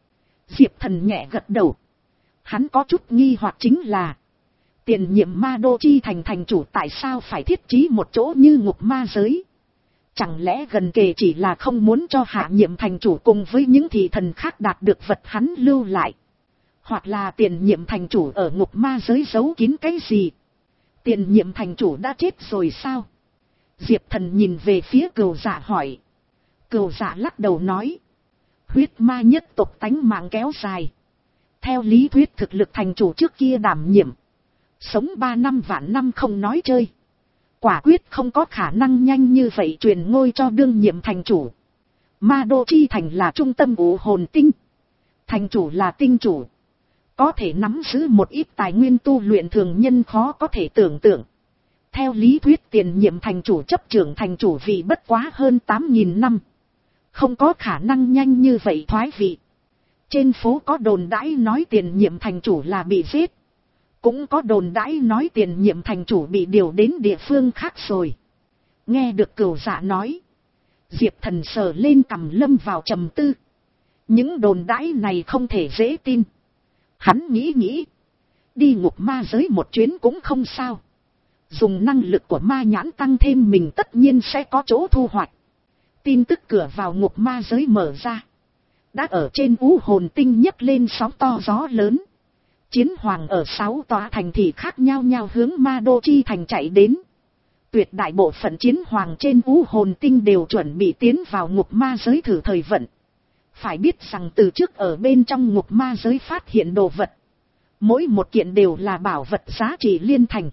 [SPEAKER 1] Diệp Thần nhẹ gật đầu. Hắn có chút nghi hoặc chính là, tiền nhiệm ma đô chi thành thành chủ tại sao phải thiết trí một chỗ như ngục ma giới? Chẳng lẽ gần kề chỉ là không muốn cho hạ nhiệm thành chủ cùng với những thị thần khác đạt được vật hắn lưu lại? Hoặc là tiền nhiệm thành chủ ở ngục ma giới giấu kín cái gì? Tiền nhiệm thành chủ đã chết rồi sao? Diệp Thần nhìn về phía Cừu Dạ hỏi. Cừu Dạ lắc đầu nói. Huyết ma nhất tộc tánh mạng kéo dài. Theo lý thuyết thực lực thành chủ trước kia đảm nhiệm. Sống ba năm vạn năm không nói chơi. Quả quyết không có khả năng nhanh như vậy truyền ngôi cho đương nhiệm thành chủ. Ma đô chi thành là trung tâm u hồn tinh. Thành chủ là tinh chủ. có thể nắm giữ một ít tài nguyên tu luyện thường nhân khó có thể tưởng tượng. Theo lý thuyết tiền nhiệm thành chủ chấp trưởng thành chủ vị bất quá hơn tám nghìn năm. Không có khả năng nhanh như vậy thoái vị. Trên phố có đồn đãi nói tiền nhiệm thành chủ là bị giết. Cũng có đồn đãi nói tiền nhiệm thành chủ bị điều đến địa phương khác rồi. Nghe được Cửu Dạ nói. Diệp Thần sờ lên cằm lâm vào trầm tư. Những đồn đãi này không thể dễ tin. Hắn nghĩ nghĩ. Đi ngục ma giới một chuyến cũng không sao. Dùng năng lực của ma nhãn tăng thêm mình tất nhiên sẽ có chỗ thu hoạch. Tin tức cửa vào ngục ma giới mở ra. Đã ở trên U Hồn Tinh nhấc lên sóng to gió lớn. Chiến hoàng ở sáu tòa thành thị khác nhau nhau hướng Ma Đô Chi thành chạy đến. Tuyệt đại bộ phận chiến hoàng trên U Hồn Tinh đều chuẩn bị tiến vào ngục ma giới thử thời vận. Phải biết rằng từ trước ở bên trong ngục ma giới phát hiện đồ vật. Mỗi một kiện đều là bảo vật giá trị liên thành.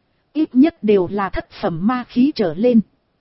[SPEAKER 1] Ít nhất đều là thất phẩm ma khí trở lên.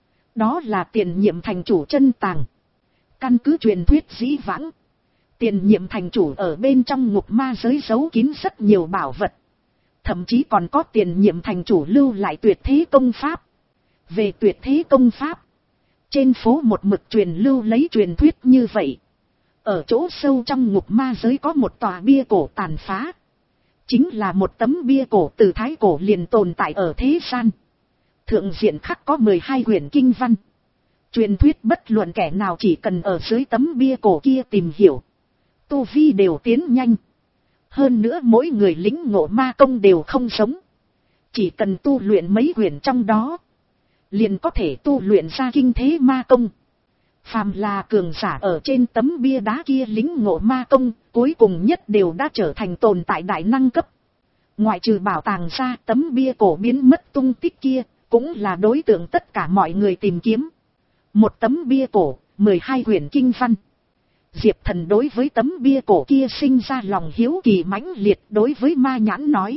[SPEAKER 1] Đó là tiền nhiệm thành chủ chân tàng. Căn cứ truyền thuyết dĩ vãng. Tiền nhiệm thành chủ ở bên trong ngục ma giới giấu kín rất nhiều bảo vật. Thậm chí còn có tiền nhiệm thành chủ lưu lại tuyệt thế công pháp. Về tuyệt thế công pháp. Trên phố một mực truyền lưu lấy truyền thuyết như vậy. Ở chỗ sâu trong ngục ma giới có một tòa bia cổ tàn phá. Chính là một tấm bia cổ từ thái cổ liền tồn tại ở thế gian. Thượng diện khắc có mười hai quyển kinh văn. Truyền thuyết bất luận kẻ nào chỉ cần ở dưới tấm bia cổ kia tìm hiểu. Tu vi đều tiến nhanh. Hơn nữa mỗi người lĩnh ngộ ma công đều không giống. Chỉ cần tu luyện mấy quyển trong đó. Liền có thể tu luyện ra kinh thế ma công. Phàm là cường giả ở trên tấm bia đá kia lĩnh ngộ ma công, cuối cùng nhất đều đã trở thành tồn tại đại năng cấp. Ngoại trừ bảo tàng ra, tấm bia cổ biến mất tung tích kia, cũng là đối tượng tất cả mọi người tìm kiếm. Một tấm bia cổ, mười hai quyển kinh văn. Diệp Thần đối với tấm bia cổ kia sinh ra lòng hiếu kỳ mãnh liệt, đối với ma nhãn nói.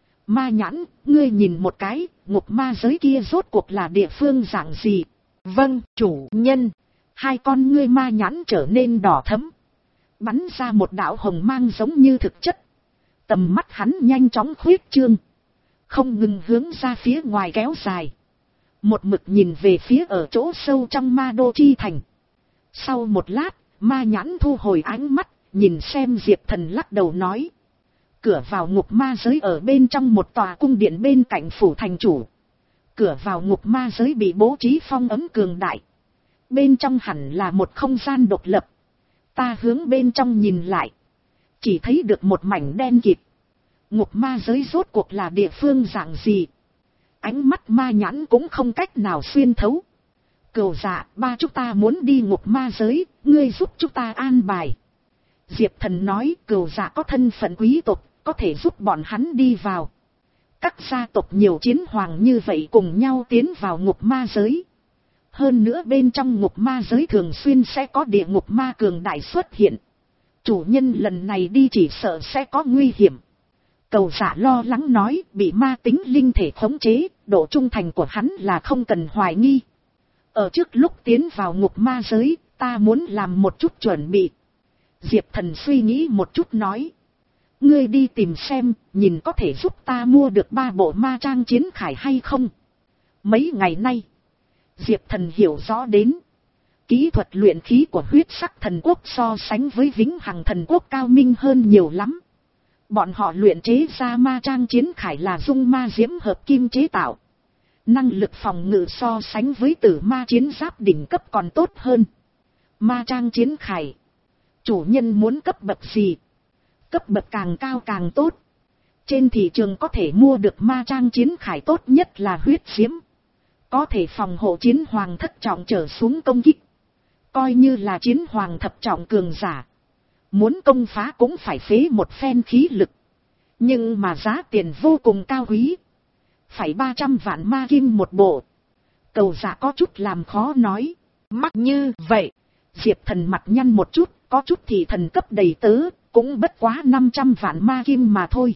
[SPEAKER 1] Ma nhãn, ngươi nhìn một cái, ngục ma giới kia rốt cuộc là địa phương dạng gì? Vâng, chủ nhân. Hai con ngươi ma nhãn trở nên đỏ thẫm, bắn ra một đạo hồng mang giống như thực chất. Tầm mắt hắn nhanh chóng khuyết trương, không ngừng hướng ra phía ngoài kéo dài. Một mực nhìn về phía ở chỗ sâu trong Ma Đô Chi thành. Sau một lát, ma nhãn thu hồi ánh mắt, nhìn xem Diệp Thần lắc đầu nói. Cửa vào ngục ma giới ở bên trong một tòa cung điện bên cạnh phủ thành chủ. Cửa vào ngục ma giới bị bố trí phong ấm cường đại. Bên trong hẳn là một không gian độc lập. Ta hướng bên trong nhìn lại. Chỉ thấy được một mảnh đen kịt. Ngục ma giới rốt cuộc là địa phương dạng gì? Ánh mắt ma nhãn cũng không cách nào xuyên thấu. Cửu Dạ, ba chúng ta muốn đi ngục ma giới, ngươi giúp chúng ta an bài. Diệp Thần nói Cửu Dạ có thân phận quý tộc, có thể giúp bọn hắn đi vào. Các gia tộc nhiều chiến hoàng như vậy cùng nhau tiến vào ngục ma giới. Hơn nữa bên trong ngục ma giới thường xuyên sẽ có địa ngục ma cường đại xuất hiện. Chủ nhân lần này đi chỉ sợ sẽ có nguy hiểm. Cửu Dạ lo lắng nói bị ma tính linh thể khống chế, độ trung thành của hắn là không cần hoài nghi. Ở trước lúc tiến vào ngục ma giới, ta muốn làm một chút chuẩn bị. Diệp Thần suy nghĩ một chút nói. Ngươi đi tìm xem, nhìn có thể giúp ta mua được ba bộ ma trang chiến khải hay không. Mấy ngày nay, Diệp Thần hiểu rõ đến. Kỹ thuật luyện khí của huyết sắc thần quốc so sánh với vĩnh hằng thần quốc cao minh hơn nhiều lắm. Bọn họ luyện chế ra ma trang chiến khải là dung ma diễm hợp kim chế tạo. Năng lực phòng ngự so sánh với tử ma chiến giáp đỉnh cấp còn tốt hơn. Ma trang chiến khải. Chủ nhân muốn cấp bậc gì? Cấp bậc càng cao càng tốt. Trên thị trường có thể mua được ma trang chiến khải tốt nhất là huyết diễm. Có thể phòng hộ chiến hoàng thất trọng trở xuống công kích. Coi như là chiến hoàng thập trọng cường giả. Muốn công phá cũng phải phế một phen khí lực. Nhưng mà giá tiền vô cùng cao quý. Phải ba trăm vạn ma kim một bộ. Cửu Dạ có chút làm khó nói. Mắc như vậy. Diệp Thần mặt nhăn một chút. Có chút thì thần cấp đầy tớ. Cũng bất quá năm trăm vạn ma kim mà thôi.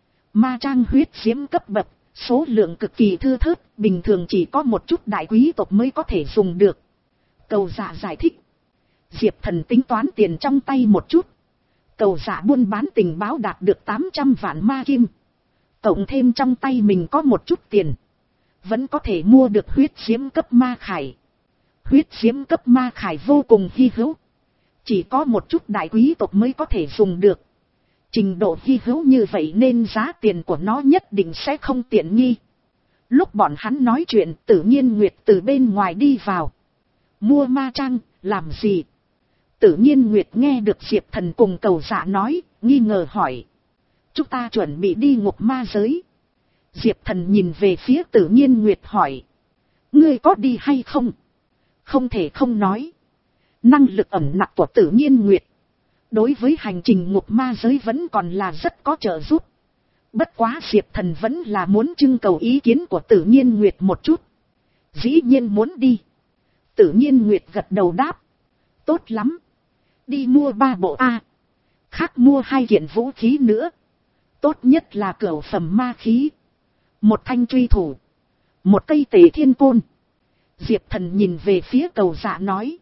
[SPEAKER 1] Ma trang huyết diễm cấp bậc. Số lượng cực kỳ thưa thớt. Bình thường chỉ có một chút đại quý tộc mới có thể dùng được. Cửu Dạ giải thích. Diệp Thần tính toán tiền trong tay một chút. Cầu Dạ buôn bán tình báo đạt được tám trăm vạn ma kim. Cộng thêm trong tay mình có một chút tiền. Vẫn có thể mua được huyết diễm cấp ma khải. Huyết diễm cấp ma khải vô cùng hy hữu. Chỉ có một chút đại quý tộc mới có thể dùng được. Trình độ hy hữu như vậy nên giá tiền của nó nhất định sẽ không tiện nghi. Lúc bọn hắn nói chuyện, Tử Nhiên Nguyệt từ bên ngoài đi vào. Mua ma trang, làm gì? Tử Nhiên Nguyệt nghe được Diệp Thần cùng Cầu Dạ nói, nghi ngờ hỏi. Chúng ta chuẩn bị đi ngục ma giới. Diệp Thần nhìn về phía Tử Nhiên Nguyệt hỏi. Ngươi có đi hay không? Không thể không nói. Năng lực ẩn nặc của Tử Nhiên Nguyệt đối với hành trình ngục ma giới vẫn còn là rất có trợ giúp. Bất quá Diệp Thần vẫn là muốn trưng cầu ý kiến của Tử Nhiên Nguyệt một chút. Dĩ nhiên muốn đi. Tử Nhiên Nguyệt gật đầu đáp. Tốt lắm. Đi mua ba bộ A. Khác mua hai kiện vũ khí nữa. Tốt nhất là cửu phẩm ma khí. Một thanh truy thủ. Một cây tề thiên côn. Diệp Thần nhìn về phía Cầu Dạ nói.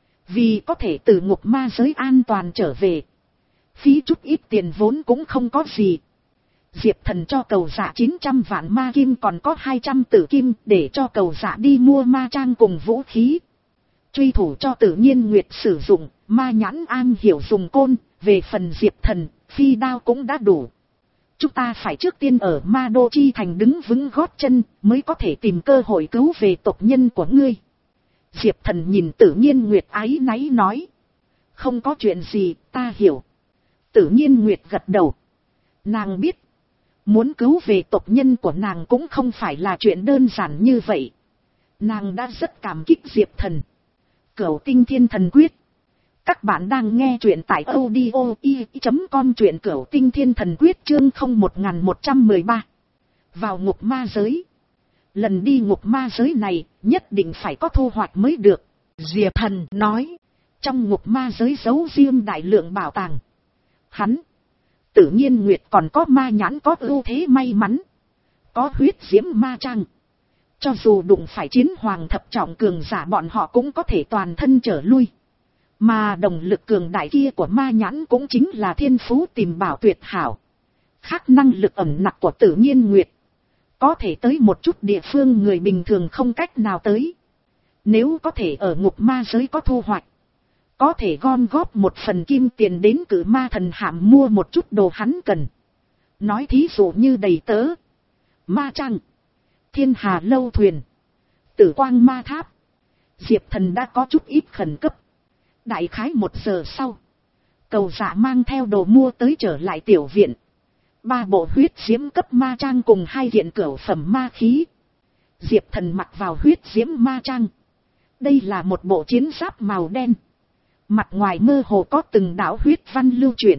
[SPEAKER 1] Vì có thể từ ngục ma giới an toàn trở về. Phí chút ít tiền vốn cũng không có gì. Diệp Thần cho Cầu Dạ chín trăm vạn ma kim còn có hai trăm tử kim để cho Cầu Dạ đi mua ma trang cùng vũ khí. Truy thủ cho Tử Nhiên Nguyệt sử dụng, ma nhãn an hiểu dùng côn, về phần Diệp Thần, phi đao cũng đã đủ. Chúng ta phải trước tiên ở Ma Đô Chi Thành đứng vững gót chân, mới có thể tìm cơ hội cứu về tộc nhân của ngươi. Diệp Thần nhìn Tử Nhiên Nguyệt áy náy nói. Không có chuyện gì, ta hiểu. Tử Nhiên Nguyệt gật đầu. Nàng biết, muốn cứu về tộc nhân của nàng cũng không phải là chuyện đơn giản như vậy. Nàng đã rất cảm kích Diệp Thần. Cửu Tinh Thiên Thần Quyết. Các bạn đang nghe truyện tại audio i chấm com, truyện Cửu Tinh Thiên Thần Quyết chương không một một một ba. Vào ngục ma giới. Lần đi ngục ma giới này nhất định phải có thu hoạch mới được. Diệp Thần nói. Trong ngục ma giới giấu riêng đại lượng bảo tàng. Hắn, Tử Nhiên Nguyệt còn có ma nhãn có ưu thế may mắn. Có huyết diễm ma trang. Cho dù đụng phải chiến hoàng thập trọng cường giả bọn họ cũng có thể toàn thân trở lui. Mà động lực cường đại kia của ma nhãn cũng chính là thiên phú tìm bảo tuyệt hảo. Khác năng lực ẩn nặc của Tử Nhiên Nguyệt. Có thể tới một chút địa phương người bình thường không cách nào tới. Nếu có thể ở ngục ma giới có thu hoạch. Có thể gom góp một phần kim tiền đến cử ma thần hạm mua một chút đồ hắn cần. Nói thí dụ như đầy tớ. Ma trang. Thiên hà lâu thuyền. Tử quang ma tháp. Diệp Thần đã có chút ít khẩn cấp. Đại khái một giờ sau. Cầu Dạ mang theo đồ mua tới trở lại tiểu viện. Ba bộ huyết diễm cấp ma trang cùng hai kiện cửu phẩm ma khí. Diệp Thần mặc vào huyết diễm ma trang. Đây là một bộ chiến giáp màu đen. Mặt ngoài mơ hồ có từng đạo huyết văn lưu chuyển.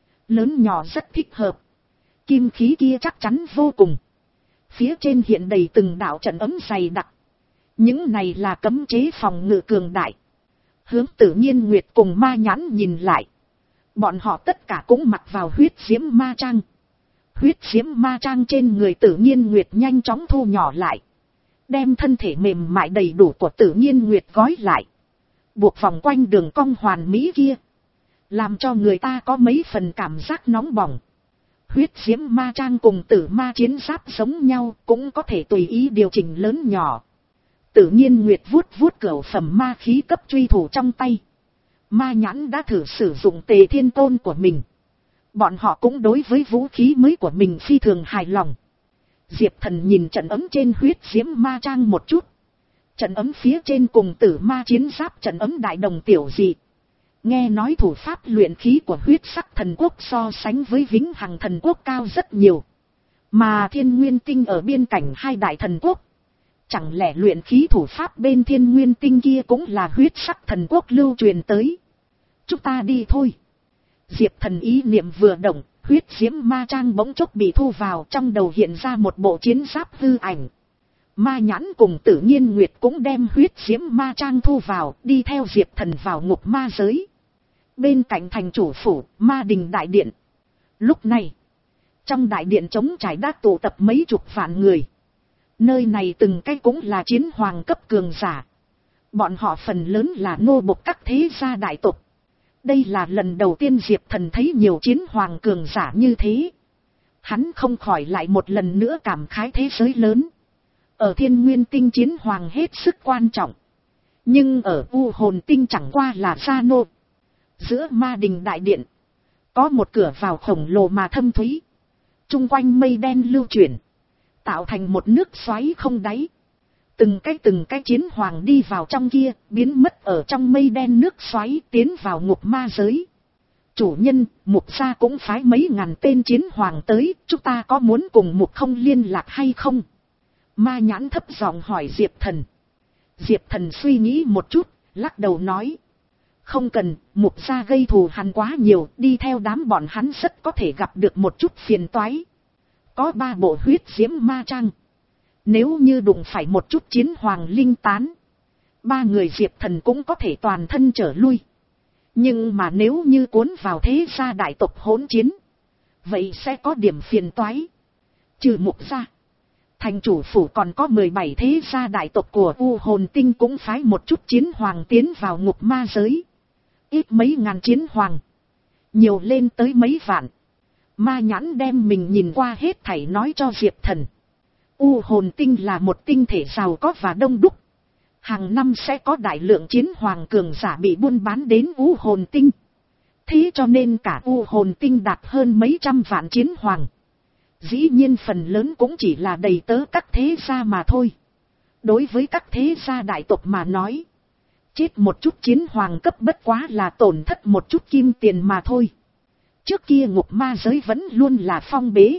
[SPEAKER 1] Lớn nhỏ rất thích hợp. Kim khí kia chắc chắn vô cùng. Phía trên hiện đầy từng đạo trận ấm dày đặc. Những này là cấm chế phòng ngự cường đại. Hướng Tử Nhiên Nguyệt cùng ma nhãn nhìn lại. Bọn họ tất cả cũng mặc vào huyết diễm ma trang. Huyết diễm ma trang trên người Tử Nhiên Nguyệt nhanh chóng thu nhỏ lại. Đem thân thể mềm mại đầy đủ của Tử Nhiên Nguyệt gói lại. Buộc vòng quanh đường cong hoàn mỹ kia. Làm cho người ta có mấy phần cảm giác nóng bỏng. Huyết diễm ma trang cùng tử ma chiến giáp giống nhau cũng có thể tùy ý điều chỉnh lớn nhỏ. Tử Nhiên Nguyệt vuốt vuốt cửu phẩm ma khí cấp truy thủ trong tay. Ma nhãn đã thử sử dụng tề thiên côn của mình. Bọn họ cũng đối với vũ khí mới của mình phi thường hài lòng. Diệp Thần nhìn trận ấm trên huyết diễm ma trang một chút. Trận ấm phía trên cùng tử ma chiến giáp trận ấm đại đồng tiểu dị. Nghe nói thủ pháp luyện khí của huyết sắc thần quốc so sánh với vĩnh hằng thần quốc cao rất nhiều. Mà thiên nguyên tinh ở biên cảnh hai đại thần quốc. Chẳng lẽ luyện khí thủ pháp bên thiên nguyên tinh kia cũng là huyết sắc thần quốc lưu truyền tới. Chúng ta đi thôi. Diệp Thần ý niệm vừa động, huyết diễm ma trang bỗng chốc bị thu vào, trong đầu hiện ra một bộ chiến giáp hư ảnh. Ma nhãn cùng Tử Nhiên Nguyệt cũng đem huyết diễm ma trang thu vào, đi theo Diệp Thần vào ngục ma giới. Bên cạnh thành chủ phủ, ma đình đại điện. Lúc này, trong đại điện trống trải đã tụ tập mấy chục vạn người. Nơi này từng cái cũng là chiến hoàng cấp cường giả. Bọn họ phần lớn là nô bộc các thế gia đại tộc. Đây là lần đầu tiên Diệp Thần thấy nhiều chiến hoàng cường giả như thế. Hắn không khỏi lại một lần nữa cảm khái thế giới lớn. Ở Thiên Nguyên Tinh chiến hoàng hết sức quan trọng. Nhưng ở U Hồn Tinh chẳng qua là gia nô. Giữa Ma Đình đại điện, có một cửa vào khổng lồ mà thâm thúy. Trung quanh mây đen lưu chuyển, tạo thành một nước xoáy không đáy. Từng cái từng cái chiến hoàng đi vào trong kia, biến mất ở trong mây đen nước xoáy, tiến vào ngục ma giới. Chủ nhân, Mục gia cũng phái mấy ngàn tên chiến hoàng tới, chúng ta có muốn cùng Mục không liên lạc hay không? Ma Nhãn thấp giọng hỏi Diệp Thần. Diệp Thần suy nghĩ một chút, lắc đầu nói. Không cần, Mục gia gây thù hắn quá nhiều, đi theo đám bọn hắn rất có thể gặp được một chút phiền toái. Có ba bộ huyết diễm ma trang. Nếu như đụng phải một chút chiến hoàng linh tán, ba người Diệp Thần cũng có thể toàn thân trở lui. Nhưng mà nếu như cuốn vào thế gia đại tộc hỗn chiến, vậy sẽ có điểm phiền toái. Trừ Mục gia, thành chủ phủ còn có mười bảy thế gia đại tộc của U Hồn Tinh cũng phái một chút chiến hoàng tiến vào ngục ma giới. Ít mấy ngàn chiến hoàng, nhiều lên tới mấy vạn. Ma Nhãn đem mình nhìn qua hết thảy nói cho Diệp Thần. U Hồn Tinh là một tinh thể giàu có và đông đúc. Hàng năm sẽ có đại lượng chiến hoàng cường giả bị buôn bán đến U Hồn Tinh. Thế cho nên cả U Hồn Tinh đạt hơn mấy trăm vạn chiến hoàng. Dĩ nhiên phần lớn cũng chỉ là đầy tớ các thế gia mà thôi. Đối với các thế gia đại tộc mà nói, chết một chút chiến hoàng cấp bất quá là tổn thất một chút kim tiền mà thôi. Trước kia ngục ma giới vẫn luôn là phong bế.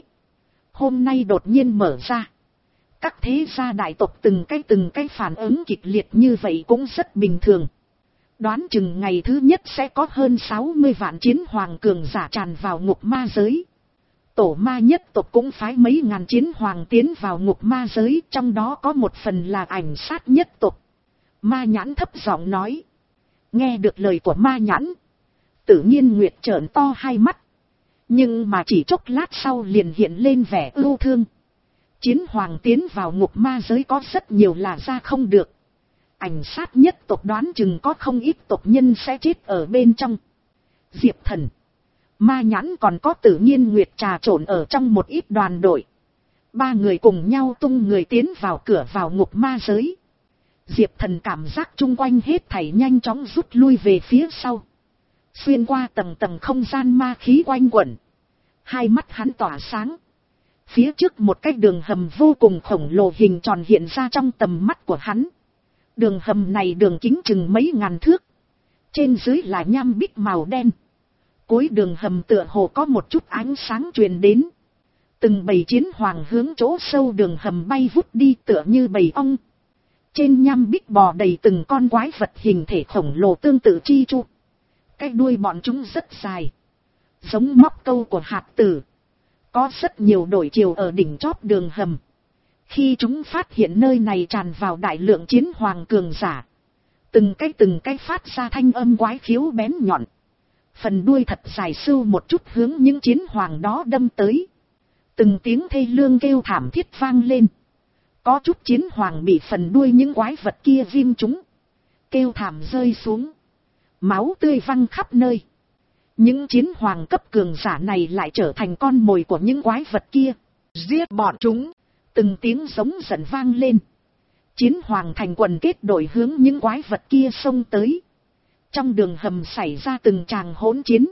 [SPEAKER 1] Hôm nay đột nhiên mở ra. Các thế gia đại tộc từng cái từng cái phản ứng kịch liệt như vậy cũng rất bình thường. Đoán chừng ngày thứ nhất sẽ có hơn sáu mươi vạn chiến hoàng cường giả tràn vào ngục ma giới. Tổ ma nhất tộc cũng phái mấy ngàn chiến hoàng tiến vào ngục ma giới, trong đó có một phần là ảnh sát nhất tộc. Ma Nhãn thấp giọng nói. Nghe được lời của Ma Nhãn, Tự Nhiên Nguyệt trợn to hai mắt. Nhưng mà chỉ chốc lát sau liền hiện lên vẻ ưu thương. Chiến hoàng tiến vào ngục ma giới có rất nhiều là ra không được. Ảnh sát nhất tộc đoán chừng có không ít tộc nhân sẽ chết ở bên trong. Diệp Thần, Ma Nhãn còn có Tự Nhiên Nguyệt trà trộn ở trong một ít đoàn đội. Ba người cùng nhau tung người tiến vào cửa vào ngục ma giới. Diệp Thần cảm giác chung quanh hết thảy nhanh chóng rút lui về phía sau. Xuyên qua tầng tầng không gian ma khí quanh quẩn. Hai mắt hắn tỏa sáng. Phía trước một cái đường hầm vô cùng khổng lồ hình tròn hiện ra trong tầm mắt của hắn. Đường hầm này đường kính chừng mấy ngàn thước. Trên dưới là nham bích màu đen. Cuối đường hầm tựa hồ có một chút ánh sáng truyền đến. Từng bầy chiến hoàng hướng chỗ sâu đường hầm bay vút đi tựa như bầy ong. Trên nham bích bò đầy từng con quái vật hình thể khổng lồ tương tự chi chu. Cái đuôi bọn chúng rất dài, giống móc câu của hạt tử. Có rất nhiều đổi chiều ở đỉnh chóp đường hầm. Khi chúng phát hiện nơi này tràn vào đại lượng chiến hoàng cường giả, từng cái từng cái phát ra thanh âm quái khiếu bén nhọn. Phần đuôi thật dài sưu một chút hướng những chiến hoàng đó đâm tới. Từng tiếng thê lương kêu thảm thiết vang lên. Có chút chiến hoàng bị phần đuôi những quái vật kia ghim chúng, kêu thảm rơi xuống. Máu tươi văng khắp nơi. Những chiến hoàng cấp cường giả này lại trở thành con mồi của những quái vật kia. Giết bọn chúng. Từng tiếng giống giận vang lên. Chiến hoàng thành quần kết đội hướng những quái vật kia xông tới. Trong đường hầm xảy ra từng tràng hỗn chiến.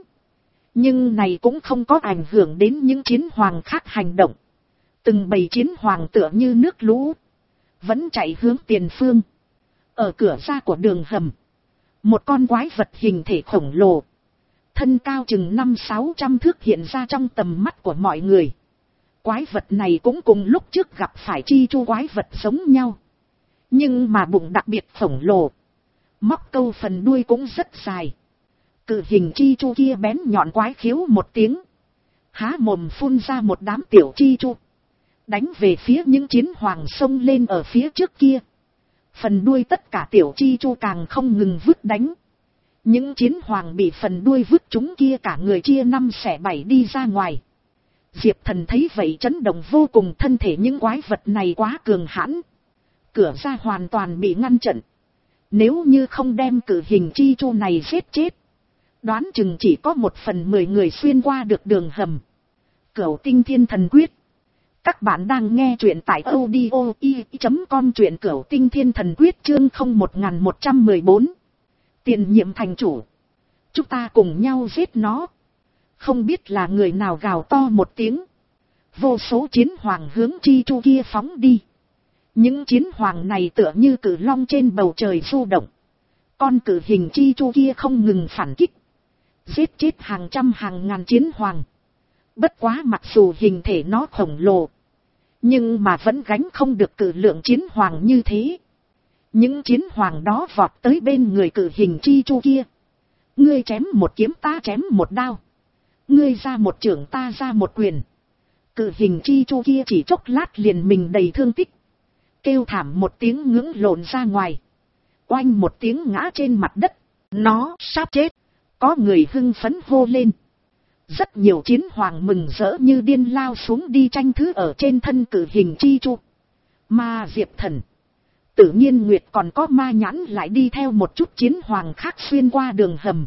[SPEAKER 1] Nhưng này cũng không có ảnh hưởng đến những chiến hoàng khác hành động. Từng bầy chiến hoàng tựa như nước lũ, vẫn chạy hướng tiền phương. Ở cửa ra của đường hầm, một con quái vật hình thể khổng lồ, thân cao chừng năm sáu trăm thước hiện ra trong tầm mắt của mọi người. Quái vật này cũng cùng lúc trước gặp phải chi chu quái vật giống nhau. Nhưng mà bụng đặc biệt khổng lồ. Móc câu phần đuôi cũng rất dài. Cự hình chi chu kia bén nhọn quái khiếu một tiếng. Há mồm phun ra một đám tiểu chi chu. Đánh về phía những chiến hoàng xông lên ở phía trước kia. Phần đuôi tất cả tiểu chi chu càng không ngừng vứt đánh. Những chiến hoàng bị phần đuôi vứt chúng kia cả người chia năm xẻ bảy đi ra ngoài. Diệp Thần thấy vậy chấn động vô cùng, thân thể những quái vật này quá cường hãn. Cửa ra hoàn toàn bị ngăn chặn. Nếu như không đem cự hình chi chu này giết chết, Đoán chừng chỉ có một phần mười người xuyên qua được đường hầm. Cửu Tinh Thiên Thần Quyết. Các bạn đang nghe truyện tại audio i chấm com, truyện Cửu Tinh Thiên Thần Quyết chương không một một một bốn. Tiền nhiệm thành chủ. Chúng ta cùng nhau giết nó. Không biết là người nào gào to một tiếng. Vô số chiến hoàng hướng chi chu kia phóng đi. Những chiến hoàng này tựa như cử long trên bầu trời du động. Con cử hình chi chu kia không ngừng phản kích. Giết chết hàng trăm hàng ngàn chiến hoàng. Bất quá mặc dù hình thể nó khổng lồ, nhưng mà vẫn gánh không được cử lượng chiến hoàng như thế. Những chiến hoàng đó vọt tới bên người cử hình chi chu kia. Ngươi chém một kiếm ta chém một đao. Ngươi ra một chưởng ta ra một quyền. Cử hình chi chu kia chỉ chốc lát liền mình đầy thương tích. Kêu thảm một tiếng ngưỡng lộn ra ngoài. Oanh một tiếng ngã trên mặt đất. Nó sắp chết. Có người hưng phấn hô lên. Rất nhiều chiến hoàng mừng rỡ như điên lao xuống đi tranh thứ ở trên thân cử hình chi chu. Mà Diệp Thần, Tự Nhiên Nguyệt còn có Ma Nhãn lại đi theo một chút chiến hoàng khác xuyên qua đường hầm.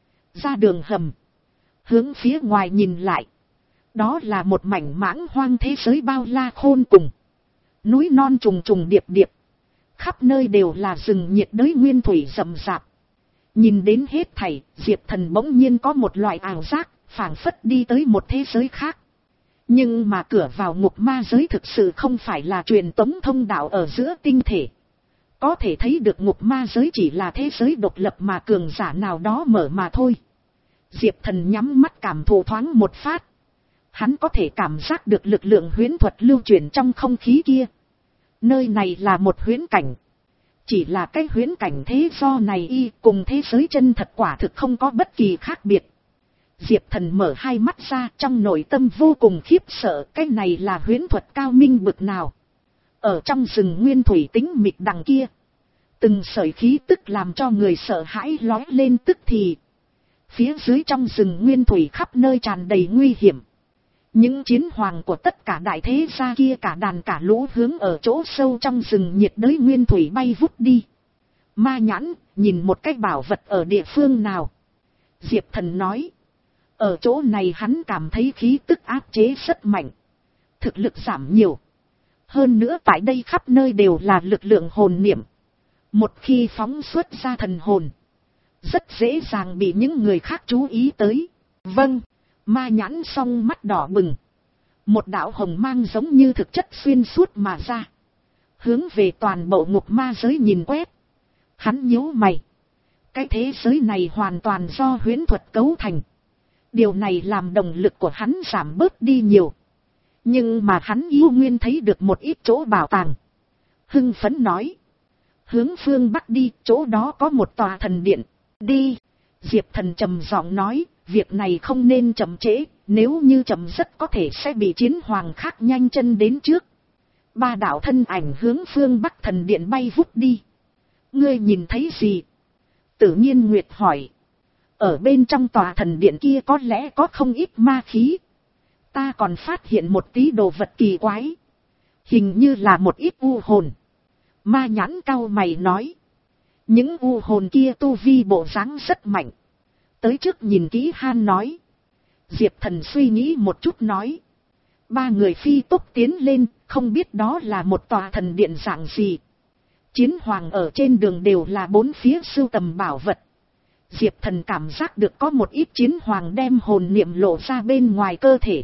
[SPEAKER 1] Ra đường hầm. Hướng phía ngoài nhìn lại. Đó là một mảnh mãng hoang thế giới bao la khôn cùng. Núi non trùng trùng điệp điệp. Khắp nơi đều là rừng nhiệt đới nguyên thủy rậm rạp. Nhìn đến hết thảy, Diệp Thần bỗng nhiên có một loại ảo giác, phảng phất đi tới một thế giới khác. Nhưng mà cửa vào ngục ma giới thực sự không phải là truyền tống thông đạo ở giữa tinh thể. Có thể thấy được ngục ma giới chỉ là thế giới độc lập mà cường giả nào đó mở mà thôi. Diệp Thần nhắm mắt cảm thụ thoáng một phát. Hắn có thể cảm giác được lực lượng huyễn thuật lưu chuyển trong không khí kia. Nơi này là một huyễn cảnh. Chỉ là cái huyễn cảnh thế do này y cùng thế giới chân thật quả thực không có bất kỳ khác biệt. Diệp Thần mở hai mắt ra, trong nội tâm vô cùng khiếp sợ, cái này là huyễn thuật cao minh bực nào. Ở trong rừng nguyên thủy tĩnh mịch đằng kia, từng sợi khí tức làm cho người sợ hãi lói lên tức thì. Phía dưới trong rừng nguyên thủy khắp nơi tràn đầy nguy hiểm. Những chiến hoàng của tất cả đại thế gia kia cả đàn cả lũ hướng ở chỗ sâu trong rừng nhiệt đới nguyên thủy bay vút đi. Ma Nhãn, nhìn một cái bảo vật ở địa phương nào. Diệp Thần nói. Ở chỗ này hắn cảm thấy khí tức áp chế rất mạnh. Thực lực giảm nhiều. Hơn nữa tại đây khắp nơi đều là lực lượng hồn niệm. Một khi phóng xuất ra thần hồn, rất dễ dàng bị những người khác chú ý tới. Vâng. Ma Nhãn song mắt đỏ bừng. Một đạo hồng mang giống như thực chất xuyên suốt mà ra. Hướng về toàn bộ ngục ma giới nhìn quét. Hắn nhíu mày. Cái thế giới này hoàn toàn do huyễn thuật cấu thành. Điều này làm động lực của hắn giảm bớt đi nhiều. Nhưng mà hắn yêu nguyên thấy được một ít chỗ bảo tàng. Hưng phấn nói. Hướng phương Bắc đi, chỗ đó có một tòa thần điện. Đi. Diệp Thần trầm giọng nói. Việc này không nên chậm trễ, nếu như chậm rất có thể sẽ bị chiến hoàng khác nhanh chân đến trước. Ba đạo thân ảnh hướng phương Bắc thần điện bay vút đi. Ngươi nhìn thấy gì? Tự Nhiên Nguyệt hỏi. Ở bên trong tòa thần điện kia có lẽ có không ít ma khí. Ta còn phát hiện một tí đồ vật kỳ quái. Hình như là một ít u hồn. Ma Nhãn cau mày nói. Những u hồn kia tu vi bộ dáng rất mạnh. Tới trước nhìn kỹ han nói. Diệp Thần suy nghĩ một chút nói. Ba người phi tốc tiến lên, không biết đó là một tòa thần điện dạng gì. Chiến hoàng ở trên đường đều là bốn phía sưu tầm bảo vật. Diệp Thần cảm giác được có một ít chiến hoàng đem hồn niệm lộ ra bên ngoài cơ thể.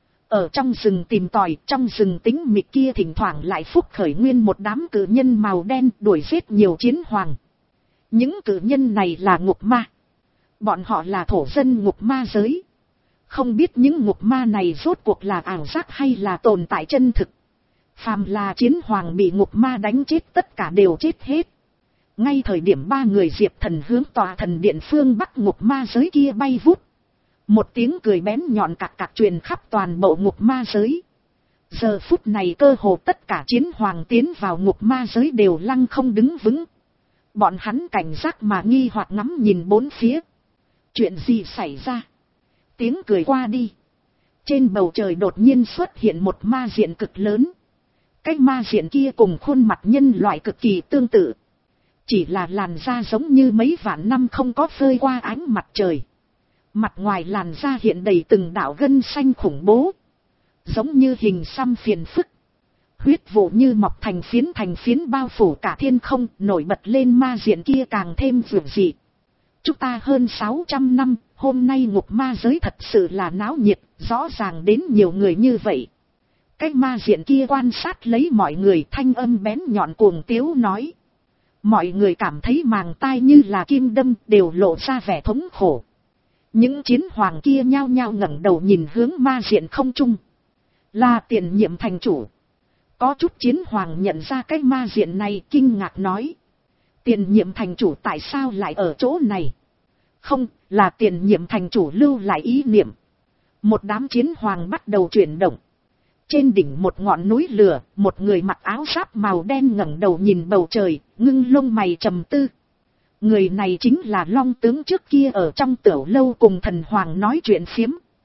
[SPEAKER 1] Ở trong rừng tìm tòi, trong rừng tĩnh mịch kia thỉnh thoảng lại phúc khởi nguyên một đám cử nhân màu đen đuổi giết nhiều chiến hoàng. Những cử nhân này là ngục ma. Bọn họ là thổ dân ngục ma giới. Không biết những ngục ma này rốt cuộc là ảo giác hay là tồn tại chân thực. Phàm là chiến hoàng bị ngục ma đánh chết tất cả đều chết hết. Ngay thời điểm ba người Diệp Thần hướng tòa thần điện phương Bắc ngục ma giới kia bay vút. Một tiếng cười bén nhọn cạc cạc truyền khắp toàn bộ ngục ma giới. Giờ phút này cơ hồ tất cả chiến hoàng tiến vào ngục ma giới đều lăng không đứng vững. Bọn hắn cảnh giác mà nghi hoặc ngắm nhìn bốn phía. Chuyện gì xảy ra? Tiếng cười qua đi. Trên bầu trời đột nhiên xuất hiện một ma diện cực lớn. Cái ma diện kia cùng khuôn mặt nhân loại cực kỳ tương tự. Chỉ là làn da giống như mấy vạn năm không có phơi qua ánh mặt trời. Mặt ngoài làn da hiện đầy từng đạo gân xanh khủng bố, giống như hình xăm phiền phức. Huyết vụ như mọc thành phiến thành phiến bao phủ cả thiên không, nổi bật lên ma diện kia càng thêm vượt dị. Chúng ta hơn sáu trăm năm, hôm nay ngục ma giới thật sự là náo nhiệt, rõ ràng đến nhiều người như vậy. Cái ma diện kia quan sát lấy mọi người, thanh âm bén nhọn cuồng tiếu nói. Mọi người cảm thấy màng tai như là kim đâm, đều lộ ra vẻ thống khổ. Những chiến hoàng kia nhao nhao ngẩng đầu nhìn hướng ma diện không trung. Là tiền nhiệm thành chủ. Có chút chiến hoàng nhận ra cái ma diện này, kinh ngạc nói. Tiền nhiệm thành chủ tại sao lại ở chỗ này? Không, là tiền nhiệm thành chủ lưu lại ý niệm. Một đám chiến hoàng bắt đầu chuyển động. Trên đỉnh một ngọn núi lửa, một người mặc áo giáp màu đen ngẩng đầu nhìn bầu trời, ngưng lông mày trầm tư. Người này chính là Long tướng trước kia ở trong tiểu lâu cùng thần hoàng nói chuyện phiếm.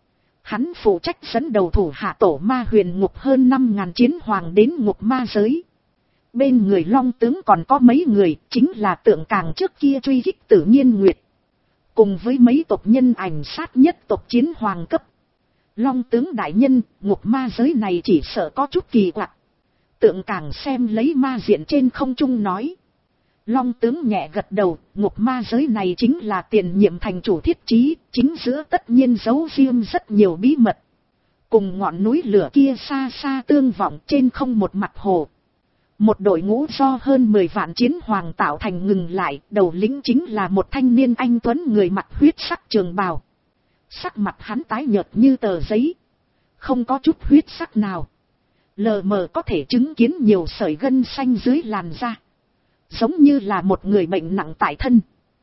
[SPEAKER 1] Hắn phụ trách dẫn đầu thủ hạ tổ ma huyền ngục hơn năm ngàn chiến hoàng đến ngục ma giới. Bên người Long tướng còn có mấy người, chính là tượng càng trước kia truy kích Tử Nhiên Nguyệt. Cùng với mấy tộc nhân ảnh sát nhất tộc chiến hoàng cấp. Long tướng đại nhân, ngục ma giới này chỉ sợ có chút kỳ quặc. Tượng càng xem lấy ma diện trên không trung nói. Long tướng nhẹ gật đầu, ngục ma giới này chính là tiền nhiệm thành chủ thiết trí, chính giữa tất nhiên giấu riêng rất nhiều bí mật. Cùng ngọn núi lửa kia xa xa tương vọng trên không một mặt hồ. Một đội ngũ do hơn mười vạn chiến hoàng tạo thành ngừng lại, đầu lĩnh chính là một thanh niên anh tuấn người mặc huyết sắc trường bào. Sắc mặt hắn tái nhợt như tờ giấy, không có chút huyết sắc nào. Lờ mờ có thể chứng kiến nhiều sợi gân xanh dưới làn da. Giống như là một người bệnh nặng tại thân.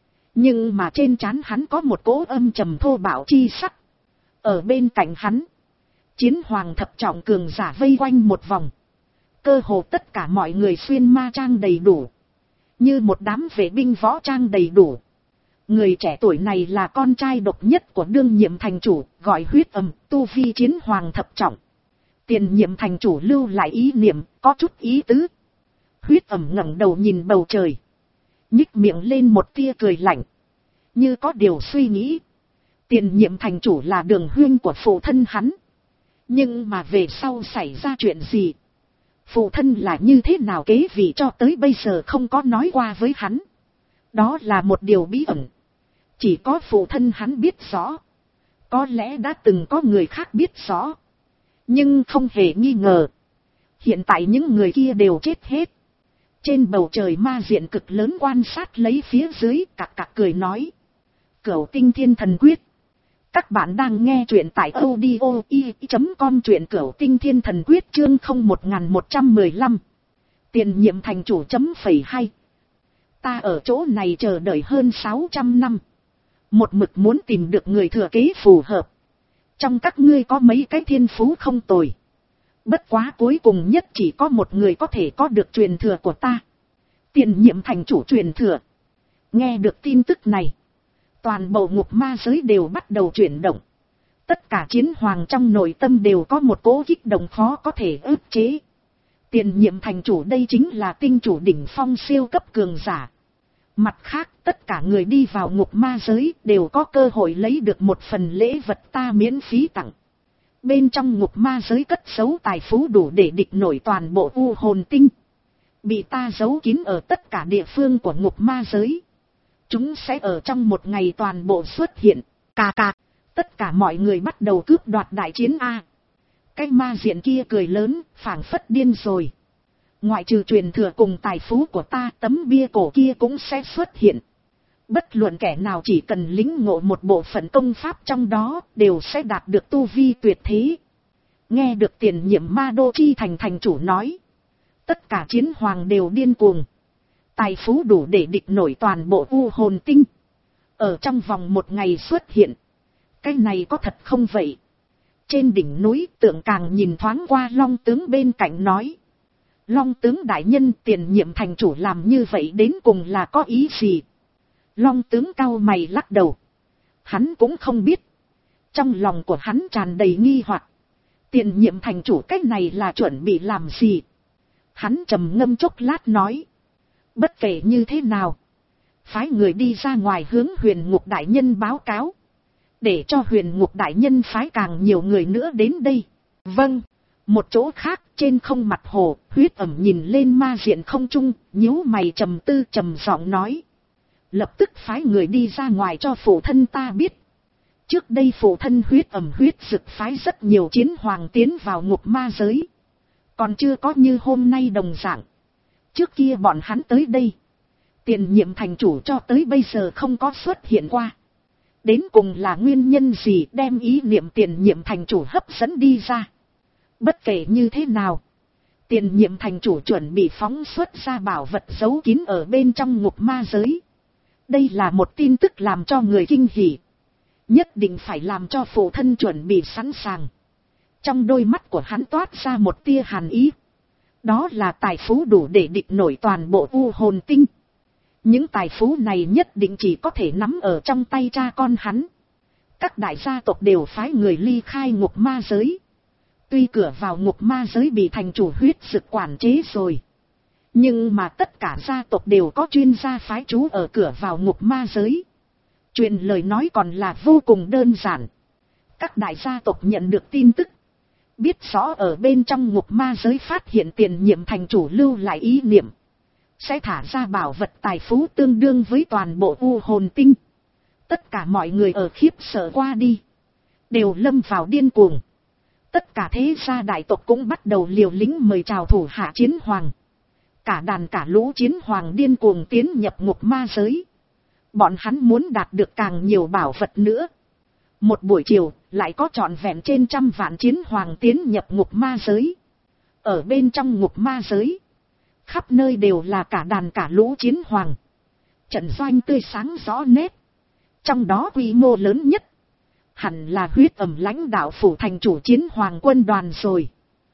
[SPEAKER 1] Nhưng mà trên trán hắn có một cỗ âm trầm thô bạo chi sắc. Ở bên cạnh hắn, chiến hoàng thập trọng cường giả vây quanh một vòng. Cơ hồ tất cả mọi người xuyên ma trang đầy đủ. Như một đám vệ binh võ trang đầy đủ. Người trẻ tuổi này là con trai độc nhất của đương nhiệm thành chủ, gọi huyết ầm, tu vi chiến hoàng thập trọng. Tiền nhiệm thành chủ lưu lại ý niệm, có chút ý tứ. Huyết ẩm ngẩng đầu nhìn bầu trời. Nhích miệng lên một tia cười lạnh. Như có điều suy nghĩ. Tiền nhiệm thành chủ là đường huynh của phụ thân hắn. Nhưng mà về sau xảy ra chuyện gì? Phụ thân là như thế nào kế vị cho tới bây giờ không có nói qua với hắn. Đó là một điều bí ẩn. Chỉ có phụ thân hắn biết rõ. Có lẽ đã từng có người khác biết rõ. Nhưng không hề nghi ngờ. Hiện tại những người kia đều chết hết. Trên bầu trời ma diện cực lớn quan sát lấy phía dưới, cặc cặc cười nói. Cửu tinh thiên thần quyết. Các bạn đang nghe truyện tại audio i chấm com, truyện cửu tinh thiên thần quyết chương không một một một lăm. Tiền nhiệm thành chủ chấm phẩy hai. Ta ở chỗ này chờ đợi hơn sáu trăm năm. Một mực muốn tìm được người thừa kế phù hợp. Trong các ngươi có mấy cái thiên phú không tồi. Bất quá cuối cùng nhất chỉ có một người có thể có được truyền thừa của ta. Tiền nhiệm thành chủ truyền thừa. Nghe được tin tức này. Toàn bộ ngục ma giới đều bắt đầu chuyển động. Tất cả chiến hoàng trong nội tâm đều có một cỗ kích động khó có thể ức chế. Tiền nhiệm thành chủ đây chính là tinh chủ đỉnh phong siêu cấp cường giả. Mặt khác, tất cả người đi vào ngục ma giới đều có cơ hội lấy được một phần lễ vật ta miễn phí tặng. Bên trong ngục ma giới cất giấu tài phú đủ để địch nổi toàn bộ u hồn tinh. Bị ta giấu kín ở tất cả địa phương của ngục ma giới. Chúng sẽ ở trong một ngày toàn bộ xuất hiện. Cà cà, tất cả mọi người bắt đầu cướp đoạt đại chiến A. Cái ma diện kia cười lớn, phảng phất điên rồi. Ngoại trừ truyền thừa cùng tài phú của ta, tấm bia cổ kia cũng sẽ xuất hiện. Bất luận kẻ nào chỉ cần lĩnh ngộ một bộ phận công pháp trong đó, đều sẽ đạt được tu vi tuyệt thế. Nghe được tiền nhiệm Ma Đô Chi thành thành chủ nói. Tất cả chiến hoàng đều điên cuồng. Tài phú đủ để địch nổi toàn bộ u hồn tinh. Ở trong vòng một ngày xuất hiện. Cái này có thật không vậy? Trên đỉnh núi tượng càng nhìn thoáng qua Long tướng bên cạnh nói. Long tướng đại nhân, tiền nhiệm thành chủ làm như vậy đến cùng là có ý gì? Long tướng cau mày lắc đầu. Hắn cũng không biết. Trong lòng của hắn tràn đầy nghi hoặc. Tiền nhiệm thành chủ cách này là chuẩn bị làm gì? Hắn trầm ngâm chốc lát nói. Bất kể như thế nào. Phái người đi ra ngoài hướng huyền ngục đại nhân báo cáo. Để cho huyền ngục đại nhân phái càng nhiều người nữa đến đây. Vâng. Một chỗ khác, trên không mặt hồ, Huyết Ẩm nhìn lên ma diện không trung, nhíu mày trầm tư trầm giọng nói. Lập tức phái người đi ra ngoài cho phụ thân ta biết. Trước đây phụ thân Huyết Ẩm huyết dực phái rất nhiều chiến hoàng tiến vào ngục ma giới. Còn chưa có như hôm nay đồng dạng. Trước kia bọn hắn tới đây. Tiền nhiệm thành chủ cho tới bây giờ không có xuất hiện qua. Đến cùng là nguyên nhân gì đem ý niệm tiền nhiệm thành chủ hấp dẫn đi ra. Bất kể như thế nào. Tiền nhiệm thành chủ chuẩn bị phóng xuất ra bảo vật giấu kín ở bên trong ngục ma giới. Đây là một tin tức làm cho người kinh hỉ. Nhất định phải làm cho phụ thân chuẩn bị sẵn sàng. Trong đôi mắt của hắn toát ra một tia hàn ý. Đó là tài phú đủ để địch nổi toàn bộ u hồn tinh. Những tài phú này nhất định chỉ có thể nắm ở trong tay cha con hắn. Các đại gia tộc đều phái người ly khai ngục ma giới. Tuy cửa vào ngục ma giới bị thành chủ huyết dực quản chế rồi. Nhưng mà tất cả gia tộc đều có chuyên gia phái trú ở cửa vào ngục ma giới. Chuyện lời nói còn là vô cùng đơn giản. Các đại gia tộc nhận được tin tức. Biết rõ ở bên trong ngục ma giới phát hiện tiền nhiệm thành chủ lưu lại ý niệm. Sẽ thả ra bảo vật tài phú tương đương với toàn bộ u hồn tinh. Tất cả mọi người ở khiếp sợ qua đi. Đều lâm vào điên cuồng. Tất cả thế gia đại tộc cũng bắt đầu liều lĩnh mời chào thủ hạ chiến hoàng. Cả đàn cả lũ chiến hoàng điên cuồng tiến nhập ngục ma giới. Bọn hắn muốn đạt được càng nhiều bảo vật nữa. Một buổi chiều, lại có trọn vẹn trên trăm vạn chiến hoàng tiến nhập ngục ma giới. Ở bên trong ngục ma giới, khắp nơi đều là cả đàn cả lũ chiến hoàng. Trận doanh tươi sáng rõ nét. Trong đó quy mô lớn nhất, hẳn là Huyết Ẩm lãnh đạo phủ thành chủ chiến hoàng quân đoàn rồi.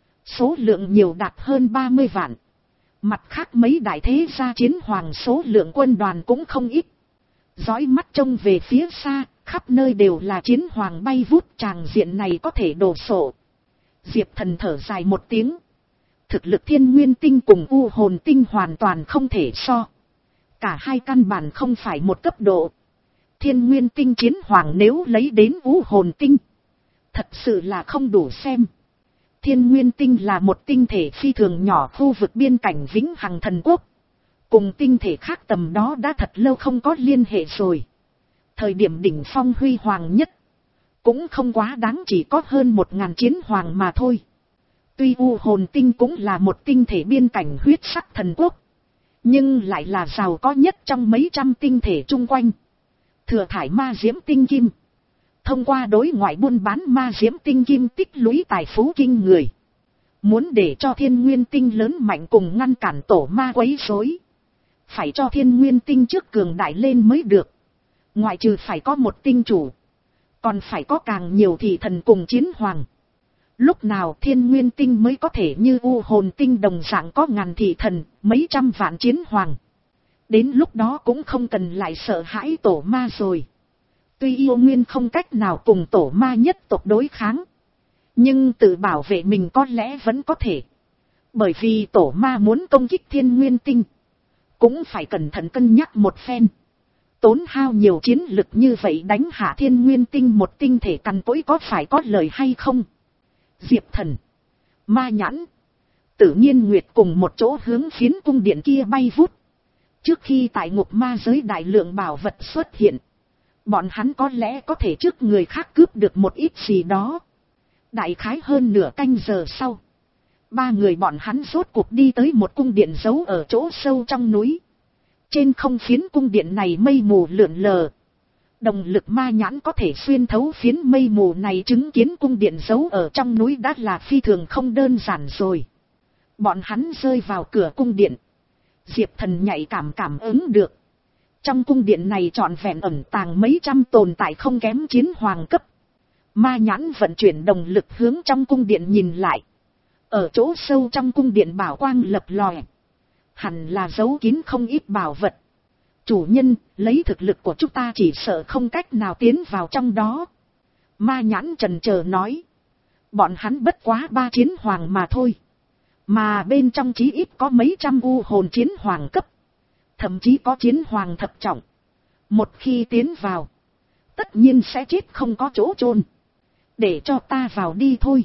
[SPEAKER 1] Số lượng nhiều đạt hơn ba mươi vạn. Mặt khác mấy đại thế gia chiến hoàng số lượng quân đoàn cũng không ít. Dõi mắt trông về phía xa, khắp nơi đều là chiến hoàng bay vút, tràng diện này có thể đổ sộ. Diệp Thần thở dài một tiếng. Thực lực Thiên Nguyên tinh cùng U hồn tinh hoàn toàn không thể so. Cả hai căn bản không phải một cấp độ. Thiên Nguyên tinh chiến hoàng nếu lấy đến U hồn tinh, thật sự là không đủ xem. Thiên Nguyên tinh là một tinh thể phi thường nhỏ khu vực biên cảnh vĩnh hằng thần quốc. Cùng tinh thể khác tầm đó đã thật lâu không có liên hệ rồi. Thời điểm đỉnh phong huy hoàng nhất, cũng không quá đáng, chỉ có hơn một ngàn chiến hoàng mà thôi. Tuy U hồn tinh cũng là một tinh thể biên cảnh huyết sắc thần quốc, nhưng lại là giàu có nhất trong mấy trăm tinh thể chung quanh. Thừa thải ma diễm tinh kim. Thông qua đối ngoại buôn bán ma diễm tinh kim tích lũy tài phú kinh người. Muốn để cho Thiên Nguyên tinh lớn mạnh cùng ngăn cản tổ ma quấy rối, phải cho Thiên Nguyên tinh trước cường đại lên mới được. Ngoại trừ phải có một tinh chủ, còn phải có càng nhiều thị thần cùng chiến hoàng. Lúc nào Thiên Nguyên tinh mới có thể như U hồn tinh đồng dạng có ngàn thị thần, mấy trăm vạn chiến hoàng. Đến lúc đó cũng không cần lại sợ hãi tổ ma rồi. Tuy yêu nguyên không cách nào cùng tổ ma nhất tộc đối kháng, nhưng tự bảo vệ mình có lẽ vẫn có thể. Bởi vì tổ ma muốn công kích Thiên Nguyên tinh, cũng phải cẩn thận cân nhắc một phen. Tốn hao nhiều chiến lực như vậy đánh hạ Thiên Nguyên tinh một tinh thể cằn cỗi có phải có lời hay không? Diệp Thần, Ma Nhãn, Tử Nhiên Nguyệt cùng một chỗ hướng phiến cung điện kia bay vút. Trước khi tại ngục ma giới đại lượng bảo vật xuất hiện, bọn hắn có lẽ có thể trước người khác cướp được một ít gì đó. Đại khái hơn nửa canh giờ sau, ba người bọn hắn rốt cuộc đi tới một cung điện giấu ở chỗ sâu trong núi. Trên không phiến cung điện này mây mù lượn lờ. Động lực Ma Nhãn có thể xuyên thấu phiến mây mù này, chứng kiến cung điện giấu ở trong núi đã là phi thường không đơn giản rồi. Bọn hắn rơi vào cửa cung điện. Diệp Thần nhạy cảm cảm ứng được. Trong cung điện này trọn vẹn ẩn tàng mấy trăm tồn tại không kém chiến hoàng cấp. Ma Nhãn vận chuyển động lực hướng trong cung điện nhìn lại. Ở chỗ sâu trong cung điện bảo quang lập lòe. Hẳn là giấu kín không ít bảo vật. Chủ nhân, lấy thực lực của chúng ta chỉ sợ không cách nào tiến vào trong đó. Ma Nhãn chần chờ nói. Bọn hắn bất quá ba chiến hoàng mà thôi. Mà bên trong chí ít có mấy trăm u hồn chiến hoàng cấp. Thậm chí có chiến hoàng thập trọng. Một khi tiến vào, tất nhiên sẽ chết không có chỗ chôn. Để cho ta vào đi thôi.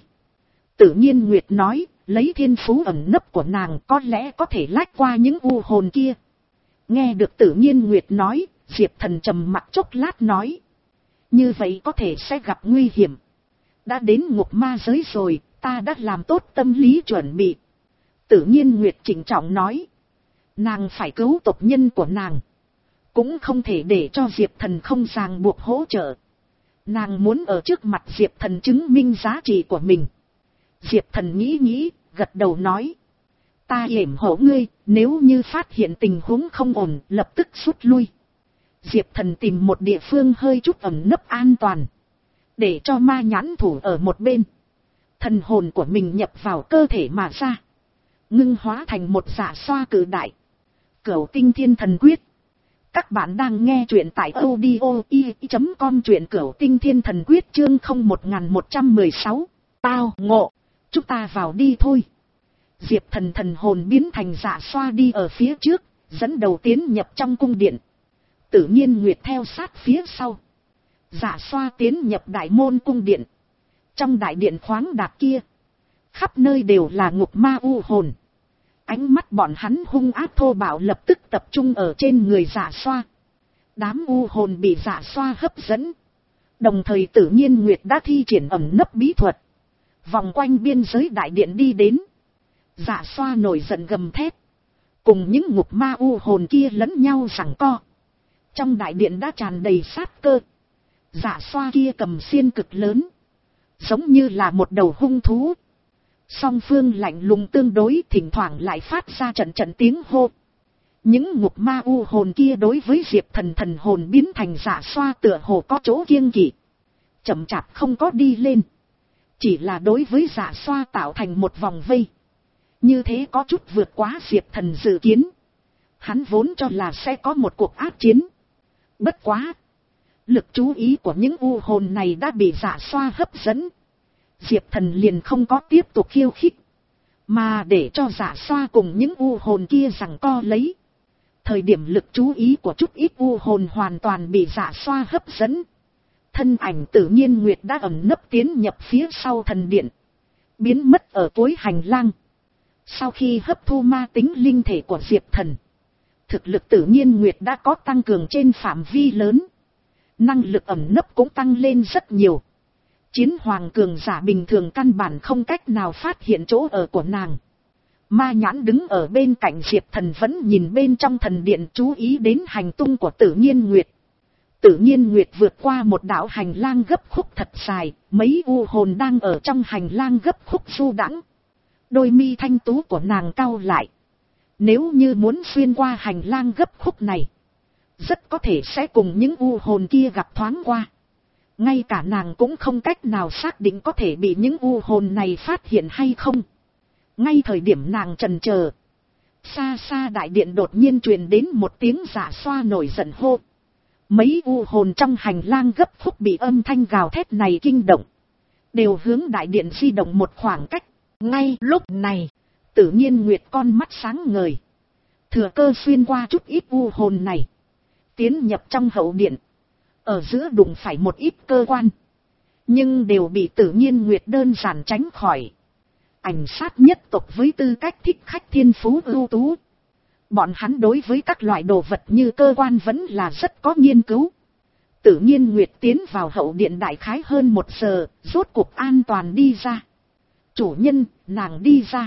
[SPEAKER 1] Tử Nhiên Nguyệt nói, lấy thiên phú ẩn nấp của nàng có lẽ có thể lách qua những u hồn kia. Nghe được Tử Nhiên Nguyệt nói, Diệp Thần trầm mặc chốc lát nói. Như vậy có thể sẽ gặp nguy hiểm. Đã đến ngục ma giới rồi, ta đã làm tốt tâm lý chuẩn bị. Tử Nhiên Nguyệt chỉnh trọng nói. Nàng phải cứu tộc nhân của nàng. Cũng không thể để cho Diệp Thần không ràng buộc hỗ trợ. Nàng muốn ở trước mặt Diệp Thần chứng minh giá trị của mình. Diệp Thần nghĩ nghĩ, gật đầu nói. Ta yểm hộ ngươi, nếu như phát hiện tình huống không ổn, lập tức rút lui. Diệp Thần tìm một địa phương hơi chút ẩn nấp an toàn. Để cho ma nhãn thủ ở một bên. Thần hồn của mình nhập vào cơ thể mà ra. Ngưng hóa thành một dạ xoa cử đại. Cửu Tinh Thiên Thần Quyết. Các bạn đang nghe truyện tại audio i chấm com, truyện Cửu Tinh Thiên Thần Quyết chương không một một một sáu. Tao ngộ. Chúng ta vào đi thôi. Diệp Thần thần hồn biến thành dạ xoa đi ở phía trước, dẫn đầu tiến nhập trong cung điện. Tử Nhiên Nguyệt theo sát phía sau. Dạ xoa tiến nhập đại môn cung điện. Trong đại điện khoáng đạt kia, khắp nơi đều là ngục ma u hồn. Ánh mắt bọn hắn hung ác thô bạo lập tức tập trung ở trên người dạ xoa. Đám u hồn bị dạ xoa hấp dẫn. Đồng thời Tử Nhiên Nguyệt đã thi triển ẩn nấp bí thuật. Vòng quanh biên giới đại điện đi đến. Dạ xoa nổi giận gầm thét. Cùng những ngục ma u hồn kia lẫn nhau giằng co. Trong đại điện đã tràn đầy sát cơ. Dạ xoa kia cầm xiên cực lớn. Giống như là một đầu hung thú. Song phương lạnh lùng tương đối, thỉnh thoảng lại phát ra trận trận tiếng hô. Những ngục ma u hồn kia đối với Diệp Thần thần hồn biến thành dạ xoa tựa hồ có chỗ kiêng kỵ. Chậm chạp không có đi lên. Chỉ là đối với dạ xoa tạo thành một vòng vây. Như thế có chút vượt quá Diệp Thần dự kiến. Hắn vốn cho là sẽ có một cuộc ác chiến. Bất quá. Lực chú ý của những u hồn này đã bị dạ xoa hấp dẫn. Diệp Thần liền không có tiếp tục khiêu khích. Mà để cho dạ xoa cùng những u hồn kia giằng co lấy. Thời điểm lực chú ý của chút ít u hồn hoàn toàn bị dạ xoa hấp dẫn. Thân ảnh Tử Nhiên Nguyệt đã ẩn nấp tiến nhập phía sau thần điện. Biến mất ở cuối hành lang. Sau khi hấp thu ma tính linh thể của Diệp Thần. Thực lực Tử Nhiên Nguyệt đã có tăng cường trên phạm vi lớn. Năng lực ẩn nấp cũng tăng lên rất nhiều. Chiến hoàng cường giả bình thường căn bản không cách nào phát hiện chỗ ở của nàng. Ma nhãn đứng ở bên cạnh Diệp Thần vẫn nhìn bên trong thần điện, chú ý đến hành tung của Tử Nhiên Nguyệt. Tử Nhiên Nguyệt vượt qua một đạo hành lang gấp khúc thật dài, mấy u hồn đang ở trong hành lang gấp khúc du đãng. Đôi mi thanh tú của nàng cau lại. Nếu như muốn xuyên qua hành lang gấp khúc này, rất có thể sẽ cùng những u hồn kia gặp thoáng qua. Ngay cả nàng cũng không cách nào xác định có thể bị những u hồn này phát hiện hay không. Ngay thời điểm nàng chần chờ, xa xa đại điện đột nhiên truyền đến một tiếng dạ xoa nổi giận hô. Mấy u hồn trong hành lang gấp khúc bị âm thanh gào thét này kinh động, đều hướng đại điện di động một khoảng cách. Ngay lúc này, Tử Nhiên Nguyệt con mắt sáng ngời, thừa cơ xuyên qua chút ít u hồn này, tiến nhập trong hậu điện. Ở giữa đụng phải một ít cơ quan, nhưng đều bị Tử Nhiên Nguyệt đơn giản tránh khỏi. Ảnh sát nhất tộc với tư cách thích khách thiên phú ưu tú. Bọn hắn đối với các loại đồ vật như cơ quan vẫn là rất có nghiên cứu. Tử Nhiên Nguyệt tiến vào hậu điện đại khái hơn một giờ, rốt cuộc an toàn đi ra. Chủ nhân, nàng đi ra.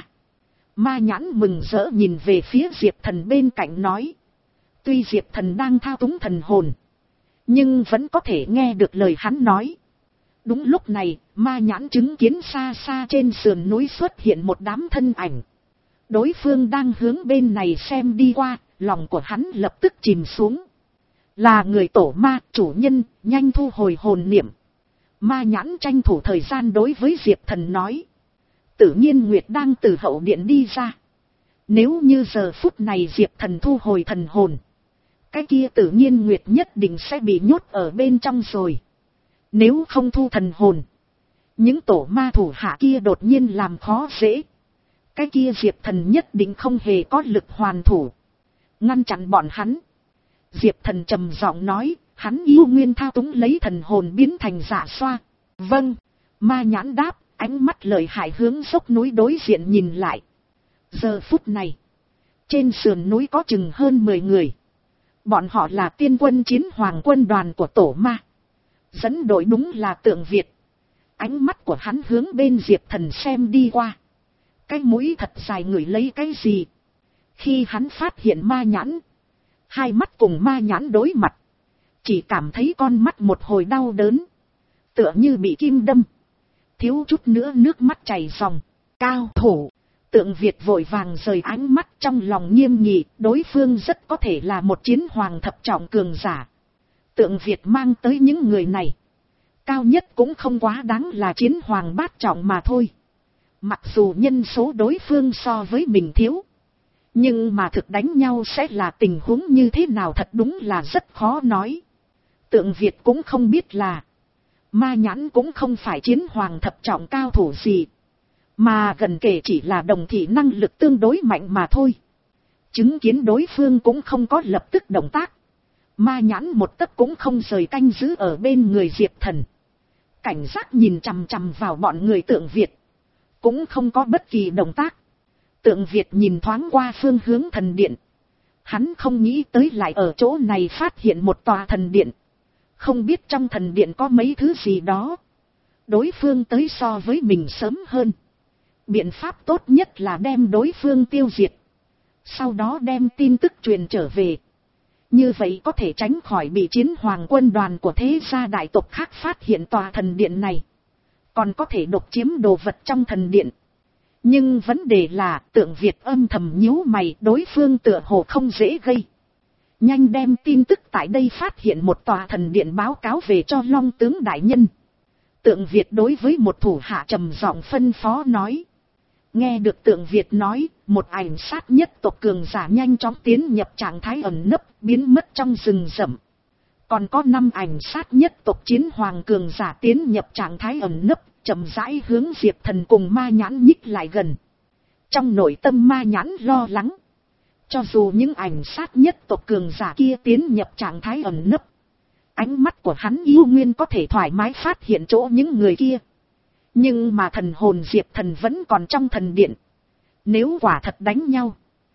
[SPEAKER 1] Ma nhãn mừng rỡ nhìn về phía Diệp Thần bên cạnh nói. Tuy Diệp Thần đang thao túng thần hồn, nhưng vẫn có thể nghe được lời hắn nói. Đúng lúc này, ma nhãn chứng kiến xa xa trên sườn núi xuất hiện một đám thân ảnh. Đối phương đang hướng bên này xem đi qua, lòng của hắn lập tức chìm xuống. Là người tổ ma, chủ nhân, nhanh thu hồi hồn niệm. Ma nhãn tranh thủ thời gian đối với Diệp Thần nói. Tử Nhiên Nguyệt đang từ hậu điện đi ra. Nếu như giờ phút này Diệp Thần thu hồi thần hồn, cái kia Tử Nhiên Nguyệt nhất định sẽ bị nhốt ở bên trong rồi. Nếu không thu thần hồn, những tổ ma thủ hạ kia đột nhiên làm khó dễ. Cái kia Diệp Thần nhất định không hề có lực hoàn thủ, ngăn chặn bọn hắn. Diệp Thần trầm giọng nói, Hắn yêu nguyên thao túng lấy thần hồn biến thành dạ xoa. Vâng, ma nhãn đáp, ánh mắt lợi hại hướng dốc núi đối diện nhìn lại. Giờ phút này, trên sườn núi có chừng hơn mười người. Bọn họ là tiên quân chiến hoàng quân đoàn của tổ ma. Dẫn đội đúng là Tượng Việt. Ánh mắt của hắn hướng bên Diệp Thần xem đi qua. Cái mũi thật dài ngửi lấy cái gì. Khi hắn phát hiện ma nhãn, hai mắt cùng ma nhãn đối mặt, chỉ cảm thấy con mắt một hồi đau đớn, tựa như bị kim đâm, thiếu chút nữa nước mắt chảy ròng. Cao thủ. Tượng Việt vội vàng rời ánh mắt, trong lòng nghiêm nghị, đối phương rất có thể là một chiến hoàng thập trọng cường giả. Tượng Việt mang tới những người này, cao nhất cũng không quá đáng là chiến hoàng bát trọng mà thôi. Mặc dù nhân số đối phương so với mình thiếu, nhưng mà thực đánh nhau sẽ là tình huống như thế nào thật đúng là rất khó nói. Tượng Việt cũng không biết là, ma nhãn cũng không phải chiến hoàng thập trọng cao thủ gì, mà gần kể chỉ là đồng thị năng lực tương đối mạnh mà thôi. Chứng kiến đối phương cũng không có lập tức động tác, ma nhãn một tấc cũng không rời canh giữ ở bên người Diệp Thần. Cảnh giác nhìn chằm chằm vào bọn người Tượng Việt, cũng không có bất kỳ động tác. Tượng Việt nhìn thoáng qua phương hướng thần điện. Hắn không nghĩ tới lại ở chỗ này phát hiện một tòa thần điện. Không biết trong thần điện có mấy thứ gì đó. Đối phương tới so với mình sớm hơn. Biện pháp tốt nhất là đem đối phương tiêu diệt. Sau đó đem tin tức truyền trở về. Như vậy có thể tránh khỏi bị chiến hoàng quân đoàn của thế gia đại tộc khác phát hiện tòa thần điện này. Còn có thể độc chiếm đồ vật trong thần điện. Nhưng vấn đề là Tượng Việt âm thầm nhíu mày, đối phương tựa hồ không dễ gây. Nhanh đem tin tức tại đây phát hiện một tòa thần điện báo cáo về cho Long tướng đại nhân. Tượng Việt đối với một thủ hạ trầm giọng phân phó nói. Nghe được Tượng Việt nói, một ảnh sát nhất tộc cường giả nhanh chóng tiến nhập trạng thái ẩn nấp, biến mất trong rừng rậm. Còn có năm ảnh sát nhất tộc chiến hoàng cường giả tiến nhập trạng thái ẩn nấp, chậm rãi hướng Diệp Thần cùng ma nhãn nhích lại gần. Trong nội tâm ma nhãn lo lắng. Cho dù những ảnh sát nhất tộc cường giả kia tiến nhập trạng thái ẩn nấp, ánh mắt của hắn yêu nguyên có thể thoải mái phát hiện chỗ những người kia. Nhưng mà thần hồn Diệp Thần vẫn còn trong thần điện. Nếu quả thật đánh nhau,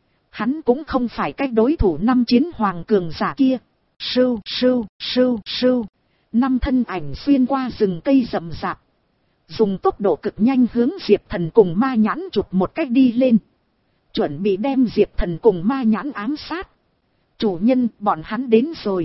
[SPEAKER 1] hắn cũng không phải cái đối thủ năm chiến hoàng cường giả kia. Sưu, sưu, sưu, sưu. Năm thân ảnh xuyên qua rừng cây rậm rạp. Dùng tốc độ cực nhanh hướng Diệp Thần cùng ma nhãn chụp một cách đi lên. Chuẩn bị đem Diệp Thần cùng ma nhãn ám sát. Chủ nhân, bọn hắn đến rồi.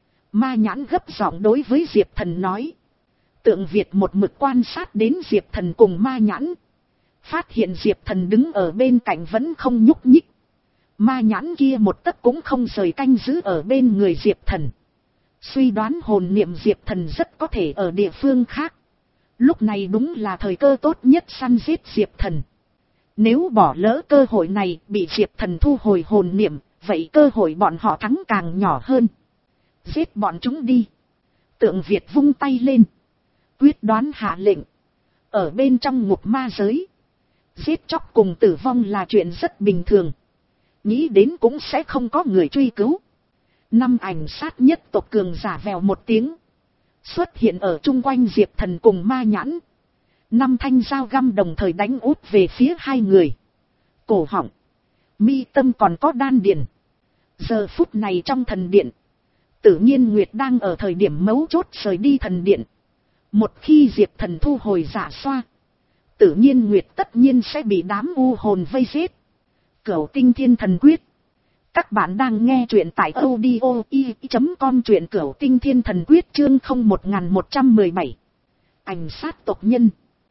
[SPEAKER 1] Ma nhãn gấp giọng đối với Diệp Thần nói. Tượng Việt một mực quan sát đến Diệp Thần cùng ma nhãn. Phát hiện Diệp Thần đứng ở bên cạnh vẫn không nhúc nhích. Ma nhãn kia một tấc cũng không rời canh giữ ở bên người Diệp Thần. Suy đoán hồn niệm Diệp Thần rất có thể ở địa phương khác. Lúc này đúng là thời cơ tốt nhất săn giết Diệp Thần. Nếu bỏ lỡ cơ hội này bị Diệp Thần thu hồi hồn niệm, vậy cơ hội bọn họ thắng càng nhỏ hơn. Giết bọn chúng đi. Tượng Việt vung tay lên. Quyết đoán hạ lệnh. Ở bên trong ngục ma giới, giết chóc cùng tử vong là chuyện rất bình thường. Nghĩ đến cũng sẽ không có người truy cứu. Năm ảnh sát nhất tộc cường giả vèo một tiếng. Xuất hiện ở chung quanh Diệp Thần cùng ma nhãn. Năm thanh dao găm đồng thời đánh út về phía hai người. Cổ họng, mi tâm còn có đan điền. Giờ phút này trong thần điện, Tự Nhiên Nguyệt đang ở thời điểm mấu chốt rời đi thần điện. Một khi Diệp Thần thu hồi giả xoa, Tự Nhiên Nguyệt tất nhiên sẽ bị đám u hồn vây giết. Cửu Tinh Thiên Thần Quyết. Các bạn đang nghe truyện tại audio i chấm com, truyện Cửu Tinh Thiên Thần Quyết chương không một một một bảy. Ảnh sát tộc nhân.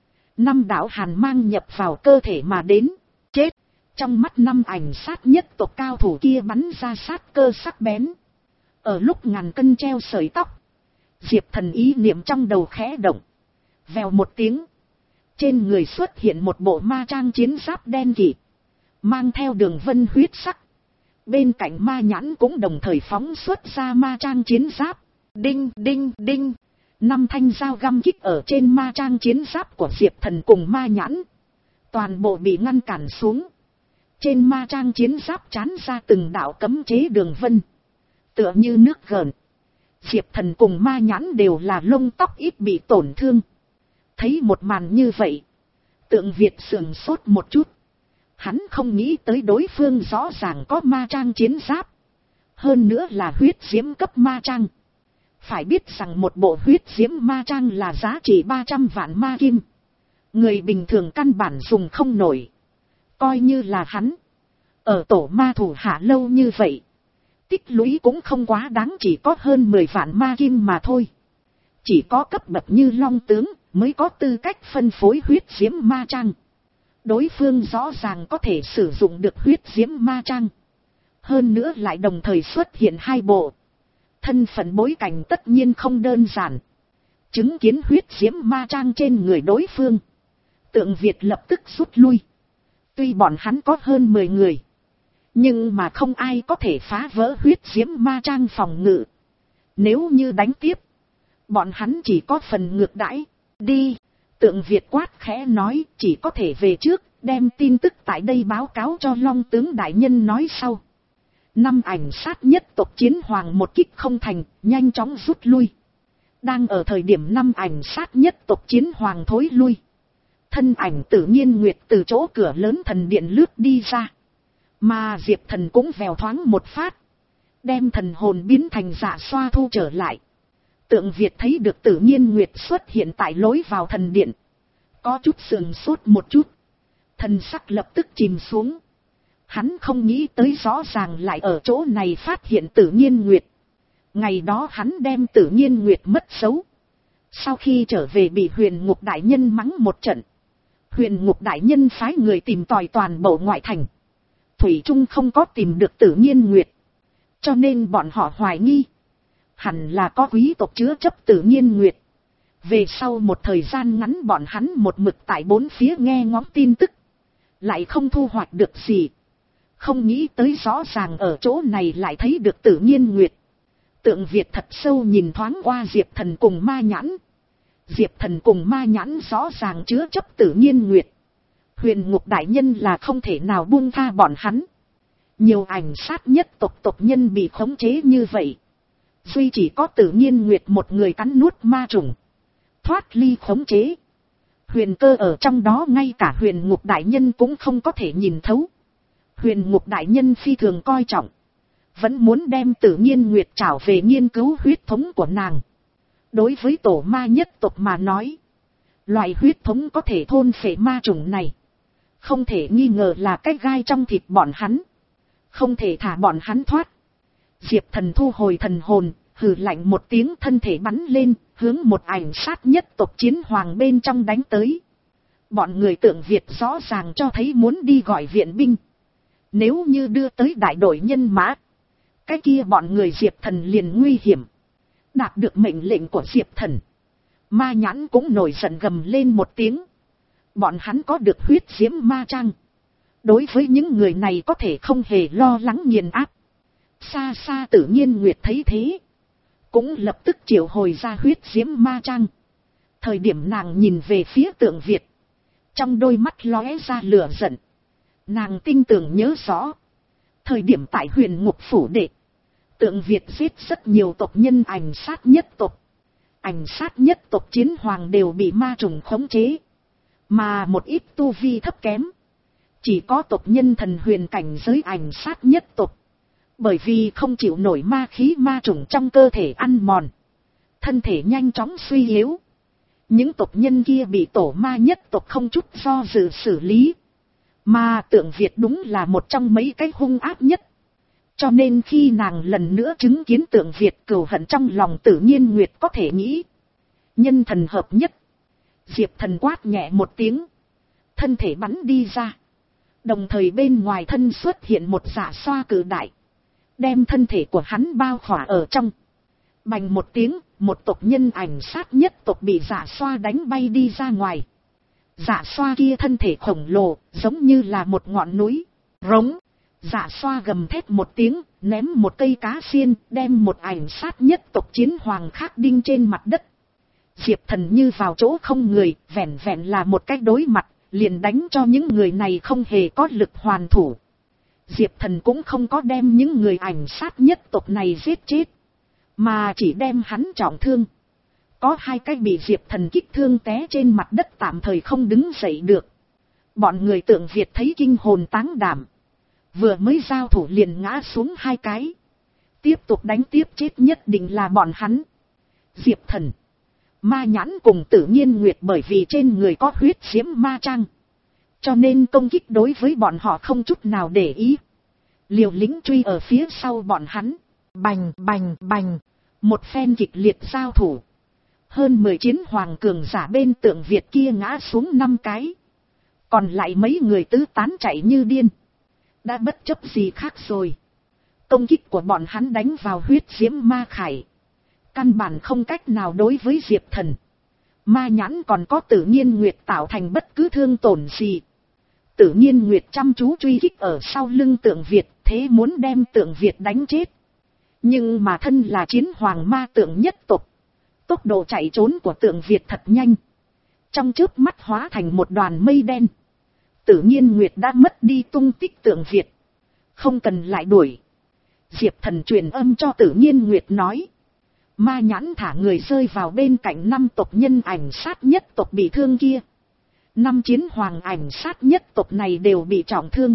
[SPEAKER 1] Năm đạo hàn mang nhập vào cơ thể mà đến. Chết. Trong mắt năm ảnh sát nhất tộc cao thủ kia bắn ra sát cơ sắc bén. Ở lúc ngàn cân treo sợi tóc, Diệp Thần ý niệm trong đầu khẽ động. Vèo một tiếng, trên người xuất hiện một bộ ma trang chiến giáp đen kịt, mang theo đường vân huyết sắc. Bên cạnh ma nhãn cũng đồng thời phóng xuất ra ma trang chiến giáp. Đinh đinh đinh. Năm thanh dao găm kích ở trên ma trang chiến giáp của Diệp Thần cùng ma nhãn. Toàn bộ bị ngăn cản xuống. Trên ma trang chiến giáp chán ra từng đạo cấm chế đường vân. Tựa như nước gợn. Diệp Thần cùng Ma Nhãn đều là lông tóc ít bị tổn thương. Thấy một màn như vậy, Tượng Việt sườn sốt một chút. Hắn không nghĩ tới đối phương rõ ràng có ma trang chiến giáp. Hơn nữa là huyết diễm cấp ma trang. Phải biết rằng một bộ huyết diễm ma trang là giá trị ba trăm vạn ma kim. Người bình thường căn bản dùng không nổi. Coi như là hắn. Ở tổ ma thủ hạ lâu như vậy. Tích lũy cũng không quá đáng, chỉ có hơn mười vạn ma kim mà thôi. Chỉ có cấp bậc như Long Tướng mới có tư cách phân phối huyết diễm ma trang. Đối phương rõ ràng có thể sử dụng được huyết diễm ma trang. Hơn nữa lại đồng thời xuất hiện hai bộ. Thân phận bối cảnh tất nhiên không đơn giản. Chứng kiến huyết diễm ma trang trên người đối phương, Tượng Việt lập tức rút lui. Tuy bọn hắn có hơn mười người, nhưng mà không ai có thể phá vỡ huyết diễm ma trang phòng ngự. Nếu như đánh tiếp, bọn hắn chỉ có phần ngược đãi. Đi, Tượng Việt quát khẽ nói, chỉ có thể về trước, đem tin tức tại đây báo cáo cho Long Tướng đại nhân nói sau. Năm ảnh sát nhất tộc chiến hoàng một kích không thành, nhanh chóng rút lui. Đang ở thời điểm năm ảnh sát nhất tộc chiến hoàng thối lui, thân ảnh Tử Nhiên Nguyệt từ chỗ cửa lớn thần điện lướt đi ra. Mà Diệp Thần cũng vèo thoáng một phát, đem thần hồn biến thành Dạ Xoa thu trở lại. Tượng Việt thấy được Tử Nhiên Nguyệt xuất hiện tại lối vào thần điện, có chút sườn sốt một chút, thần sắc lập tức chìm xuống. Hắn không nghĩ tới rõ ràng lại ở chỗ này phát hiện Tử Nhiên Nguyệt. Ngày đó hắn đem Tử Nhiên Nguyệt mất dấu. Sau khi trở về bị Huyền Ngục đại nhân mắng một trận. Huyền Ngục đại nhân phái người tìm tòi toàn bộ ngoại thành. Thủy Trung không có tìm được Tử Nhiên Nguyệt. Cho nên bọn họ hoài nghi. Hẳn là có quý tộc chứa chấp Tử Nhiên Nguyệt. Về sau một thời gian ngắn bọn hắn một mực tại bốn phía nghe ngóng tin tức. Lại không thu hoạch được gì. Không nghĩ tới rõ ràng ở chỗ này lại thấy được Tử Nhiên Nguyệt. Tượng Việt thật sâu nhìn thoáng qua Diệp Thần cùng Ma Nhãn. Diệp Thần cùng Ma Nhãn rõ ràng chứa chấp Tử Nhiên Nguyệt. Huyền Ngục đại nhân là không thể nào buông tha bọn hắn. Nhiều ảnh sát nhất tộc tộc nhân bị khống chế như vậy. Duy chỉ có Tử Nhiên Nguyệt một người cắn nuốt ma trùng, thoát ly khống chế. Huyền cơ ở trong đó, ngay cả Huyền Ngục đại nhân cũng không có thể nhìn thấu. Huyền Ngục đại nhân phi thường coi trọng, vẫn muốn đem Tử Nhiên Nguyệt trảo về nghiên cứu huyết thống của nàng. Đối với tổ ma nhất tộc mà nói, loại huyết thống có thể thôn phệ ma trùng này, không thể nghi ngờ là cái gai trong thịt bọn hắn. Không thể thả bọn hắn thoát. Diệp Thần thu hồi thần hồn, hừ lạnh một tiếng, thân thể bắn lên, hướng một ảnh sát nhất tộc chiến hoàng bên trong đánh tới. Bọn người Tượng Việt rõ ràng cho thấy muốn đi gọi viện binh. Nếu như đưa tới đại đội nhân mã, cái kia bọn người Diệp Thần liền nguy hiểm. Đạt được mệnh lệnh của Diệp Thần, Ma Nhãn cũng nổi giận gầm lên một tiếng. Bọn hắn có được huyết diễm ma trang. Đối với những người này có thể không hề lo lắng nghiền áp. Xa xa Tử Nhiên Nguyệt thấy thế, cũng lập tức triệu hồi ra huyết diễm ma trang. Thời điểm nàng nhìn về phía Tượng Việt, trong đôi mắt lóe ra lửa giận. Nàng tinh tường nhớ rõ, thời điểm tại Huyền Ngục phủ đệ, Tượng Việt giết rất nhiều tộc nhân ảnh sát nhất tộc. Ảnh sát nhất tộc chiến hoàng đều bị ma trùng khống chế, mà một ít tu vi thấp kém, chỉ có tộc nhân thần huyền cảnh giới ảnh sát nhất tộc. Bởi vì không chịu nổi ma khí ma trùng trong cơ thể ăn mòn, thân thể nhanh chóng suy yếu. Những tộc nhân kia bị tổ ma nhất tộc không chút do dự xử lý. Mà Tượng Việt đúng là một trong mấy cái hung ác nhất. Cho nên khi nàng lần nữa chứng kiến Tượng Việt, cừu hận trong lòng Tử Nhiên Nguyệt có thể nghĩ. Nhân thần hợp nhất. Diệp Thần quát nhẹ một tiếng, thân thể bắn đi ra. Đồng thời bên ngoài thân xuất hiện một Dạ Xoa cử đại, đem thân thể của hắn bao khỏa ở trong. Bành một tiếng, một tộc nhân ảnh sát nhất tộc bị Dạ Xoa đánh bay đi ra ngoài. Dạ Xoa kia thân thể khổng lồ, giống như là một ngọn núi. Rống, Dạ Xoa gầm thét một tiếng, ném một cây cá xiên, đem một ảnh sát nhất tộc chiến hoàng khác đinh trên mặt đất. Diệp Thần như vào chỗ không người, vẹn vẹn là một cách đối mặt, liền đánh cho những người này không hề có lực hoàn thủ. Diệp Thần cũng không có đem những người ảnh sát nhất tộc này giết chết, mà chỉ đem hắn trọng thương. Có hai cái bị Diệp Thần kích thương té trên mặt đất tạm thời không đứng dậy được. Bọn người Tượng Việt thấy kinh hồn táng đảm. Vừa mới giao thủ liền ngã xuống hai cái. Tiếp tục đánh tiếp chết nhất định là bọn hắn. Diệp Thần, Ma Nhãn cùng Tự Nhiên Nguyệt bởi vì trên người có huyết diễm ma trang, cho nên công kích đối với bọn họ không chút nào để ý. Liều lĩnh truy ở phía sau bọn hắn. Bành bành bành. Một phen kịch liệt giao thủ. Hơn mười chiến hoàng cường giả bên Tượng Việt kia ngã xuống năm cái. Còn lại mấy người tứ tán chạy như điên. Đã bất chấp gì khác rồi. Công kích của bọn hắn đánh vào huyết diễm ma khải. Căn bản không cách nào đối với Diệp Thần, Ma Nhãn còn có Tự Nhiên Nguyệt tạo thành bất cứ thương tổn gì. Tự Nhiên Nguyệt chăm chú truy kích ở sau lưng Tượng Việt, thế muốn đem Tượng Việt đánh chết. Nhưng mà thân là chiến hoàng ma tượng nhất tộc, tốc độ chạy trốn của Tượng Việt thật nhanh. Trong chớp mắt hóa thành một đoàn mây đen. Tự Nhiên Nguyệt đã mất đi tung tích Tượng Việt. Không cần lại đuổi. Diệp Thần truyền âm cho Tự Nhiên Nguyệt nói. Ma Nhãn thả người rơi vào bên cạnh năm tộc nhân ảnh sát nhất tộc bị thương kia. Năm chiến hoàng ảnh sát nhất tộc này đều bị trọng thương.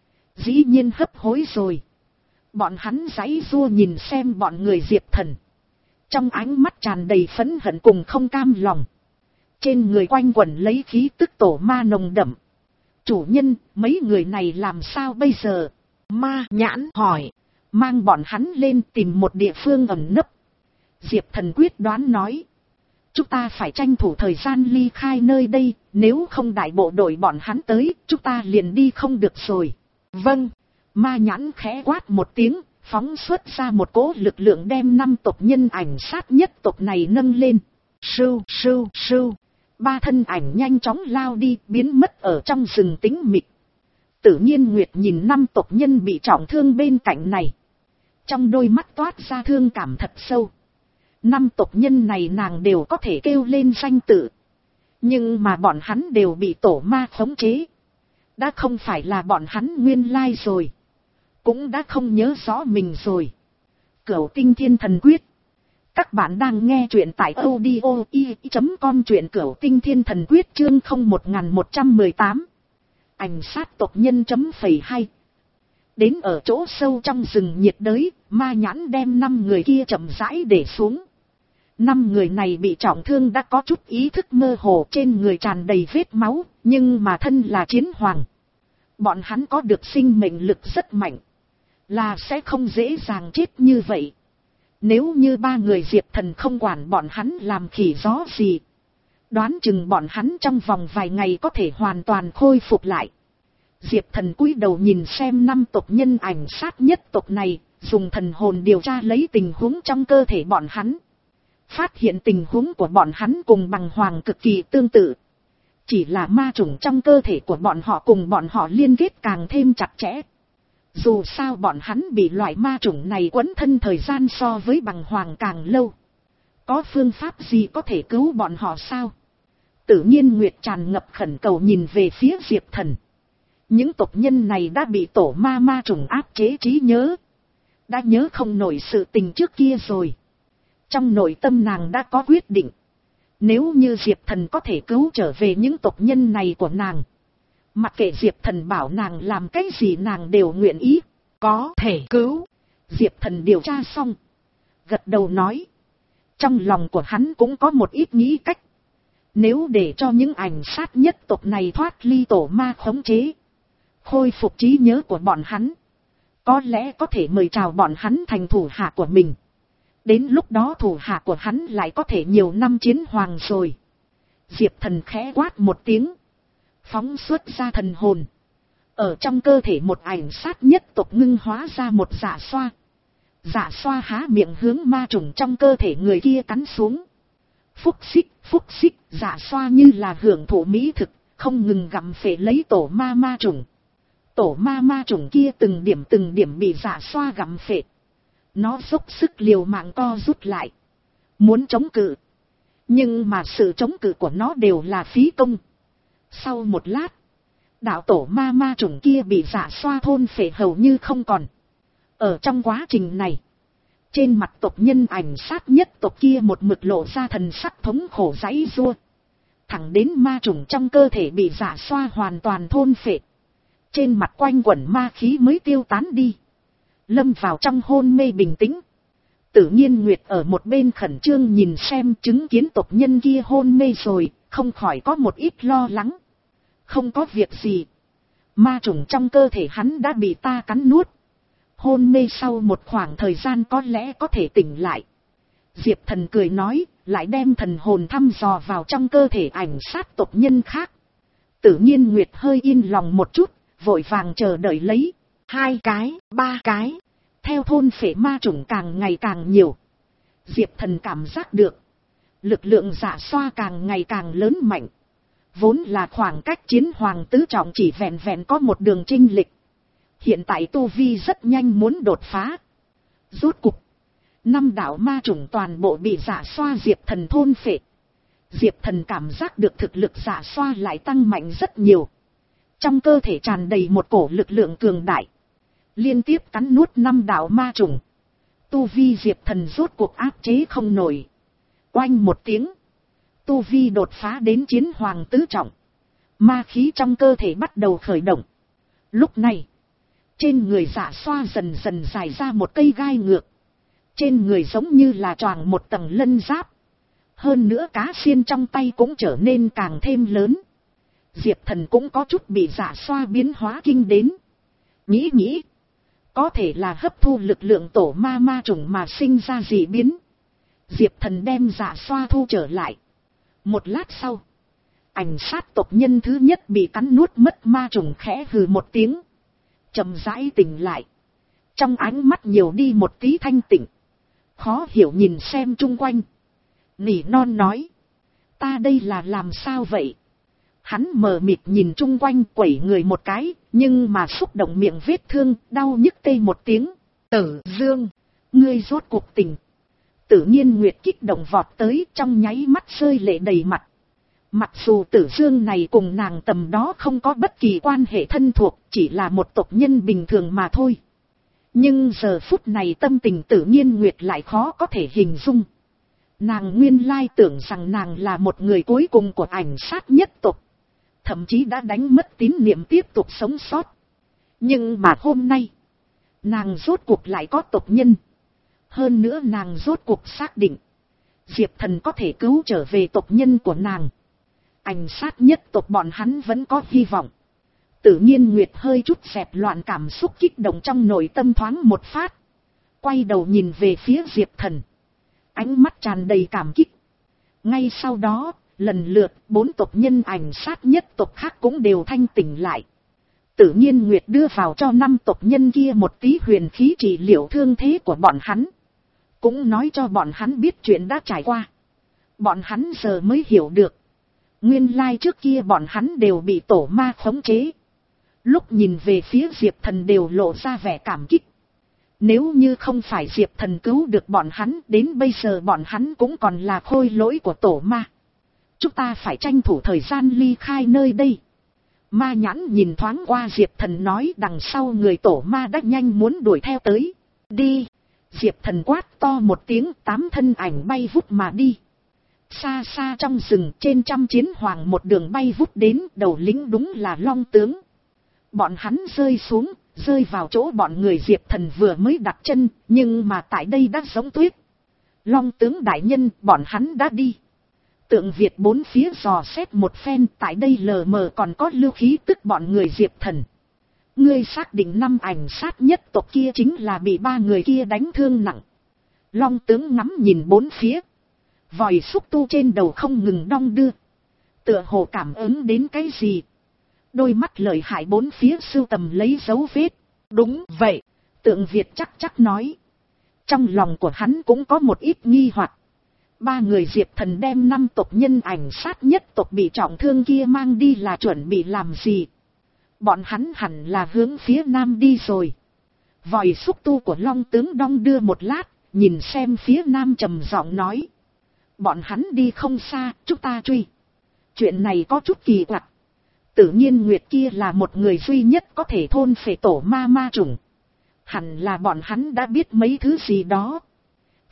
[SPEAKER 1] Dĩ nhiên hấp hối rồi. Bọn hắn giãy giụa nhìn xem bọn người Diệp Thần. Trong ánh mắt tràn đầy phẫn hận cùng không cam lòng. Trên người quanh quẩn lấy khí tức tổ ma nồng đậm. Chủ nhân, mấy người này làm sao bây giờ? Ma Nhãn hỏi. Mang bọn hắn lên tìm một địa phương ẩn nấp. Diệp Thần quyết đoán nói. Chúng ta phải tranh thủ thời gian ly khai nơi đây. Nếu không đại bộ đội bọn hắn tới, chúng ta liền đi không được rồi. Vâng. Ma Nhãn khẽ quát một tiếng, phóng xuất ra một cỗ lực lượng đem năm tộc nhân ảnh sát nhất tộc này nâng lên. Sưu, sưu, sưu. Ba thân ảnh nhanh chóng lao đi, biến mất ở trong rừng tĩnh mịch. Tự Nhiên Nguyệt nhìn năm tộc nhân bị trọng thương bên cạnh này. Trong đôi mắt toát ra thương cảm thật sâu. Năm tộc nhân này nàng đều có thể kêu lên danh tự. Nhưng mà bọn hắn đều bị tổ ma khống chế. Đã không phải là bọn hắn nguyên lai rồi. Cũng đã không nhớ rõ mình rồi. Cửu Tinh Thiên Thần Quyết. Các bạn đang nghe truyện tại audio i chấm com, truyện Cửu Tinh Thiên Thần Quyết chương không một một một tám. Ảnh sát tộc nhân chấm phẩy hai. Đến ở chỗ sâu trong rừng nhiệt đới, Ma Nhãn đem năm người kia chậm rãi để xuống. Năm người này bị trọng thương đã có chút ý thức mơ hồ, trên người tràn đầy vết máu, nhưng mà thân là chiến hoàng. Bọn hắn có được sinh mệnh lực rất mạnh, là sẽ không dễ dàng chết như vậy. Nếu như ba người Diệp Thần không quản bọn hắn làm khỉ gió gì, đoán chừng bọn hắn trong vòng vài ngày có thể hoàn toàn khôi phục lại. Diệp Thần cúi đầu nhìn xem năm tộc nhân ảnh sát nhất tộc này, dùng thần hồn điều tra lấy tình huống trong cơ thể bọn hắn. Phát hiện tình huống của bọn hắn cùng bằng hoàng cực kỳ tương tự. Chỉ là ma chủng trong cơ thể của bọn họ cùng bọn họ liên kết càng thêm chặt chẽ. Dù sao bọn hắn bị loại ma chủng này quấn thân thời gian so với bằng hoàng càng lâu. Có phương pháp gì có thể cứu bọn họ sao? Tự Nhiên Nguyệt tràn ngập khẩn cầu nhìn về phía Diệp Thần. Những tộc nhân này đã bị tổ ma ma chủng áp chế trí nhớ. Đã nhớ không nổi sự tình trước kia rồi. Trong nội tâm nàng đã có quyết định. Nếu như Diệp Thần có thể cứu trở về những tộc nhân này của nàng, mặc kệ Diệp Thần bảo nàng làm cái gì nàng đều nguyện ý. Có thể cứu. Diệp Thần điều tra xong, gật đầu nói. Trong lòng của hắn cũng có một ít nghĩ cách. Nếu để cho những ảnh sát nhất tộc này thoát ly tổ ma khống chế, khôi phục trí nhớ của bọn hắn, có lẽ có thể mời chào bọn hắn thành thủ hạ của mình. Đến lúc đó thủ hạ của hắn lại có thể nhiều năm chiến hoàng rồi. Diệp Thần khẽ quát một tiếng, phóng xuất ra thần hồn. Ở trong cơ thể một ảnh sát nhất tộc ngưng hóa ra một dạ xoa. Dạ xoa há miệng hướng ma trùng trong cơ thể người kia cắn xuống. Phúc xích, phúc xích, dạ xoa như là hưởng thụ mỹ thực, không ngừng gặm phệ lấy tổ ma ma trùng. Tổ ma ma trùng kia từng điểm từng điểm bị dạ xoa gặm phệ. Nó dốc sức liều mạng co rút lại, muốn chống cự. Nhưng mà sự chống cự của nó đều là phí công. Sau một lát, đạo tổ ma ma trùng kia bị dạ xoa thôn phệ hầu như không còn. Ở trong quá trình này, Trên mặt tộc nhân ảnh sát nhất tộc kia một mực lộ ra thần sắc thống khổ giãy giụa. Thẳng đến ma trùng trong cơ thể bị dạ xoa hoàn toàn thôn phệ. Trên mặt quanh quẩn ma khí mới tiêu tán đi. Lâm vào trong hôn mê bình tĩnh. Tự nhiên Nguyệt ở một bên khẩn trương nhìn xem, chứng kiến tộc nhân kia hôn mê rồi, không khỏi có một ít lo lắng. Không có việc gì. Ma trùng trong cơ thể hắn đã bị ta cắn nuốt. Hôn mê sau một khoảng thời gian có lẽ có thể tỉnh lại. Diệp Thần cười nói, lại đem thần hồn thăm dò vào trong cơ thể ảnh sát tộc nhân khác. Tự nhiên Nguyệt hơi yên lòng một chút, vội vàng chờ đợi lấy. Hai cái, ba cái. Theo thôn phệ ma trùng càng ngày càng nhiều. Diệp Thần cảm giác được. Lực lượng dạ xoa càng ngày càng lớn mạnh. Vốn là khoảng cách chiến hoàng tứ trọng chỉ vẹn vẹn có một đường chênh lệch. Hiện tại tu vi rất nhanh muốn đột phá. Rốt cục. Năm đạo ma trùng toàn bộ bị dạ xoa Diệp Thần thôn phệ. Diệp Thần cảm giác được thực lực dạ xoa lại tăng mạnh rất nhiều. Trong cơ thể tràn đầy một cổ lực lượng cường đại. Liên tiếp cắn nuốt năm đạo ma trùng. Tu vi Diệp Thần rốt cuộc áp chế không nổi. Oanh một tiếng. Tu vi đột phá đến chiến hoàng tứ trọng. Ma khí trong cơ thể bắt đầu khởi động. Lúc này. Trên người dạ xoa dần dần dài ra một cây gai ngược. Trên người giống như là choàng một tầng lân giáp. Hơn nữa cá xiên trong tay cũng trở nên càng thêm lớn. Diệp Thần cũng có chút bị dạ xoa biến hóa kinh đến. Nghĩ nghĩ. Có thể là hấp thu lực lượng tổ ma ma trùng mà sinh ra dị biến. Diệp Thần đem dạ xoa thu trở lại. Một lát sau. Ảnh sát tộc nhân thứ nhất bị cắn nuốt mất ma trùng khẽ hừ một tiếng. Chậm rãi tỉnh lại. Trong ánh mắt nhiều đi một tí thanh tịnh. Khó hiểu nhìn xem chung quanh. Nỉ non nói. Ta đây là làm sao vậy? Hắn mờ mịt nhìn chung quanh quẩy người một cái. Nhưng mà xúc động miệng vết thương. Đau nhức tê một tiếng. Tử Dương. Ngươi rốt cuộc tỉnh. Tự nhiên Nguyệt kích động vọt tới. Trong nháy mắt rơi lệ đầy mặt. Mặc dù Tử Dương này cùng nàng tầm đó không có bất kỳ quan hệ thân thuộc. Chỉ là một tộc nhân bình thường mà thôi. Nhưng giờ phút này tâm tình Tự nhiên Nguyệt lại khó có thể hình dung. Nàng nguyên lai tưởng rằng nàng là một người cuối cùng của ảnh sát nhất tộc. Thậm chí đã đánh mất tín niệm tiếp tục sống sót. Nhưng mà hôm nay. Nàng rốt cuộc lại có tộc nhân. Hơn nữa nàng rốt cuộc xác định. Diệp Thần có thể cứu trở về tộc nhân của nàng. Ảnh sát nhất tộc bọn hắn vẫn có hy vọng. Tự nhiên Nguyệt hơi chút xẹp loạn cảm xúc kích động trong nội tâm thoáng một phát. Quay đầu nhìn về phía Diệp Thần. Ánh mắt tràn đầy cảm kích. Ngay sau đó, lần lượt bốn tộc nhân ảnh sát nhất tộc khác cũng đều thanh tỉnh lại. Tự nhiên Nguyệt đưa vào cho năm tộc nhân kia một tí huyền khí trị liệu thương thế của bọn hắn. Cũng nói cho bọn hắn biết chuyện đã trải qua. Bọn hắn giờ mới hiểu được. Nguyên lai trước kia bọn hắn đều bị tổ ma khống chế. Lúc nhìn về phía Diệp Thần đều lộ ra vẻ cảm kích. Nếu như không phải Diệp Thần cứu được bọn hắn, đến bây giờ bọn hắn cũng còn là khôi lỗi của tổ ma. Chúng ta phải tranh thủ thời gian ly khai nơi đây. Ma Nhãn nhìn thoáng qua Diệp Thần nói, đằng sau người tổ ma đã nhanh muốn đuổi theo tới. Đi! Diệp Thần quát to một tiếng, tám thân ảnh bay vút mà đi. Xa xa trong rừng trên trăm chiến hoàng một đường bay vút đến, đầu lính đúng là Long Tướng. Bọn hắn rơi xuống, rơi vào chỗ bọn người Diệp Thần vừa mới đặt chân, nhưng mà tại đây đã giống tuyết. Long Tướng đại nhân, bọn hắn đã đi. Tượng Việt bốn phía dò xét một phen, tại đây lờ mờ còn có lưu khí tức bọn người Diệp Thần. Ngươi xác định năm ảnh sát nhất tộc kia chính là bị ba người kia đánh thương nặng. Long Tướng ngắm nhìn bốn phía. Vòi xúc tu trên đầu không ngừng đong đưa. Tựa hồ cảm ứng đến cái gì. Đôi mắt lợi hại bốn phía sưu tầm lấy dấu vết. Đúng vậy, Tượng Việt chắc chắc nói. Trong lòng của hắn cũng có một ít nghi hoặc. Ba người Diệp Thần đem năm tộc nhân ảnh sát nhất tộc bị trọng thương kia mang đi là chuẩn bị làm gì? Bọn hắn hẳn là hướng phía nam đi rồi. Vòi xúc tu của Long Tướng đong đưa một lát, nhìn xem phía nam trầm giọng nói. Bọn hắn đi không xa, chúng ta truy. Chuyện này có chút kỳ quặc. Tự nhiên Nguyệt kia là một người duy nhất có thể thôn phệ tổ ma ma trùng. Hẳn là bọn hắn đã biết mấy thứ gì đó.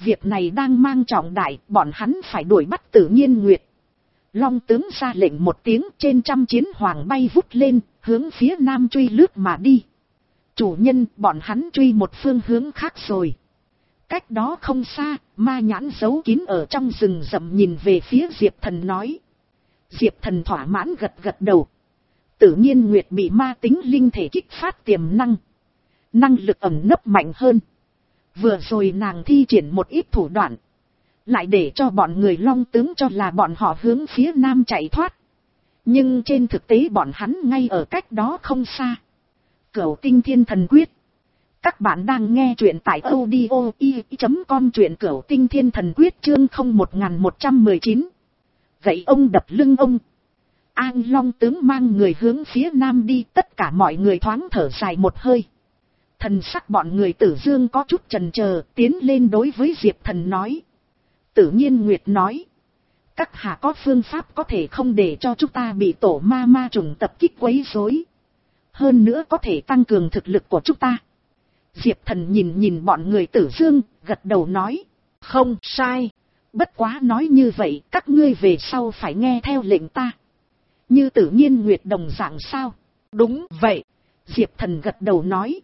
[SPEAKER 1] Việc này đang mang trọng đại, bọn hắn phải đuổi bắt Tử Nhiên Nguyệt. Long tướng ra lệnh một tiếng, trên trăm chiến hoàng bay vút lên, hướng phía nam truy lướt mà đi. Chủ nhân, bọn hắn truy một phương hướng khác rồi. Cách đó không xa, ma nhãn giấu kín ở trong rừng rậm nhìn về phía Diệp Thần nói. Diệp Thần thỏa mãn gật gật đầu. Tử Nhiên Nguyệt bị ma tính linh thể kích phát tiềm năng. Năng lực ẩn nấp mạnh hơn. Vừa rồi nàng thi triển một ít thủ đoạn. Lại để cho bọn người Long tướng cho là bọn họ hướng phía nam chạy thoát. Nhưng trên thực tế bọn hắn ngay ở cách đó không xa. Cửu Tinh Thiên Thần Quyết. Các bạn đang nghe truyện tại audio i chấm com, truyện Cửu Tinh Thiên Thần Quyết chương không một một một chín. Gậy ông đập lưng ông. An Long tướng mang người hướng phía nam đi, tất cả mọi người thoáng thở dài một hơi. Thần sắc bọn người Tử Dương có chút chần chờ, tiến lên đối với Diệp Thần nói. Tử Nhiên Nguyệt nói. Các hạ có phương pháp có thể không để cho chúng ta bị tổ ma ma trùng tập kích quấy rối. Hơn nữa có thể tăng cường thực lực của chúng ta. Diệp Thần nhìn nhìn bọn người Tử Dương, gật đầu nói. Không sai. Bất quá nói như vậy, các ngươi về sau phải nghe theo lệnh ta. Như Tử Nhiên Nguyệt đồng dạng sao? Đúng vậy. Diệp Thần gật đầu nói.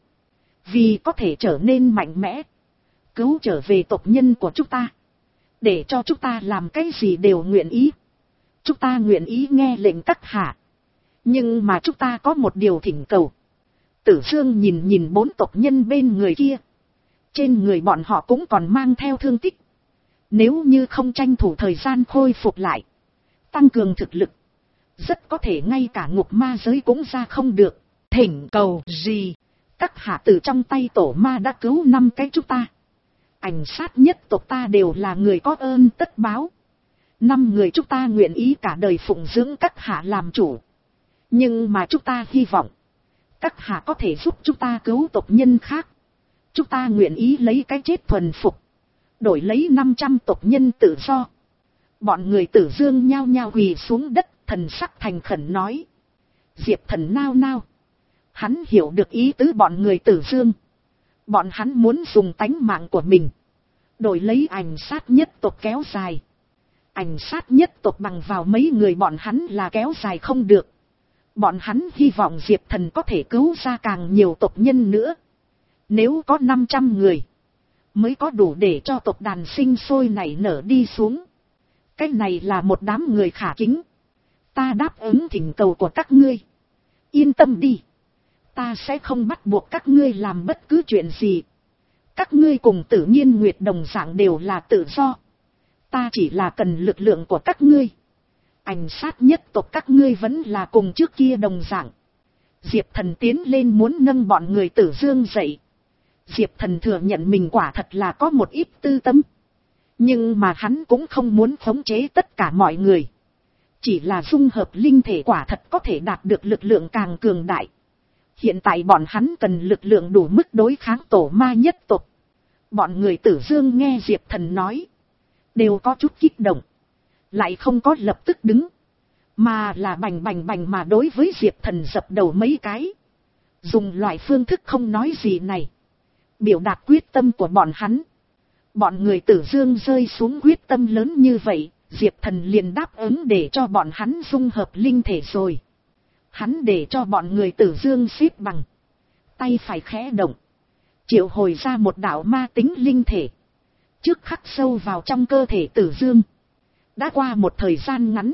[SPEAKER 1] Vì có thể trở nên mạnh mẽ. Cứu trở về tộc nhân của chúng ta. Để cho chúng ta làm cái gì đều nguyện ý. Chúng ta nguyện ý nghe lệnh các hạ. Nhưng mà chúng ta có một điều thỉnh cầu. Tử Dương nhìn nhìn bốn tộc nhân bên người kia. Trên người bọn họ cũng còn mang theo thương tích. Nếu như không tranh thủ thời gian khôi phục lại. Tăng cường thực lực. Rất có thể ngay cả ngục ma giới cũng ra không được. Thỉnh cầu gì? Các hạ tử trong tay tổ ma đã cứu năm cái chúng ta. Ảnh sát nhất tộc ta đều là người có ơn tất báo. Năm người chúng ta nguyện ý cả đời phụng dưỡng các hạ làm chủ. Nhưng mà chúng ta hy vọng. Các hạ có thể giúp chúng ta cứu tộc nhân khác. Chúng ta nguyện ý lấy cái chết thuần phục. Đổi lấy năm trăm tộc nhân tự do. Bọn người Tử Dương nhao nhao quỳ xuống đất, thần sắc thành khẩn nói. Diệp Thần nao nao. Hắn hiểu được ý tứ bọn người Tử Dương. Bọn hắn muốn dùng tánh mạng của mình. Đổi lấy ảnh sát nhất tộc kéo dài. Ảnh sát nhất tộc bằng vào mấy người bọn hắn là kéo dài không được. Bọn hắn hy vọng Diệp Thần có thể cứu ra càng nhiều tộc nhân nữa. Nếu có năm trăm người. Mới có đủ để cho tộc đàn sinh sôi nảy nở đi xuống. Cái này là một đám người khả kính. Ta đáp ứng thỉnh cầu của các ngươi. Yên tâm đi. Ta sẽ không bắt buộc các ngươi làm bất cứ chuyện gì. Các ngươi cùng Tử Nhiên Nguyệt đồng dạng đều là tự do. Ta chỉ là cần lực lượng của các ngươi. Ảnh sát nhất tộc các ngươi vẫn là cùng trước kia đồng dạng. Diệp Thần tiến lên muốn nâng bọn người Tử Dương dậy. Diệp Thần thừa nhận mình quả thật là có một ít tư tâm. Nhưng mà hắn cũng không muốn khống chế tất cả mọi người. Chỉ là dung hợp linh thể quả thật có thể đạt được lực lượng càng cường đại. Hiện tại bọn hắn cần lực lượng đủ mức đối kháng tổ ma nhất tộc. Bọn người Tử Dương nghe Diệp Thần nói. Đều có chút kích động. Lại không có lập tức đứng. Mà là bành bành bành mà đối với Diệp Thần dập đầu mấy cái. Dùng loại phương thức không nói gì này. Biểu đạt quyết tâm của bọn hắn. Bọn người Tử Dương rơi xuống quyết tâm lớn như vậy. Diệp Thần liền đáp ứng để cho bọn hắn dung hợp linh thể rồi. Hắn để cho bọn người Tử Dương xếp bằng. Tay phải khẽ động. Triệu hồi ra một đạo ma tính linh thể. Trước khắc sâu vào trong cơ thể Tử Dương. Đã qua một thời gian ngắn.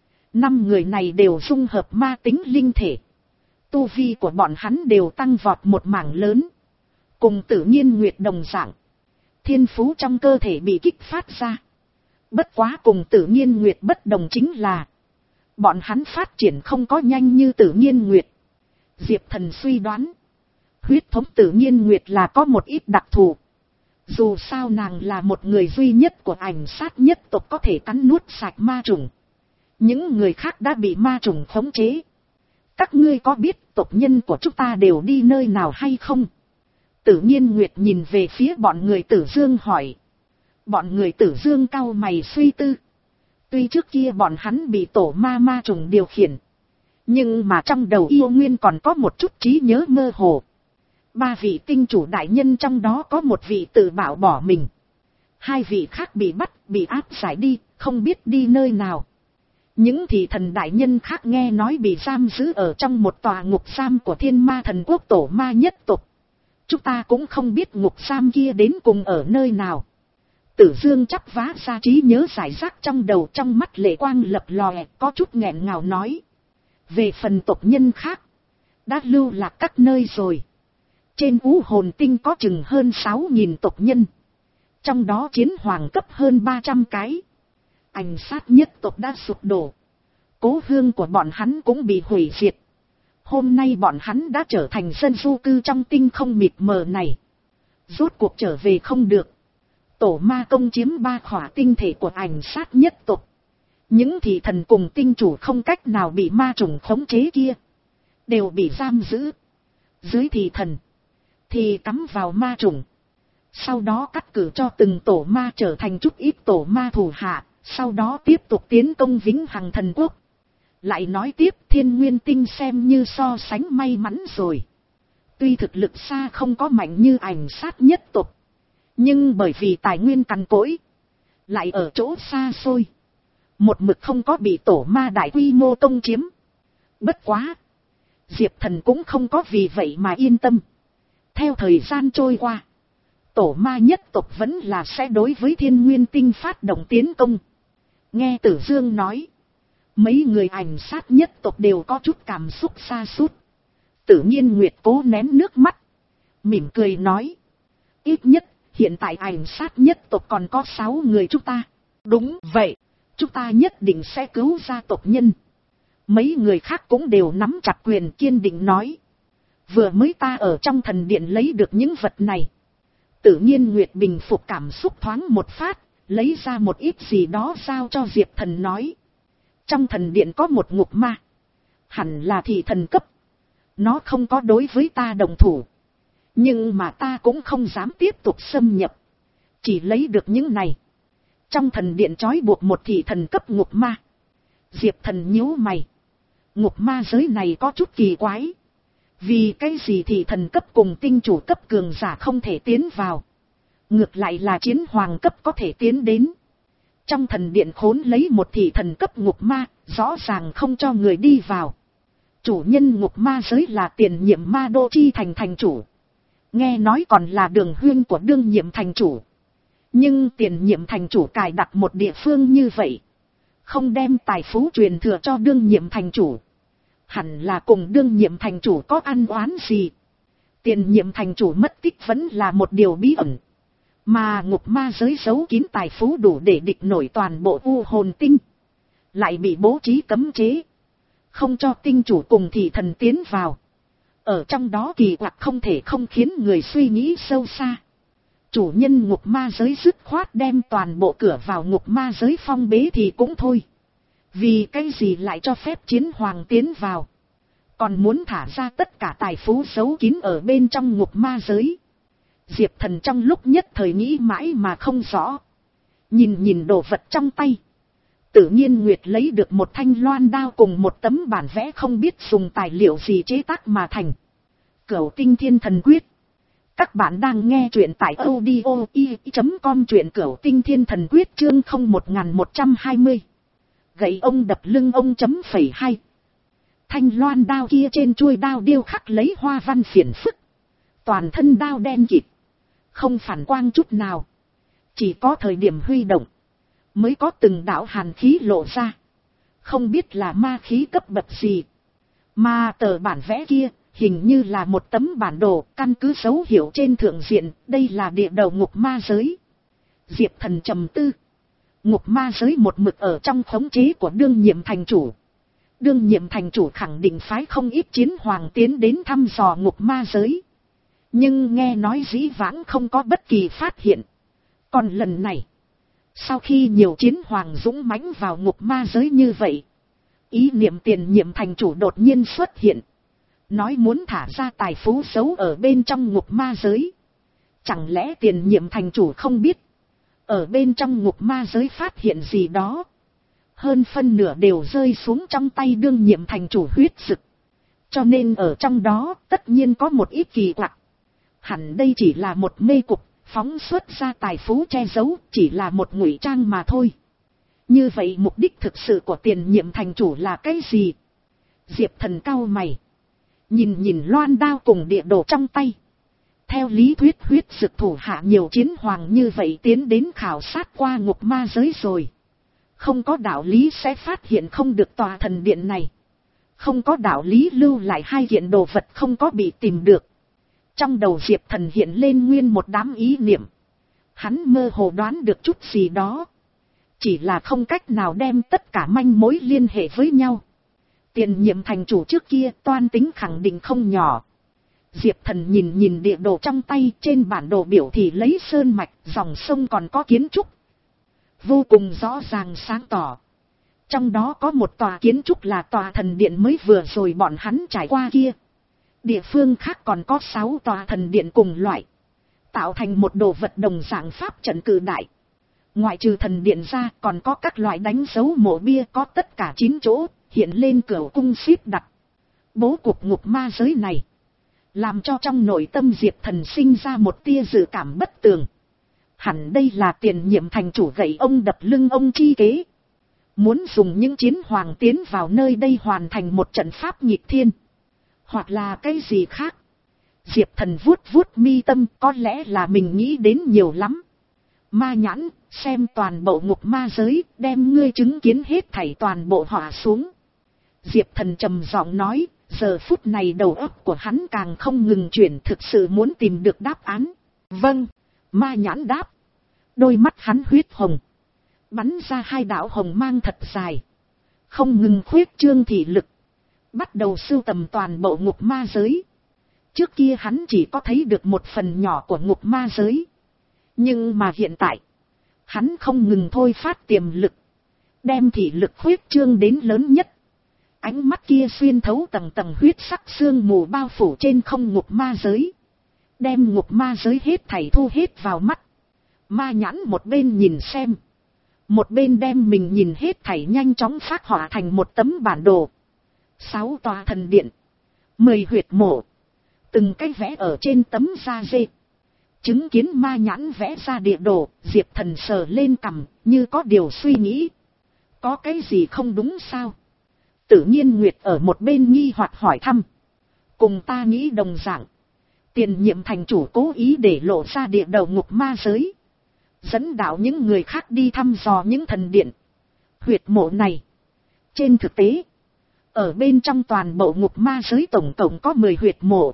[SPEAKER 1] Năm người này đều dung hợp ma tính linh thể. Tu vi của bọn hắn đều tăng vọt một mảng lớn. Cùng Tử Nhiên Nguyệt đồng dạng. Thiên phú trong cơ thể bị kích phát ra. Bất quá cùng Tử Nhiên Nguyệt bất đồng chính là. Bọn hắn phát triển không có nhanh như Tử Nhiên Nguyệt. Diệp Thần suy đoán. Huyết thống Tử Nhiên Nguyệt là có một ít đặc thù. Dù sao nàng là một người duy nhất của ảnh sát nhất tộc có thể cắn nuốt sạch ma trùng. Những người khác đã bị ma trùng khống chế. Các ngươi có biết tộc nhân của chúng ta đều đi nơi nào hay không? Tử Nhiên Nguyệt nhìn về phía bọn người Tử Dương hỏi. Bọn người Tử Dương cau mày suy tư. Tuy trước kia bọn hắn bị tổ ma ma trùng điều khiển. Nhưng mà trong đầu yêu nguyên còn có một chút trí nhớ mơ hồ. Ba vị tinh chủ đại nhân trong đó có một vị tự bảo bỏ mình. Hai vị khác bị bắt, bị áp giải đi, không biết đi nơi nào. Những thị thần đại nhân khác nghe nói bị giam giữ ở trong một tòa ngục giam của Thiên Ma Thần Quốc tổ ma nhất tộc. Chúng ta cũng không biết ngục giam kia đến cùng ở nơi nào. Tử Dương chắp vá ra trí nhớ giải rác trong đầu, trong mắt lệ quang lập lòe, có chút nghẹn ngào nói. Về phần tộc nhân khác, đã lưu lạc các nơi rồi. Trên U Hồn Tinh có chừng hơn sáu nghìn tộc nhân. Trong đó chiến hoàng cấp hơn ba trăm cái. Ảnh sát nhất tộc đã sụp đổ. Cố hương của bọn hắn cũng bị hủy diệt. Hôm nay bọn hắn đã trở thành dân du cư trong tinh không mịt mờ này. Rốt cuộc trở về không được. Tổ ma công chiếm ba khỏa tinh thể của ảnh sát nhất tộc. Những thị thần cùng tinh chủ không cách nào bị ma trùng khống chế kia, đều bị giam giữ. Dưới thị thần thì cắm vào ma trùng. Sau đó cắt cử cho từng tổ ma trở thành chút ít tổ ma thủ hạ. Sau đó tiếp tục tiến công Vĩnh Hằng Thần Quốc. Lại nói tiếp, Thiên Nguyên Tinh xem như so sánh may mắn rồi. Tuy thực lực xa không có mạnh như ảnh sát nhất tộc, nhưng bởi vì tài nguyên cằn cỗi, lại ở chỗ xa xôi, một mực không có bị tổ ma đại quy mô công chiếm. Bất quá, Diệp Thần cũng không có vì vậy mà yên tâm. Theo thời gian trôi qua, tổ ma nhất tộc vẫn là sẽ đối với Thiên Nguyên Tinh phát động tiến công. Nghe Tử Dương nói, mấy người ảnh sát nhất tộc đều có chút cảm xúc sa sút. Tự nhiên Nguyệt cố nén nước mắt, mỉm cười nói. Ít nhất, hiện tại ảnh sát nhất tộc còn có sáu người chúng ta. Đúng vậy, chúng ta nhất định sẽ cứu ra tộc nhân. Mấy người khác cũng đều nắm chặt quyền, kiên định nói. Vừa mới ta ở trong thần điện lấy được những vật này. Tự nhiên Nguyệt bình phục cảm xúc thoáng một phát, lấy ra một ít gì đó giao cho Diệp Thần nói. Trong thần điện có một ngục ma, hẳn là thị thần cấp. Nó không có đối với ta đồng thủ, nhưng mà ta cũng không dám tiếp tục xâm nhập, chỉ lấy được những này. Trong thần điện trói buộc một thị thần cấp ngục ma. Diệp Thần nhíu mày. Ngục ma giới này có chút kỳ quái. Vì cái gì thị thần cấp cùng tinh chủ cấp cường giả không thể tiến vào, ngược lại là chiến hoàng cấp có thể tiến đến. Trong thần điện khốn lấy một thị thần cấp ngục ma, rõ ràng không cho người đi vào. Chủ nhân ngục ma giới là tiền nhiệm ma đô chi thành thành chủ. Nghe nói còn là đường huyên của đương nhiệm thành chủ. Nhưng tiền nhiệm thành chủ cài đặt một địa phương như vậy, không đem tài phú truyền thừa cho đương nhiệm thành chủ, hẳn là cùng đương nhiệm thành chủ có ăn oán gì. Tiền nhiệm thành chủ mất tích vẫn là một điều bí ẩn. Mà ngục ma giới giấu kín tài phú đủ để địch nổi toàn bộ U Hồn Tinh, lại bị bố trí cấm chế, không cho tinh chủ cùng thị thần tiến vào. Ở trong đó kỳ quặc không thể không khiến người suy nghĩ sâu xa. Chủ nhân ngục ma giới dứt khoát đem toàn bộ cửa vào ngục ma giới phong bế thì cũng thôi. Vì cái gì lại cho phép chiến hoàng tiến vào, còn muốn thả ra tất cả tài phú giấu kín ở bên trong ngục ma giới. Diệp Thần trong lúc nhất thời nghĩ mãi mà không rõ. Nhìn nhìn đồ vật trong tay, tự nhiên Nguyệt lấy được một thanh loan đao cùng một tấm bản vẽ không biết dùng tài liệu gì chế tác mà thành. Cửu Tinh Thiên Thần Quyết. Các bạn đang nghe truyện tại audio i chấm com, truyện Cửu Tinh Thiên Thần Quyết chương không một một hai không. Gậy ông đập lưng ông chấm phẩy hai. Thanh loan đao kia trên chuôi đao điêu khắc lấy hoa văn phiền phức. Toàn thân đao đen kịt, không phản quang chút nào. Chỉ có thời điểm huy động, mới có từng đạo hàn khí lộ ra. Không biết là ma khí cấp bậc gì. Mà tờ bản vẽ kia, hình như là một tấm bản đồ, căn cứ dấu hiệu trên thượng diện, đây là địa đầu ngục ma giới. Diệp Thần trầm tư. Ngục ma giới một mực ở trong khống chế của đương nhiệm thành chủ. Đương nhiệm thành chủ khẳng định phái không ít chiến hoàng tiến đến thăm dò ngục ma giới. Nhưng nghe nói dĩ vãng không có bất kỳ phát hiện. Còn lần này, sau khi nhiều chiến hoàng dũng mãnh vào ngục ma giới như vậy, ý niệm tiền nhiệm thành chủ đột nhiên xuất hiện. Nói muốn thả ra tài phú giấu ở bên trong ngục ma giới. Chẳng lẽ tiền nhiệm thành chủ không biết, ở bên trong ngục ma giới phát hiện gì đó, hơn phân nửa đều rơi xuống trong tay đương nhiệm thành chủ huyết dực. Cho nên ở trong đó tất nhiên có một ít kỳ quặc. Hẳn đây chỉ là một mê cục, phóng xuất ra tài phú che giấu chỉ là một ngụy trang mà thôi. Như vậy mục đích thực sự của tiền nhiệm thành chủ là cái gì? Diệp Thần cau mày. Nhìn nhìn loan đao cùng địa đồ trong tay. Theo lý thuyết huyết dực thủ hạ nhiều chiến hoàng như vậy tiến đến khảo sát qua ngục ma giới rồi. Không có đạo lý sẽ phát hiện không được tòa thần điện này. Không có đạo lý lưu lại hai kiện đồ vật không có bị tìm được. Trong đầu Diệp Thần hiện lên nguyên một đám ý niệm. Hắn mơ hồ đoán được chút gì đó. Chỉ là không cách nào đem tất cả manh mối liên hệ với nhau. Tiền nhiệm thành chủ trước kia toan tính khẳng định không nhỏ. Diệp Thần nhìn nhìn địa đồ trong tay, trên bản đồ biểu thì lấy sơn mạch, dòng sông còn có kiến trúc. Vô cùng rõ ràng sáng tỏ. Trong đó có một tòa kiến trúc là tòa thần điện mới vừa rồi bọn hắn trải qua kia. Địa phương khác còn có sáu tòa thần điện cùng loại. Tạo thành một đồ vật đồng dạng pháp trận cử đại. Ngoại trừ thần điện ra còn có các loại đánh dấu mộ bia có tất cả chín chỗ, hiện lên cửa cung xếp đặt. Bố cục ngục ma giới này. Làm cho trong nội tâm Diệp Thần sinh ra một tia dự cảm bất tường. Hẳn đây là tiền nhiệm thành chủ gậy ông đập lưng ông chi kế. Muốn dùng những chiến hoàng tiến vào nơi đây hoàn thành một trận pháp nghịch thiên. Hoặc là cái gì khác. Diệp Thần vuốt vuốt mi tâm, có lẽ là mình nghĩ đến nhiều lắm. Ma nhãn, xem toàn bộ ngục ma giới, đem ngươi chứng kiến hết thảy toàn bộ họa xuống. Diệp Thần trầm giọng nói, giờ phút này đầu óc của hắn càng không ngừng chuyển, thực sự muốn tìm được đáp án. Vâng, ma nhãn đáp. Đôi mắt hắn huyết hồng. Bắn ra hai đạo hồng mang thật dài. Không ngừng khuyết trương thị lực. Bắt đầu sưu tầm toàn bộ ngục ma giới. Trước kia hắn chỉ có thấy được một phần nhỏ của ngục ma giới. Nhưng mà hiện tại, hắn không ngừng thôi phát tiềm lực. Đem thị lực khuyết trương đến lớn nhất. Ánh mắt kia xuyên thấu tầng tầng huyết sắc sương mù bao phủ trên không ngục ma giới. Đem ngục ma giới hết thảy thu hết vào mắt. Ma nhãn một bên nhìn xem. Một bên đem mình nhìn hết thảy nhanh chóng phác họa thành một tấm bản đồ. Sáu tòa thần điện. Mười huyệt mộ. Từng cái vẽ ở trên tấm da dê. Chứng kiến ma nhãn vẽ ra địa đồ, Diệp Thần sờ lên cằm, như có điều suy nghĩ. Có cái gì không đúng sao? Tự nhiên Nguyệt ở một bên nghi hoặc hỏi thăm. Cùng ta nghĩ đồng dạng. Tiền nhiệm thành chủ cố ý để lộ ra địa đầu ngục ma giới. Dẫn đạo những người khác đi thăm dò những thần điện. Huyệt mộ này. Trên thực tế. Ở bên trong toàn bộ ngục ma giới tổng cộng có mười huyệt mộ.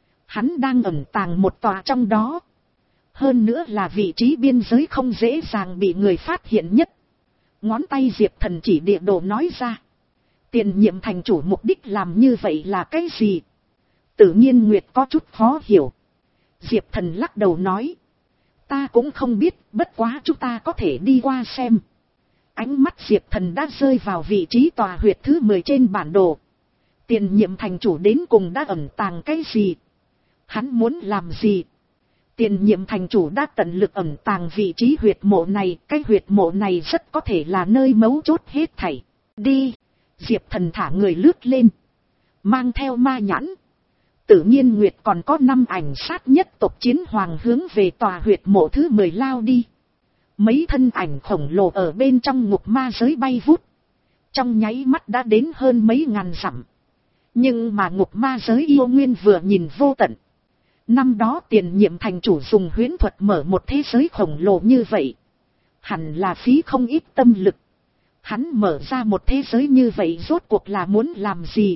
[SPEAKER 1] Hắn đang ẩn tàng một tòa trong đó. Hơn nữa là vị trí biên giới không dễ dàng bị người phát hiện nhất. Ngón tay Diệp Thần chỉ địa đồ nói ra. Tiền nhiệm thành chủ mục đích làm như vậy là cái gì? Tự nhiên Nguyệt có chút khó hiểu. Diệp Thần lắc đầu nói. Ta cũng không biết, bất quá chúng ta có thể đi qua xem. Ánh mắt Diệp Thần đã rơi vào vị trí tòa huyệt thứ mười trên bản đồ. Tiền nhiệm thành chủ đến cùng đã ẩn tàng cái gì? Hắn muốn làm gì? Tiền nhiệm thành chủ đã tận lực ẩn tàng vị trí huyệt mộ này. Cái huyệt mộ này rất có thể là nơi mấu chốt hết thảy. Đi! Diệp Thần thả người lướt lên. Mang theo ma nhãn. Tự nhiên Nguyệt còn có năm ảnh sát nhất tộc chiến hoàng hướng về tòa huyệt mộ thứ mười lao đi. Mấy thân ảnh khổng lồ ở bên trong ngục ma giới bay vút. Trong nháy mắt đã đến hơn mấy ngàn dặm. Nhưng mà ngục ma giới yêu nguyên vừa nhìn vô tận. Năm đó tiền nhiệm thành chủ dùng huyễn thuật mở một thế giới khổng lồ như vậy. Hẳn là phí không ít tâm lực. Hắn mở ra một thế giới như vậy rốt cuộc là muốn làm gì?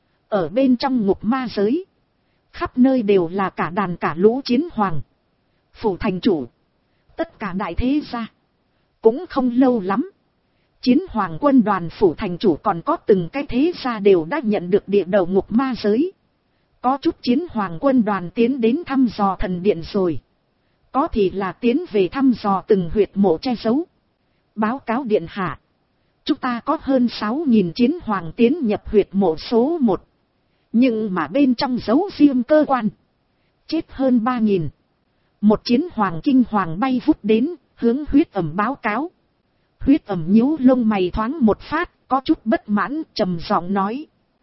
[SPEAKER 1] Ở bên trong ngục ma giới. Khắp nơi đều là cả đàn cả lũ chiến hoàng. Phủ thành chủ. Tất cả đại thế gia. Cũng không lâu lắm. Chiến hoàng quân đoàn phủ thành chủ còn có từng cái thế gia đều đã nhận được địa đầu ngục ma giới. Có chút chiến hoàng quân đoàn tiến đến thăm dò thần điện rồi. Có thì là tiến về thăm dò từng huyệt mộ che giấu. Báo cáo điện hạ. Chúng ta có hơn sáu nghìn chiến hoàng tiến nhập huyệt mộ số một. Nhưng mà bên trong giấu riêng cơ quan. Chết hơn ba nghìn. Một chiến hoàng kinh hoàng bay vút đến, hướng huyết ẩm báo cáo. Huyết ẩm nhíu lông mày thoáng một phát, có chút bất mãn, trầm giọng nói.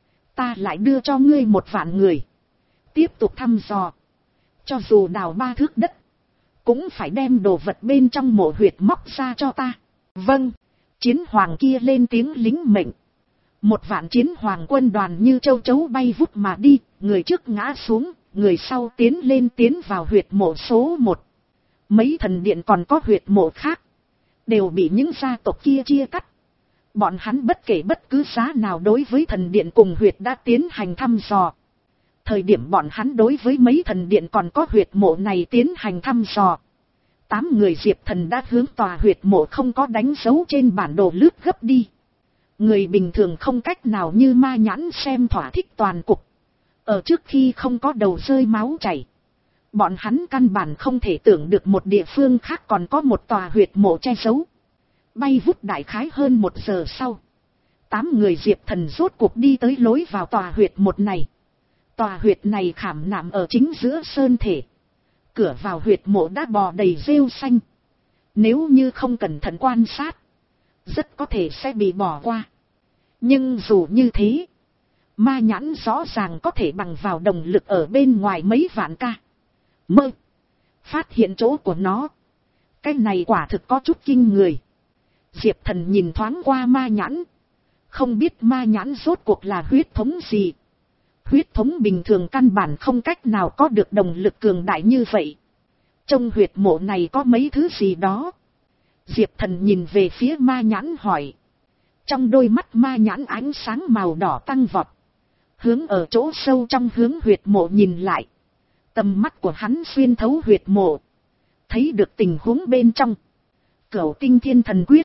[SPEAKER 1] Ta lại đưa cho ngươi một vạn người. Tiếp tục thăm dò. Cho dù đào ba thước đất, cũng phải đem đồ vật bên trong mộ huyệt móc ra cho ta. Vâng, chiến hoàng kia lên tiếng lính mệnh. Một vạn chiến hoàng quân đoàn như châu chấu bay vút mà đi, người trước ngã xuống, người sau tiến lên tiến vào huyệt mộ số một. Mấy thần điện còn có huyệt mộ khác, đều bị những gia tộc kia chia cắt. Bọn hắn bất kể bất cứ giá nào đối với thần điện cùng huyệt đã tiến hành thăm dò. Thời điểm bọn hắn đối với mấy thần điện còn có huyệt mộ này tiến hành thăm dò. Tám người Diệp Thần đã hướng tòa huyệt mộ không có đánh dấu trên bản đồ lướt gấp đi. Người bình thường không cách nào như ma nhãn xem thỏa thích toàn cục. Ở trước khi không có đầu rơi máu chảy, bọn hắn căn bản không thể tưởng được một địa phương khác còn có một tòa huyệt mộ che giấu. Bay vút đại khái hơn một giờ sau, tám người Diệp Thần rốt cuộc đi tới lối vào tòa huyệt một này. Tòa huyệt này khảm nạm ở chính giữa sơn thể. Cửa vào huyệt mộ đã bò đầy rêu xanh. Nếu như không cẩn thận quan sát, rất có thể sẽ bị bỏ qua. Nhưng dù như thế, ma nhãn rõ ràng có thể bằng vào động lực ở bên ngoài mấy vạn ca mơ phát hiện chỗ của nó. Cái này quả thực có chút kinh người. Diệp Thần nhìn thoáng qua ma nhãn, không biết ma nhãn rốt cuộc là huyết thống gì. Huyết thống bình thường căn bản không cách nào có được động lực cường đại như vậy. Trong huyệt mộ này có mấy thứ gì đó. Diệp Thần nhìn về phía ma nhãn hỏi. Trong đôi mắt ma nhãn ánh sáng màu đỏ tăng vọt. Hướng ở chỗ sâu trong hướng huyệt mộ nhìn lại. Tầm mắt của hắn xuyên thấu huyệt mộ, thấy được tình huống bên trong. Cửu Tinh Thiên Thần Quyết.